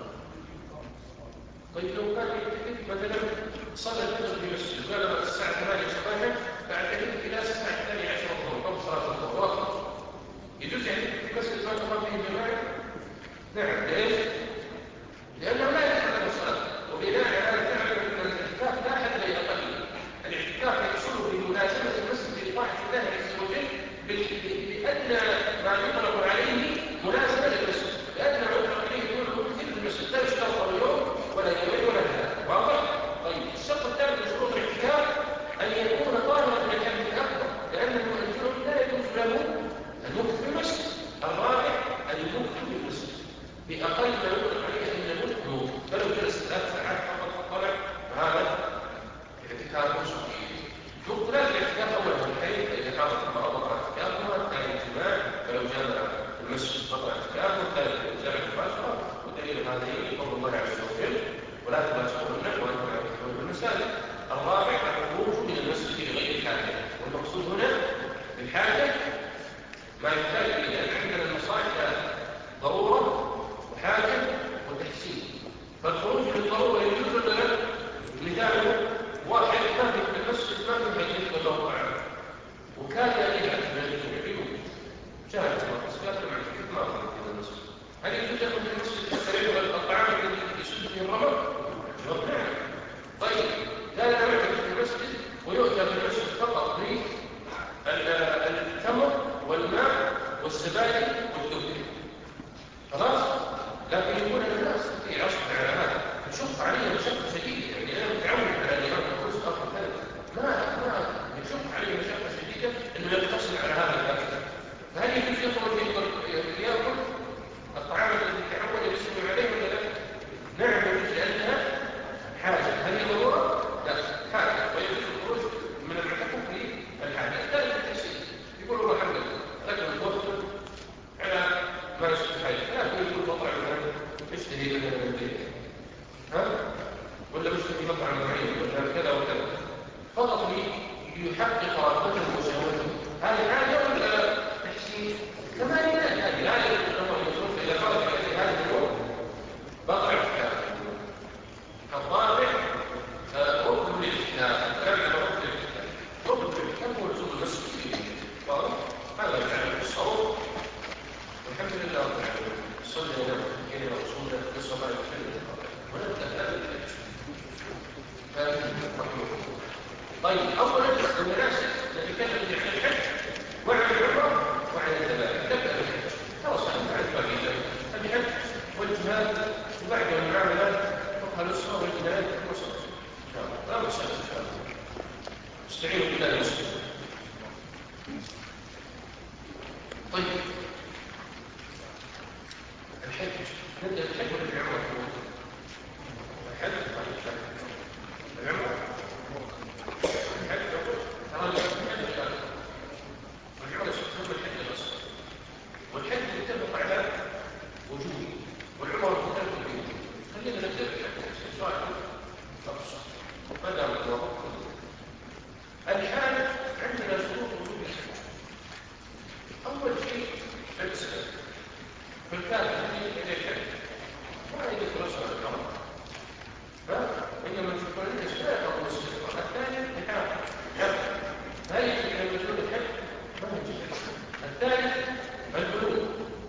طيب لو كان يعتكف مثلا صلى الفجر في مسجد وقال الساعة ثمانية صباحا فاعتكف إلى الساعة الثانية عشر الظهر أو صلاة الظهر، يجوز يعتكف في مسجد ما تقام فيه الجماعة؟ نعم. ليش؟ لأنه لا يتحدث الصلاة، وبناء على تعلم أن الاعتكاف لا حد لأقل. الاعتكاف يحصل بملازمة المسجد لطاعة الله عز وجل بأدنى ما يطلق عليه ملازمة للمسجد، بأدنى ما يطلق عليه يكون مثل المسجد، لا يشترط اليوم ولا يومين ولا ثلاثة. واضح؟ طيب الشرط الثاني من شروط الاعتكاف أن يكون طاهرا من الحدث الأكبر، لأن المؤمن لا يجوز له المكث في المسجد. الرابع المكث في المسجد بأقل ما يطلق عليه أن الملك موت، فلو جلس ثلاث ساعات فقط طلع فهذا اعتكاف صحيح. مقتلات الاعتكاف أولا في الحين فإذا حاضت المرأة بطل اعتكافها، الثاني اجتماع فلو جامع في المسجد بطل اعتكافه، الثالث جامع مباشرة. ودليل هذه قول الله عز وجل ولا تباشرون وأنتم عاكفون في المساجد. الرابع الخروج من المسجد لغير الحاجة، والمقصود هنا بالحاجة ما يحتاج إلى أن عندنا المصالح ضرورة وحاجة وتحسين. فالخروج للضرورة يجوز ولا لا؟ مثاله واحد ما في المسجد ما في حديث ولا طعام وكان يأتيها من العلوم شاهد المقصد مع الحديث ما في المسجد، هل يجوز يأخذ في المسجد السريع والطعام الذي يسد فيه الرمل؟ جواب نعم. طيب لا يعرف في المسجد ويؤتى في المسجد فقط بالتمر والماء والزبادي والدهن خلاص، لكن يكون الناس في عصر على هذا يشق عليه مشقة شديدة. يعني أنا متعود على الإمام الكرسي أخر ثالث ما ما يشق عليه مشقة شديدة إنه يقتصر على هذا الأكل. فهل يجوز يخرج يأكل الطعام الذي تعود يسمع عليه ولا لا؟ نعم يجوز لأنها حاجة. هل هي ضرورة؟ لا حاجة، ويجوز الخروج من المعتكف في الحاجة. الثالث التحسين يقول الله الحمد لله لكن الوقت على ما يشتهي حاجة، لكن يقول مطعم الآن اشتهي لنا من البيت ها؟ ولا مشتهي مطعم معين ولا كذا وكذا فقط ليحقق رغبته وشهوته. هذه حاجة ولا تحسين؟ كما هي هذه لا يجوز أنه يصرف إلى خرج في هذا اليوم بقع الكتاب. الرابع ركن الاجتهاد. كان ركن الاجتهاد ركن الاجتهاد هو لزوم المسجد فيه. واضح؟ هذا يتعلق بالصوت. والحمد لله رب العالمين. صلى الله عليه وسلم في الصلاه الكريمه ونبدا هذا الاجتهاد. طيب اولا المناسك نتكلم عن الحج وعن العمره وعن الذبائح. نبدا بالحج. خلاص احنا عرفنا الحج الحج والجهاد وبعد المعاملات فقه الاسره والجنايات والمصالح. ان شاء الله لا مساله ان شاء الله. استعينوا بالله المسلم. طيب الحج نبدا بالحج ولا بالعمره؟ الحج ولا الحج؟ العمره الحج ترى الحج والعمره ثم الحج الاصغر، والحج متفق على وجوده والعمره مختلف وجوده. خلينا نبدا بالحج سؤال خاص ما دام الوقت. الحال عندنا شروط وجود الحج. الإسلام فالكافر يجب أن يحج ما يجب رسول الكرم إنما تكون الإسلام أو المسلم الثاني يحافظ هل يجب أن يكون الحج؟ ما يجب الثالث البلوغ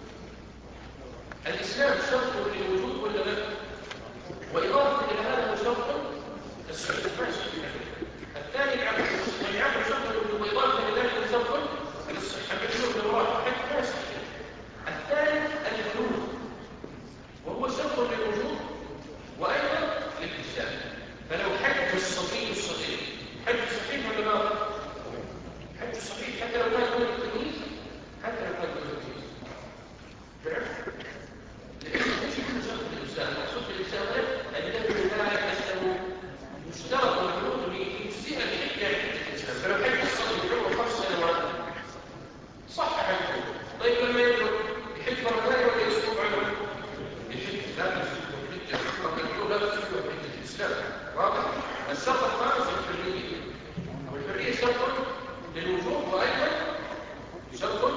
الإسلام شرط للوجود ولا لا؟ وإضافة إلى هذا شرط السعود ما يصح الثاني العقل والعقل شرط للوجود وإضافة إلى ذلك شرط للصحة بالبلوغ للوراثة حج ما يصح الثالث البلوغ وهو شرط للوجود وأيضا للإسلام فلو حج الصبي الصغير حج صحيح ولا لا؟ حج صحيح حتى لو كان دون التمييز حتى لو كان دون التمييز تعرف؟ لأنه مش كل شرط للإسلام المقصود في الإسلام الذي لا يسلم يشترط البلوغ لتجزئة الحج عن حج الإسلام فلو حج الصبي بعمره خمس سنوات صح حجه طيب لما يبلغ يحج مرة ثانية ولا يسلم عنه؟ يحج لا تسلم حجة البلوغ لا تسلم حجة الإسلام واضح؟ الشرط الخامس الحرية والحرية شرط للوجود وأيضا شرط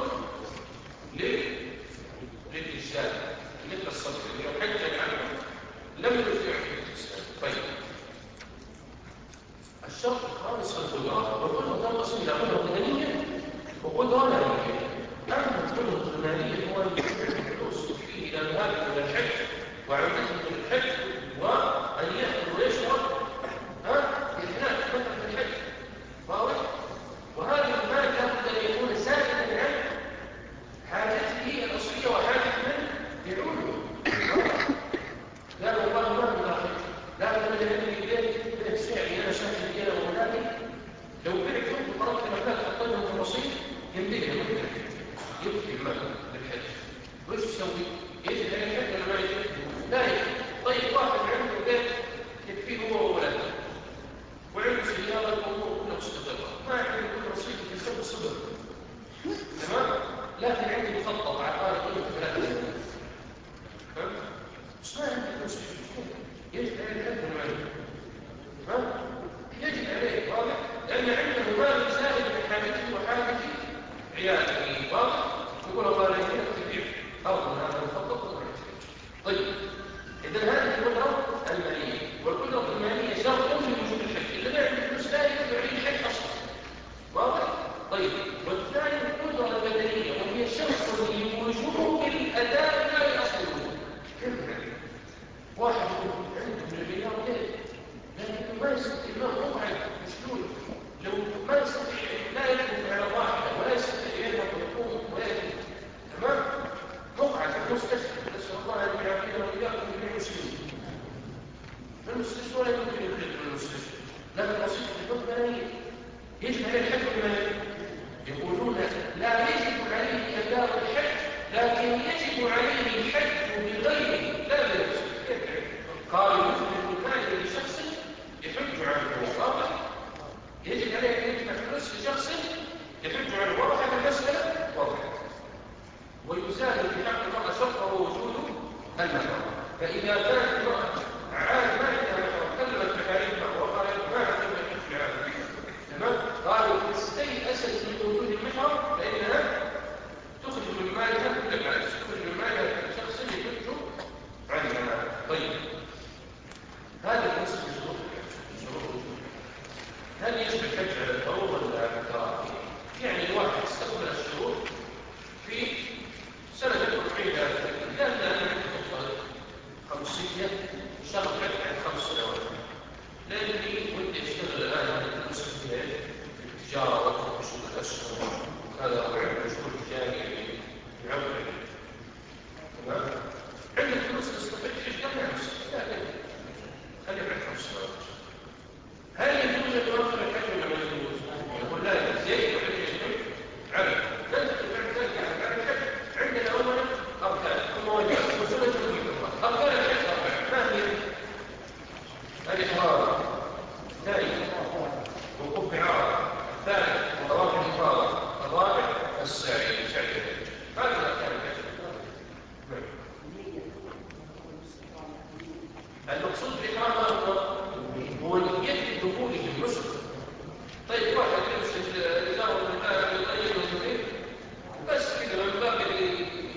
للإجزاء مثل الصدر لو حج عنه لم يرجع حجة الإسلام طيب الشرط الخامس القدرة والقدرة تنقسم إلى قدرة بدنية وقدرة مالية أما القدرة المالية هو الفلوس فيه إلى ذهاب إلى الحج وعودته من الحج وأن يأكل ويشرب ها يحتاج مثلا الحج واضح وهذا المال لابد أن يكون سائلا عن حاجته الأصلية وحاجة من يعود لا والله ما من داخل لا بد أن يكون بيت بيت سعري أنا شاكل بينا وولادي لو بعت ثم قررت مكان أقلهم في الرصيد يمديها يمديها يبكي المال للحج وإيش يسوي؟ يجب أن يحج ولا ما يجب؟ لا يجب طيب واحد عنده بيت يكفيه هو وولاده وعنده سيارة الأمور كلها مستقرة ما عنده كل رصيد يسوي الصدر تمام؟ لكن عندي مخطط عقاري قيمة ثلاثة مليون فهمت؟ بس ما عندي فلوس يجب عليه الحج المالي ها؟ يجب عليه واضح؟ لأن عنده مال زائد من حاجته وحاجة عياله واضح؟ يقول الله لا يكفي أرض من هذا المخطط وما طيب إذا هذه القدرة المالية والقدرة المالية شرط لوجود الحج إذا ما عنده فلوس لا يجب عليه الحج أصلا واضح؟ طيب والثاني القدرة البدنية وهي شرط لوجوب الأداء لا لأصل الوجود واحد عنده مليارين لكنه ما يستطيع ما مقعد مشلول لو ما يستطيع لا يكون على واحدة ولا يستطيع يذهب ويقوم ويأتي تمام؟ مقعد في المستشفى نسأل الله أن يعافينا وإياكم من المسلمين في المستشفى ولا يمكن يخرج من المستشفى لكن رصيد الحكم ملايين يجب عليه الحج المالي يقولون لا يجب عليه أداء الحج لكن يجب عليه الحج بغيره لا بنفسه قالوا يخرج المال لشخص يحج عنه واضح يجب عليه أن يدفع فلوس لشخص يحج عنه واضح هذه المسألة واضح ويزال في حق المرأة شرط وهو وجود المحرم فإذا كانت المرأة عاد ما عندها محرم كلمت محارمها وقالت ما عندها الحج العام تمام قالوا استيأست من وجود المحرم فإنها تخرج من مالها كل مال تخرج من مالها شخص يحج عنها طيب هذا بالنسبة لشروط الحج هل يجب الحج على الفور ولا على التراخي؟ يعني الواحد استقبل الشروط في سنة الأربعين لأن أنا عندي خمسية شهر حج عن خمس سنوات لأني ودي أشتغل الآن على المسلم في التجارة والتشغل الأشهر هذا أعد مشغول تجاري يعبر تمام؟ عندك فلوس تستطيع حج كم نفس لكن خلي بعد خمس سنوات هل يجوز أن يؤخر الحج ولا ما يجوز؟ يقول لا يجوز يجب عليه الحج على لا تستطيع ذلك على الحج عندنا أولا أركان ثم واجبات وسنة المحرمات أركان الحج أربعة ما هي؟ الإحرام الثاني وقوف بعرض الثالث طواف الإفاضة الرابع السعي سعي الحج هذه أركان الحج المقصود بالإحرام هو نية الدخول في النسك طيب واحد يمسك الإزار من الآن يطيب المدير بس كده من باب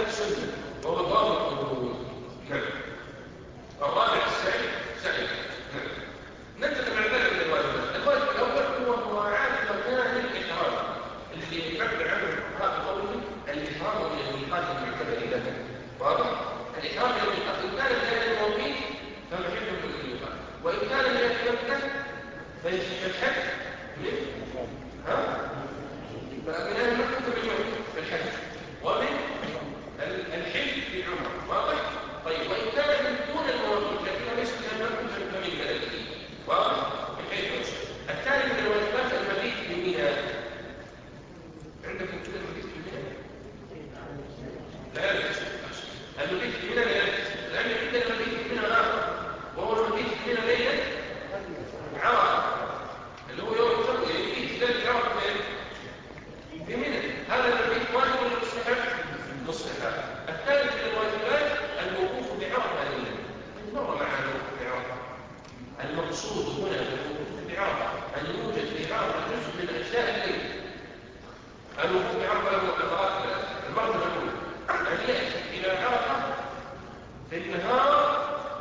الثالث سنة وهو ضابط الوضوء. نعم. الرابع السعي سعي. نعم. ننتقل مع ذلك من الواجبات. الواجب الأول هو مراعاة مكان الإحرام اللي يعبر عنه الفقهاء بقوله الإحرام من الميقات المعتبر له. واضح؟ الإحرام من الميقات إن كان بهذا الموقيت فمحله من الميقات، وإن كان من مكة فالحج من ها؟ فمن أهل مكة في الحج ومن الحج في العمرة. واضح؟ طيب وإن كان من دون المواقيت لكنه ليس من مكة فمن بلده. واضح؟ من حيث الوجه. الثاني من الواجبات المبيت بمنى. عندكم كده المبيت بمنى؟ لا يلبس. المبيت بمنى لا يلبس، لأن عندنا المبيت بمنى آخر وهو المبيت بمنى ليلة عرفة اللي هو يوم الجمعة يبيت ليلة عرفة في منى. هذا المبيت واجب ولا مستحب؟ مستحب. الثالث من الواجبات الوقوف بعرفة ليلة. مر معنا الوقوف بعرفة. المقصود هنا بالوقوف بعرفة أن يوجد في عرفة جزء من أجزاء الليل. الوقوف بعرفة له مراتب. المرتبة الأولى أن يأتي إلى عرفة في النهار.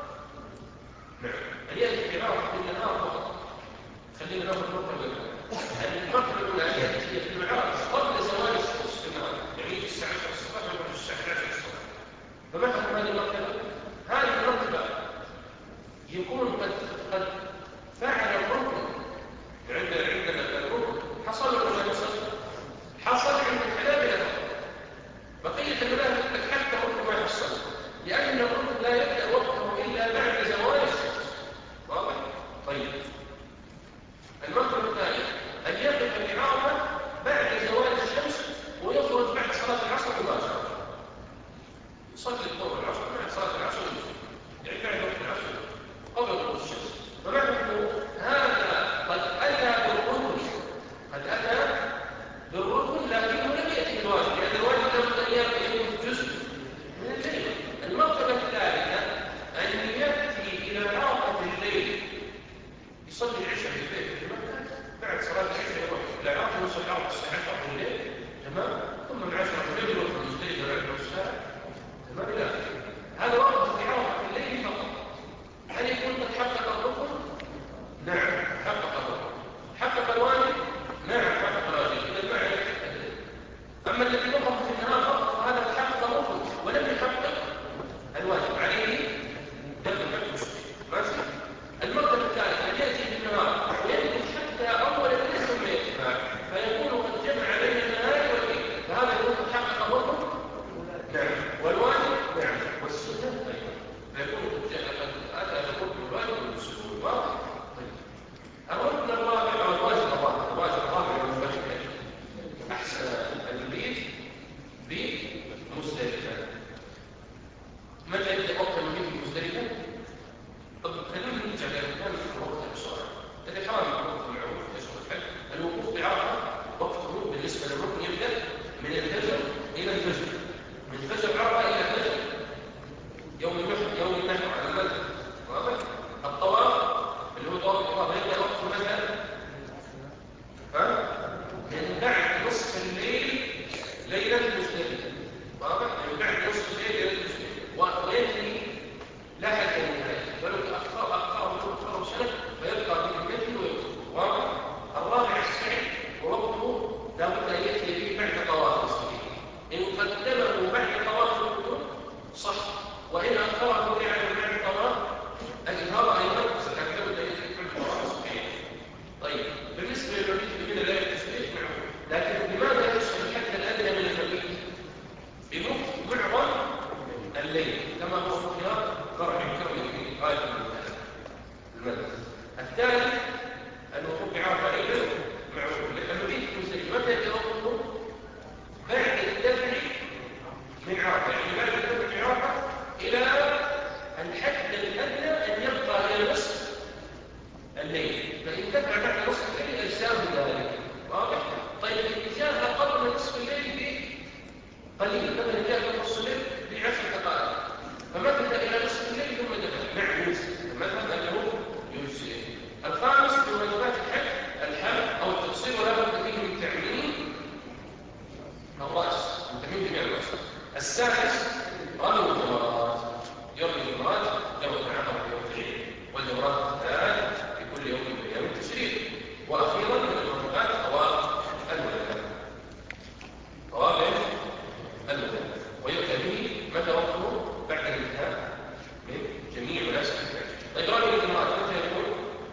نعم. أن يأتي إلى عرفة في النهار فقط. خلينا ناخذ المرتبة الأولى. المرتبة الأولى أن يأتي في العرفة قبل زوال الشمس في النهار، يعني في الساعة عشرة الصباح ولا في الساعة اثنتا عشرة الصباح. فما حكم هذه المرتبة؟ هذه المرتبة يكون قد قد فعل الركن عند عندنا الركن حصل ولا ما حصل؟ حصل عند الحنابلة بقية المذاهب حتى الركن ما يحصل، لأن الركن لا يبدأ وقته إلا بعد زوال الشمس. واضح؟ طيب المرتبة الثانية أن يقف بعرفة بعد زوال الشمس ويخرج بعد صلاة العصر مباشرة. يصلي الظهر والعصر بعد صلاة العصر يعني بعد وقت العصر قبل غروب الشمس. فمعنى هذا قد أتى بالركن قد أتى بالركن لكنه لم يأتي بالواجب، لأن الواجب لابد أن يكون جزء من الليل. المرتبة الثالثة أن يأتي إلى عرفة الليل يصلي العشاء في البيت في مكة بعد صلاة العشاء يروح إلى عرفة ويصلي عرفة الساعة عشرة الليل. تمام؟ ثم من عشرة الليل يروح مزدلفة بعد نص ساعة. تمام؟ لا هذا وقت في عرفة الليل فقط. هل يكون قد حقق الركن؟ نعم حقق الركن. حقق الواجب؟ نعم حقق الواجب. إذا ما عليه. أما الذي وقف في النهار فقط فهذا حقق الركن ولم يحقق الواجب، عليه دم حق ماشي. المرتبة الثالثة أن يأتي في النهار ويمكن حتى أول الليل ثم يتبع فيكون قد جمع بين النهار والليل، فهذا يكون قد حقق الركن نعم والواجب نعم والسنة أيضا، فيكون قد أتى الركن الواجب والسنة والواجب. الركن الرابع أو الواجب الرابع الواجب الرابع والواجب أحسن المبيت بمزدلفة. متى يبدأ وقت المبيت بمزدلفة؟ طب خلينا نرجع للمكان في الوقت بسرعة. الإحرام وقت المعروف يشهر الحج. الوقوف بعرفة وقته بالنسبة للركن يبدأ من الفجر إلى الفجر، من فجر عرفة إلى الفجر يوم النحر يوم النحر على المذهب. واضح؟ الطواف اللي هو طواف الإفاضة يبدأ وقته مثلا ها؟ من بعد نصف الليل ليلة مزدلفة. واضح؟ من بعد نصف الليل ليلة مزدلفة وينتهي لا حد النهاية، ولو أخطأ أخطأ أخطأ سنة فيبقى به المثل ويكتب. واضح؟ الرابع السعي ووقته لا بد أن يأتي به بعد طواف الصحيح. إن قدمه بعد طواف القدوم صح، وإن أخره بعد طواف الإظهار أيضا لا بد أن يأتي بعد طواف الصحيح. طيب بالنسبة للمبيت بمنى لا يتسبيح معه، لكن لماذا يشهر الحد الأدنى من المبيت؟ بمعظم الليل كما هو اختيار فرع الكرم في غاية المدى. الثالث الوقوف بعرفة أيضا معروف. المبيت المسلم متى يتوقف؟ بعد الدفع من عرفة، يعني بعد الدفع من عرفة إلى الحد الأدنى أن يبقى إلى نصف الليل، فإن دفع بعد نصف الليل أجزاه ذلك. واضح؟ طيب الإجابة قبل نصف الليل قليل، مثلا جاء نصف الليل بعشر دقائق فمكث إلى نصف الليل ثم دفع. نعم يجزي، المذهب أنه يجزي. الخامس من واجبات الحج الحلق أو التقصير، ولا بد فيه من تعميم الرأس، من تعميم جميع الرأس. السادس رمي الجمرات، يوم الجمرات يوم العقبة ويوم العيد، والجمرات الثلاث في كل يوم من ايام التشريق. واخيرا من الموافقات طواف الوداع، طواف الوداع، ويؤتى به متى وقته؟ بعد الانتهاء من جميع مناسك الحج. طيب رمي الجمرات متى يكون؟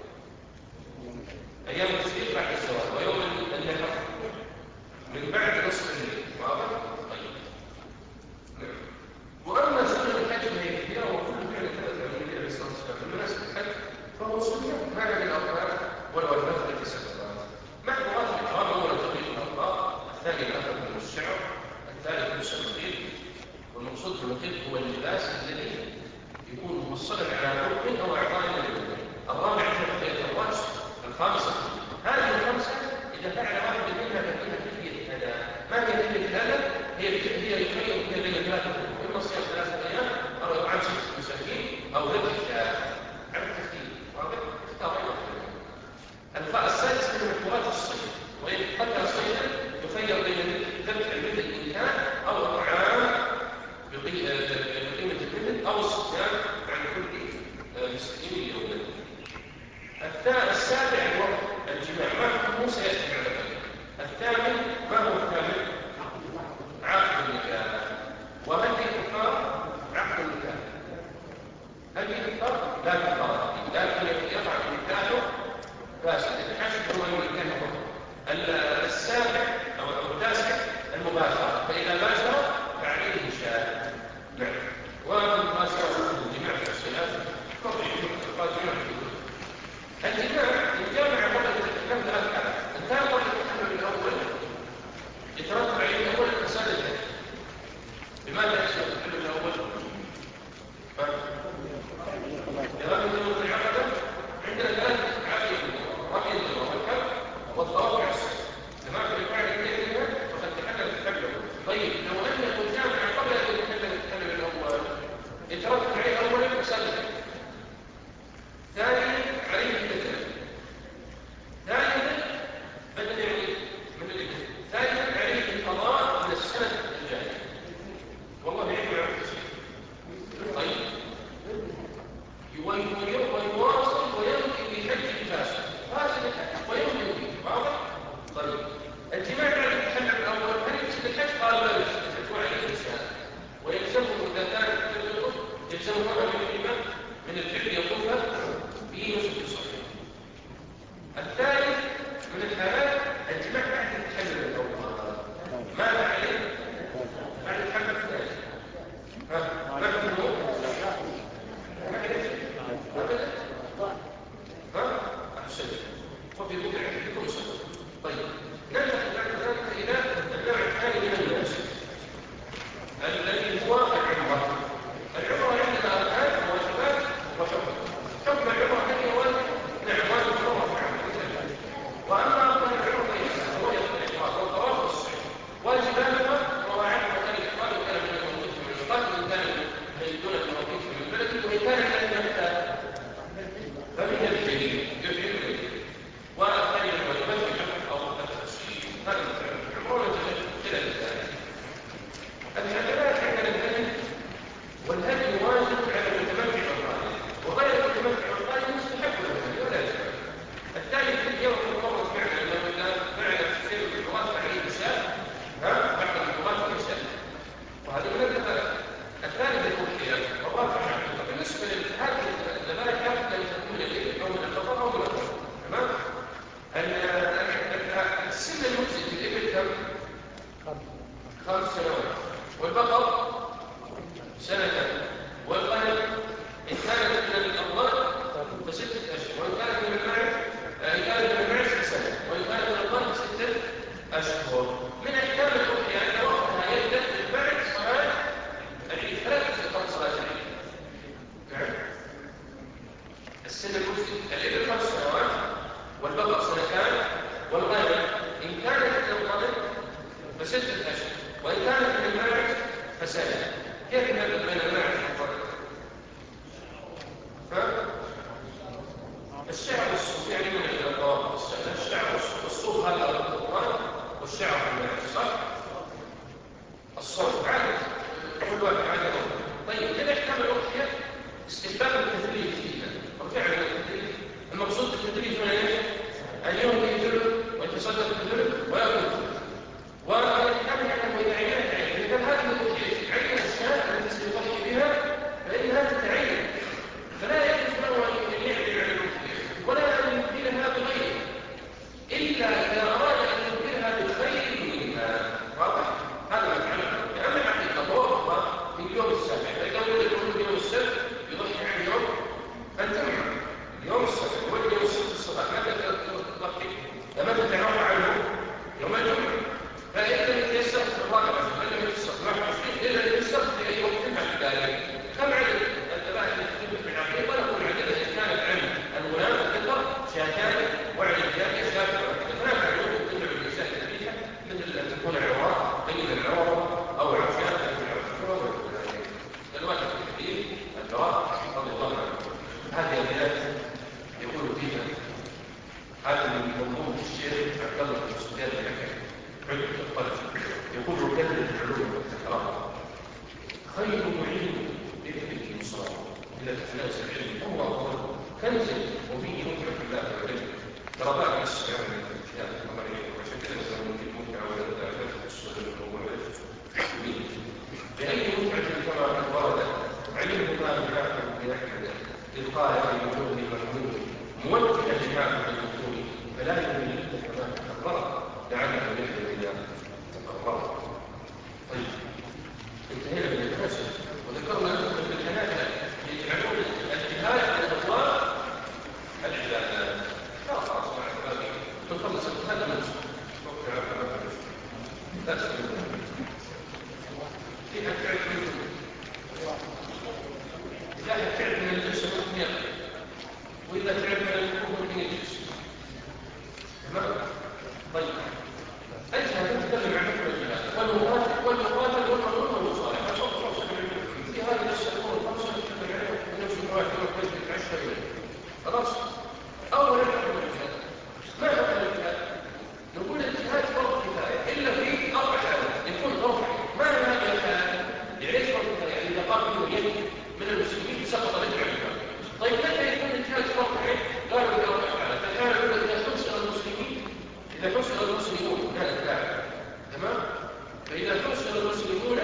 ايام التشريق بعد الزواج، ويوم النحر من بعد نصف الليل. واضح؟ طيب. نعم. واما سنه الحج فهي كثيره، وكل فعل ثبت عن النبي عليه الصلاه والسلام من مناسك الحج فهو سنه ما من الاركان والواجبات التي سبقت. محظورات الاحرام اولا تطبيق الاطراف، الثاني الاخذ من الشعر، الثالث لبس المخيط، والمقصود بالمخيط هو اللباس الذي يكون موصلا على ركن او اعضاء من الركن. الرابع تغطيه الراس. الخامسه هذه الخمسه اذا فعل واحد منها ففيها كيفيه الاداء. ما هي كيفيه الاداء؟ هي هي يخير فيها بين ثلاثه امور، اما صيام ثلاثه ايام او اطعام سته مساكين او ذبح شاة على التخيير. واضح؟ اختار ايضا. السادس من محظورات الصيد، وان قتل صيدا يخير بين ذبح المثل ان كان او اطعام بقيمه المثل او الصيام عن كل مسكين يوما. السابع الوقت الجماع، ما هو سيأتي على ذلك. الثامن ما هو الثامن؟ عقد النكاح. وهدي الكفار عقد النكاح، هدي الكفار لا كفار، لكن يقع نكاحه فاسد. الحشد هو النكاح. السابع او التاسع المباشره، فاذا باشر فعليه شاة. نعم. والمباشره الجماع في الصلاه قطع الجماع الجماع الجامع قبل الاتكام ثلاث حالات. إن كان قبل التحلل الأول يترتب عليه الأول فساد الحج. لماذا يحصل التحلل الأول؟ لرمي الجمرة العقبة عندنا ثلاث عقيدة: رمي الجمرة والحج والطواف على السعي. تمام. بالفعل اثنين منها فقد تحلل التحلل الأول. طيب لو أنه جامع قبل أن يتحلل التحلل الأول يترتب عليه أولا فساد الحج، ثانيا عليه التكلم، ثالثا بدل يعني من الإبن، ثالثا عليه القضاء من السنة الجاية. والله يعلم عن الشيء. طيب ويواصل ويمضي في حج الفاسد، فاسد الحج ويمضي فيه. واضح؟ طيب الجماع بعد التحلل الأول هل يفسد الحج؟ قال لا يفسد الحج وعليه الإنسان، ويلزمه إذا كان يطلب يلزمه من من الفعل يطلبها في نسك صحيح. الثالث من الحالات الجماع بعد التحلل الأول. ماذا عليه؟ بعد التحلل الثاني ها نحن أبدا ها أحسن وفي بضع بكم سنة. طيب ننتقل بعد ذلك إلى النوع الثاني من المناسك الذي هو العمرة. العمرة عندنا أركان وواجبات وحكم. حكم العمرة هل هي واجب؟ نعم واجب عمرة في عمرة. وأما أركان العمرة فهي هو الإحرام والطواف والسعي. واجباتها مواعيد مكان الإحرام إن كان من الموقوف من الميقات، وإن كان من دون الموقوف من البلد، وإن كان من المكة فمن الجليل يفعل الجليل. وأركان الواجبات في الحكم أو التفسير هذا مثلا العمرة إلى الثاني. الحاجات عندنا الهدي، والهدي واجب على المتمتع والقائم، وغير المتمتع والقائم مستحب الهدي ولا يجب. الثالث في يوم المرة فعلا انه اذا فعل كثير من الجوات عليه النساء ها بعض الجوات النساء، وهذا من الثلاث. الثالث الأضحية، والرابع العقيقة. بالنسبة لهذه الذبائح لابد ان تكون من الإبل او من البقر او من الغنم. تمام؟ السن المجزي في الإبل كم؟ خمس سنوات، والبقر سنة، والغنم إن كانت من الأضلاع فستة أشهر، وإن كانت من الماعز إن كانت من الماعز فسنة، وإن كانت من الأضلاع فستة أشهر. من أحكام الأضحية أن وقتها يبدأ من بعد صلاة العيد، ثلاث صفات صلاة العيد. نعم. السن المجزي الإبل خمس سنوات، والبقر سنتان، والغنم إن كانت من الأضلاع فستة أشهر، وإن كانت من الماعز فسنة. كيف نبدأ بين الماعز والغنم؟ الشعر والصوف يعني من الأضرار. الشعر والصوف هذا القرآن، والشعر في الماعز صح؟ الصوف عادة كل واحد عنده. طيب كده احتمل أخشى استحباب التدريج فيها، وفعلا التدريج المقصود بالتدريج هنا ايش؟ أن يهدي الثلث ويتصدق بالثلث ويأكل الثلث. ويحتمل أنه إذا عينت عين، إذا هذه الوجهة عين الأشياء التي سيضحي بها فإنها تتعين، فلا يجوز له أن يعدل عن الوجهة ولا أن يبدلها بغيره، إلا إذا أراد أن يبدلها بخير منها. واضح؟ هذا ما يتعلم. لأن الحقيقة توقف في اليوم السابع، فإذا ولد كل يوم السبت يضحي عن يوم فانتمع. اليوم السبت ولد يوم السبت الصباح، متى تضحي؟ لمتى تعرف عنه؟ يوم الجمعة. فإذا لم يتيسر في الواقع، فإن لم يتيسر ما في إلا أن يتيسر في أي وقت بعد ذلك. كم عدد الذبائح التي تتم في العقيقة؟ نقول عددها إذا كانت عن الغلام الذكر شاتان وعن الجارية شاة واحدة. هناك علوم تمنع النساء الذبيحة مثل أن تكون عوار بين العوار أو عشاء بين العشاء. الواحد في الحديث الجواب رضي الله عنه هذه الآيات يقول فيها هذا من منظومة الشيخ عبد الله بن سفيان الحكمي عدة القلب، يقول كلمة العلوم والتكرار خير معين بذكر المصاب إلى تفناس العلم هو أفضل كنز وفيه متعة الله والعلم. ترى بعض السلام من الكتاب الأمريكي وعشان كده مثلا ممكن متعة ولا تتعرف السؤال الأول بأي متعة كما ورد علمه ما بحاكم بأحمد إذ قال في وجود المحمود موجها لحاكم المكتوب فلا يملك كما تقرر لعله يحدث إلى تقرر. طيب انتهينا من الفاسد وذكرنا نقطة في الحنابلة يجعلون الجهاد والإطلاق العبادة. لا خلاص مع العبادة تخلص هذا المسلم وقت عبادة لا تسلم فيها فعل منه إذا فعل من الجسم ممكن يقل، وإذا فعل من الحكم ممكن يجلس. تمام؟ طيب الجهاد تتكلم عن حكم الجهاد والمقاتل والمقاتل والمظلوم والصالح في هذه الشؤون الخمسة نتكلم عنها ونمشي واحد ونحتاج نتعشى إليه. خلاص؟ أولا حكم الجهاد. ما حكم الجهاد؟ نقول الجهاد فرض كفاية إلا في أربع حالات يكون فرض. ما هذا الجهاد؟ يعني فرض كفاية؟ يعني إذا قام به يد من المسلمين سقط الجهاد. طيب متى يكون الجهاد فرض عين؟ قالوا في أربع حالات. الحالة الأولى إذا حصل المسلمين إذا حصل المسلمون هذا الفاعل. تمام؟ فإذا حصل المسلمون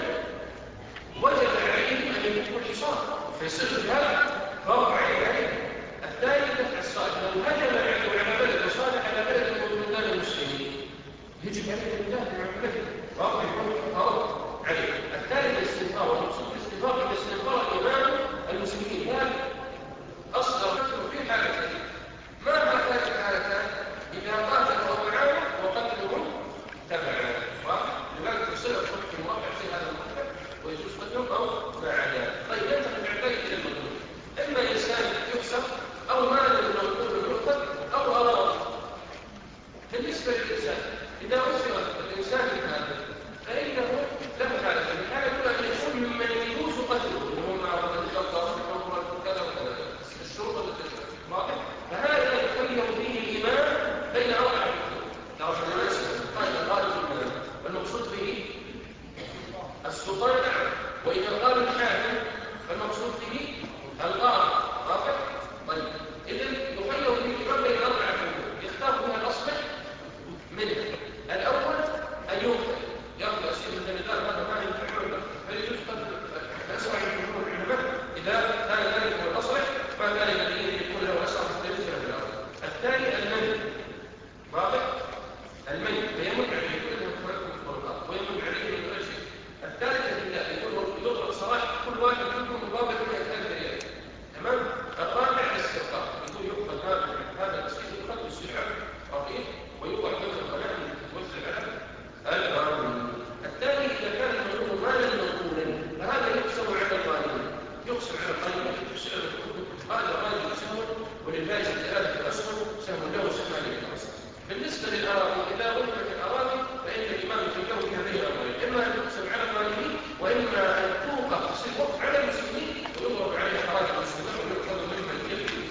وجب عليهم أن يكون حصار فيصير الجهاد فرض عين. الثاني دفع الصالح لو هجم العدو على بلد وصالح على بلد من بلدان المسلمين يجب عليه ان يدافع عن بلده فرض يكون فرض عليه. الثالث الاستنفار والمقصود بالاستنفار ان استنفار امام المسلمين هذا اصدر في حالتين. ما هاتان الحالتان؟ اذا قاتلوا معه وقتلهم تبعا لذلك تصير الحكم في الواقع في هذا المقتل ويجوز قتلهم او ما عدا. طيب ينتقل بعد ذلك الى المظلوم، اما انسان يحسب او مال المنقول المقتل او اراضي. بالنسبه للانسان اذا اسر الانسان هذا فانه له حالتين. الحاله الاولى ان يكون ممن يجوز قتله اللي هو مع كذا وكذا الشروط التي واضح، فهذا يخير فيه الامام بين اربع حدود. لو الناس قال الغالب المقصود به السلطان نعم، واذا قالوا الحاكم فالمقصود به القاضي. واضح؟ طيب اذا يخير فيه الامام بين اربع حدود يختار منها الاصلح منها. الاول ان يقتل ياخذ اسير من الجلدان هذا ما ينفعه فيجوز قتل. اسمع الجمهور العلماء اذا كان ذلك هو الاصلح ما كان ينبغي ان يكون له اسرى في الجلد الارض. الثاني المنع. واضح؟ المنع فيمن عليه كل مخالفه الفرقات ويمن عليه من غير شيء. الثالث بالله يكون يضرب صراحه كل واحد منهم مقابل مئة ألف ريال. تمام؟ الرابع الاسترقاق يقول يؤخذ هذا هذا الاسير يؤخذ بالسلعه رقيق ويوضع مثل الغنائم توزع على الغانمين. الثاني اذا كان المظلوم مالا منقولا فهذا يقسم على الغانمين، يقسم على الغانمين يقسم على الحكم. هذا الغانم سهم ولله ثلاثه اسهم سهم له سهمان للناس. بالنسبه للاراضي اذا غلبت الاراضي فان الامام يخيره في هذه الامرين، اما ان تقسم على الغانمين واما ان توقف تصير وقف على المسلمين ويضرب عليها حراج المسلمين ويؤخذ ممن يكفي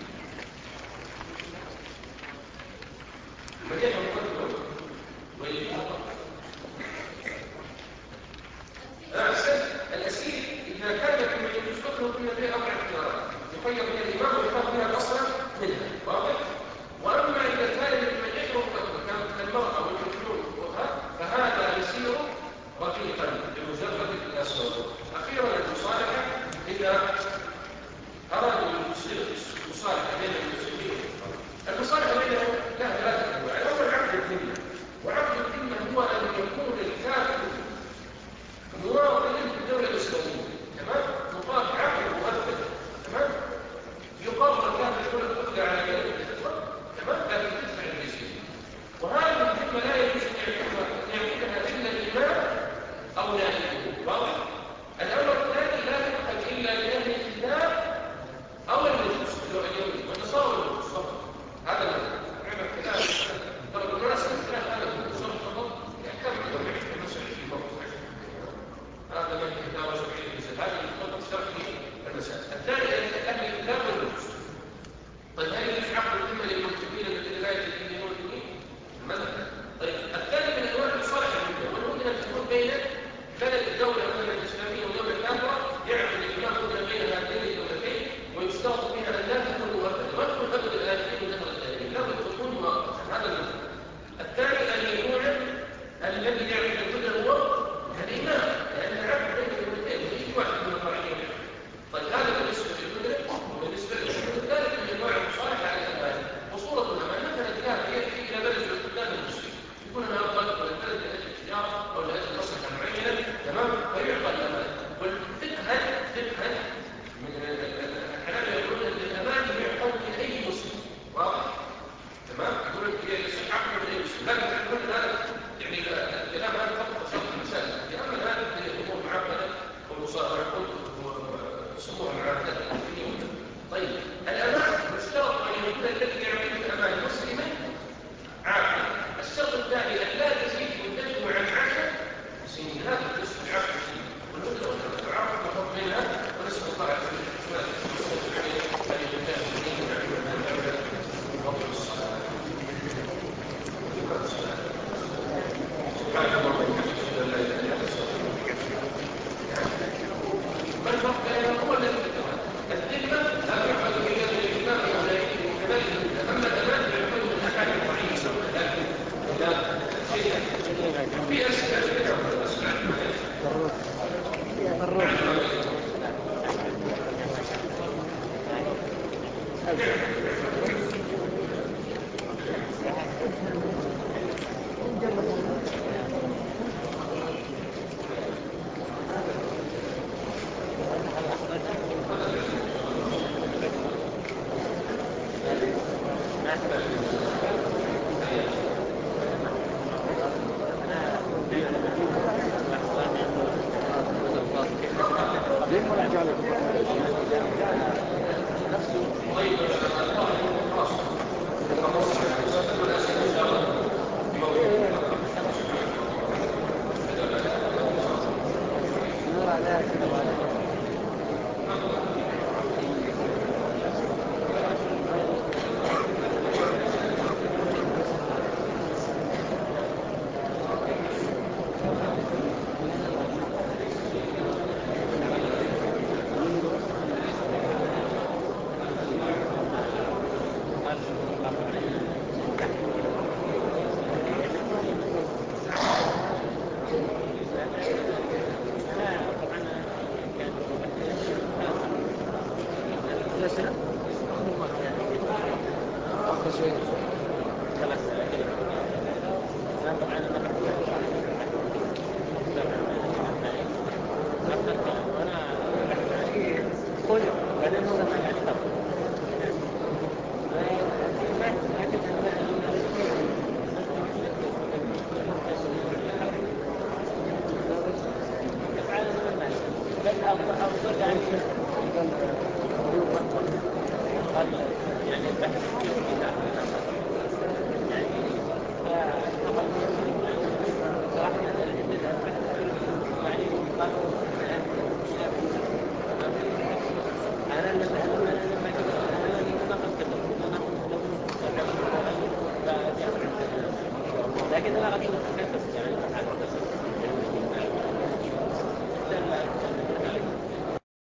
مديح مقدم ويجب الأحسن يخير من الإمام ويختار منها الأصل منها واضح؟ وأما إذا كان ممن يكره كالمرأة والمجنون فهذا يصير رقيقا بمجرد الأسود. أخيرا المصالحة إذا أرادوا يصير مصالحة بين المسلمين. المصالحة بينهم لها ثلاثة أنواع. الأول عقد الذمة، وعقد الذمة هو أن يكون الكافر مواطنا في الدولة الإسلامية، تمام؟ مقام عقد مؤثر، تمام؟ يقرر الكافر يقول الأخذ على كلمة الإخوة، تمام؟ لكن تدفع الجزية. وهذه الذمة لا يجوز أن يعقدها إلا الإمام أو نائبه، واضح؟ الأمر الثاني لا يعقد إلا لأهل الكتاب أو المجوس اليهود والنصارى والمجوس فقط. هذا معنى الكلام. ترى بالمناسبة الكلام هذا المجوس فقط يحتاج إلى معرفة المسائل في موضوع. هذا من الكتاب وسبعين المسائل، هذا المفضل اشترك في المسائل. الثاني أهل الكتاب والمجوس. طيب هل يجوز عقد الذمة للمنتمين الذين لا يتدينون به؟ مثلا. طيب الثاني من أنواع المصالحة المهمة والممكن أن تكون بين بلد الدولة مثلا الإسلامية ودولة كافرة، يعقد الإمام بين هاتين الدولتين ويشترط فيها أن لا تكون مؤقتة، ما تكون أبدا الآتين ودخل الآتين، لابد تكون مؤقتة. هذا المثل. الثاني أن يكون الذي يعقد البدء هو الإمام، لأن العقد بين الدولتين ليس واحد من القاعدين. طيب هذا بالنسبة للبدء، وبالنسبة للشهود الثالث من أنواع المصالحة على الأمان وصورة الأمان. مثلا الكافر يأتي إلى بلد من البلدان المسلمين، يكون أنا أفضل من البلد لأجل التجارة أو لأجل مصلحة معينة، تمام؟ فيعطى الأمان. والفقها فقها من الحنابلة يقولون أن الأمان يعقد من أي مسلم، واضح؟ تمام؟ يقولون يصح عقد من أي مسلم، لكن يقولون هذا يعني الكلام هذا فقط شرط المسائل. لأما الآن الأمور معقدة والمصالحة يسموها معاهدات الأمنية. طيب الأمان يشترط أن يكون الذي يعقد الأمان مسلما عاقلا. الشرط الثاني أن لا تزيد مدته عن عشر سنين. هذا بالنسبة لعقد السنين. ونقدر أن نتعاقد نحط منها ونسأل الله عز وجل أن يكون الدين ونعلم الدولة وفضل الصلاة. سبحانك اللهم وبحمدك أشهد أن لا إله إلا أنت ما الفرق بين هو الذي الذمة لا يعقد إلا من الإمام أو غيره كذلك. أما الأمان يعقد من أحكام معينة لكن لا شيء في أسئلة لكن أنا